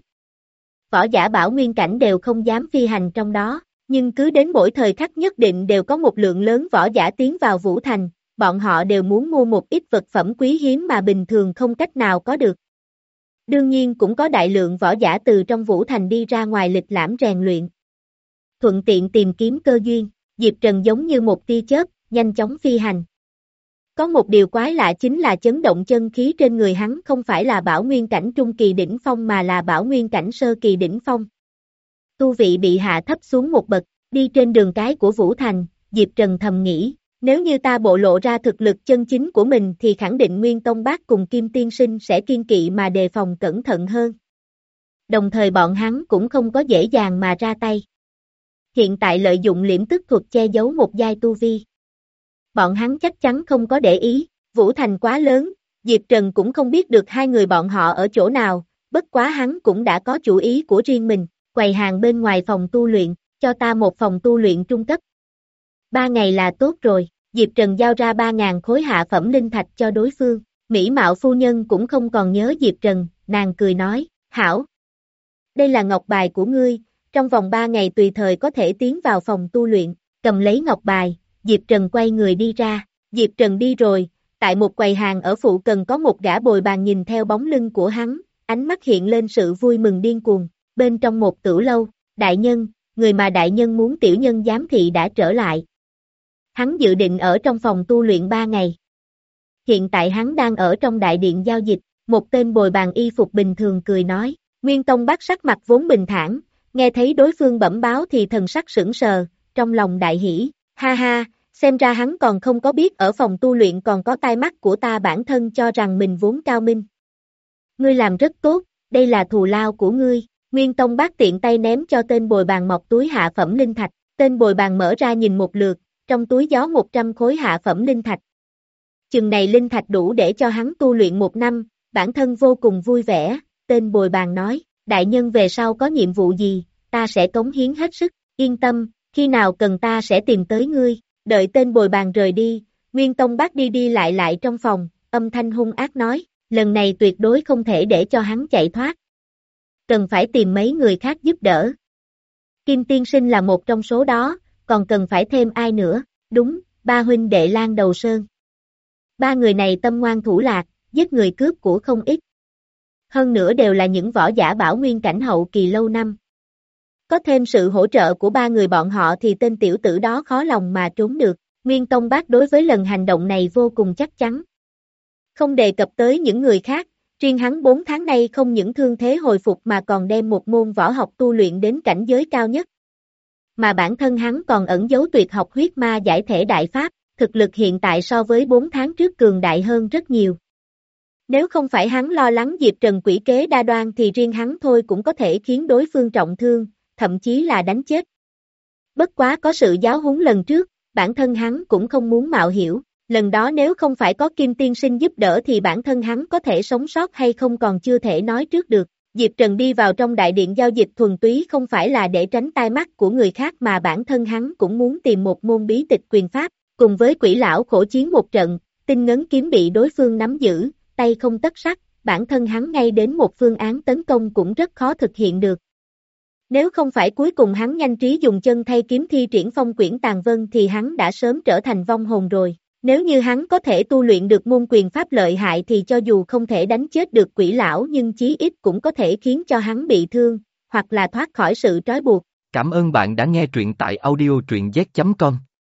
Võ giả bảo nguyên cảnh đều không dám phi hành trong đó, nhưng cứ đến mỗi thời khắc nhất định đều có một lượng lớn võ giả tiến vào Vũ Thành, bọn họ đều muốn mua một ít vật phẩm quý hiếm mà bình thường không cách nào có được. Đương nhiên cũng có đại lượng võ giả từ trong Vũ Thành đi ra ngoài lịch lãm rèn luyện. Thuận tiện tìm kiếm cơ duyên, Diệp Trần giống như một tia chớp, nhanh chóng phi hành. Có một điều quái lạ chính là chấn động chân khí trên người hắn không phải là bảo nguyên cảnh trung kỳ đỉnh phong mà là bảo nguyên cảnh sơ kỳ đỉnh phong. Tu vị bị hạ thấp xuống một bậc, đi trên đường cái của Vũ Thành, Diệp Trần thầm nghĩ, nếu như ta bộ lộ ra thực lực chân chính của mình thì khẳng định Nguyên Tông Bác cùng Kim Tiên Sinh sẽ kiên kỵ mà đề phòng cẩn thận hơn. Đồng thời bọn hắn cũng không có dễ dàng mà ra tay. Hiện tại lợi dụng liễm tức thuật che giấu một giai tu vi. Bọn hắn chắc chắn không có để ý, Vũ Thành quá lớn, Diệp Trần cũng không biết được hai người bọn họ ở chỗ nào, bất quá hắn cũng đã có chủ ý của riêng mình, quầy hàng bên ngoài phòng tu luyện, cho ta một phòng tu luyện trung cấp. Ba ngày là tốt rồi, Diệp Trần giao ra ba ngàn khối hạ phẩm linh thạch cho đối phương, Mỹ Mạo phu nhân cũng không còn nhớ Diệp Trần, nàng cười nói, hảo. Đây là ngọc bài của ngươi, trong vòng ba ngày tùy thời có thể tiến vào phòng tu luyện, cầm lấy ngọc bài. Diệp Trần quay người đi ra, Diệp Trần đi rồi, tại một quầy hàng ở phụ cận có một gã bồi bàn nhìn theo bóng lưng của hắn, ánh mắt hiện lên sự vui mừng điên cuồng, bên trong một tửu lâu, đại nhân, người mà đại nhân muốn tiểu nhân giám thị đã trở lại. Hắn dự định ở trong phòng tu luyện ba ngày. Hiện tại hắn đang ở trong đại điện giao dịch, một tên bồi bàn y phục bình thường cười nói, Nguyên Tông Bác sắc mặt vốn bình thản, nghe thấy đối phương bẩm báo thì thần sắc sững sờ, trong lòng đại hỉ, ha ha. Xem ra hắn còn không có biết ở phòng tu luyện còn có tai mắt của ta bản thân cho rằng mình vốn cao minh. Ngươi làm rất tốt, đây là thù lao của ngươi, Nguyên Tông Bác tiện tay ném cho tên bồi bàn mọc túi hạ phẩm linh thạch, tên bồi bàn mở ra nhìn một lượt, trong túi gió một trăm khối hạ phẩm linh thạch. Chừng này linh thạch đủ để cho hắn tu luyện một năm, bản thân vô cùng vui vẻ, tên bồi bàn nói, đại nhân về sau có nhiệm vụ gì, ta sẽ cống hiến hết sức, yên tâm, khi nào cần ta sẽ tìm tới ngươi. Đợi tên bồi bàn rời đi, Nguyên Tông Bác đi đi lại lại trong phòng, âm thanh hung ác nói, lần này tuyệt đối không thể để cho hắn chạy thoát. Cần phải tìm mấy người khác giúp đỡ. Kim Tiên Sinh là một trong số đó, còn cần phải thêm ai nữa, đúng, ba huynh đệ Lan Đầu Sơn. Ba người này tâm ngoan thủ lạc, giết người cướp của không ít. Hơn nữa đều là những võ giả bảo nguyên cảnh hậu kỳ lâu năm. Có thêm sự hỗ trợ của ba người bọn họ thì tên tiểu tử đó khó lòng mà trốn được. Nguyên Tông Bác đối với lần hành động này vô cùng chắc chắn. Không đề cập tới những người khác, riêng hắn bốn tháng nay không những thương thế hồi phục mà còn đem một môn võ học tu luyện đến cảnh giới cao nhất. Mà bản thân hắn còn ẩn giấu tuyệt học huyết ma giải thể đại pháp, thực lực hiện tại so với bốn tháng trước cường đại hơn rất nhiều. Nếu không phải hắn lo lắng Diệp Trần quỷ kế đa đoan thì riêng hắn thôi cũng có thể khiến đối phương trọng thương, thậm chí là đánh chết. Bất quá có sự giáo huấn lần trước, bản thân hắn cũng không muốn mạo hiểm, lần đó nếu không phải có Kim Tiên Sinh giúp đỡ thì bản thân hắn có thể sống sót hay không còn chưa thể nói trước được. Diệp Trần đi vào trong đại điện giao dịch thuần túy không phải là để tránh tai mắt của người khác mà bản thân hắn cũng muốn tìm một môn bí tịch quyền pháp, cùng với quỷ lão khổ chiến một trận, tinh ngấn kiếm bị đối phương nắm giữ, tay không tất sắt, bản thân hắn ngay đến một phương án tấn công cũng rất khó thực hiện được. Nếu không phải cuối cùng hắn nhanh trí dùng chân thay kiếm thi triển phong quyển tàn vân thì hắn đã sớm trở thành vong hồn rồi. Nếu như hắn có thể tu luyện được môn quyền pháp lợi hại thì cho dù không thể đánh chết được quỷ lão nhưng chí ít cũng có thể khiến cho hắn bị thương, hoặc là thoát khỏi sự trói buộc. Cảm ơn bạn đã nghe truyện tại audio truyện z chấm com.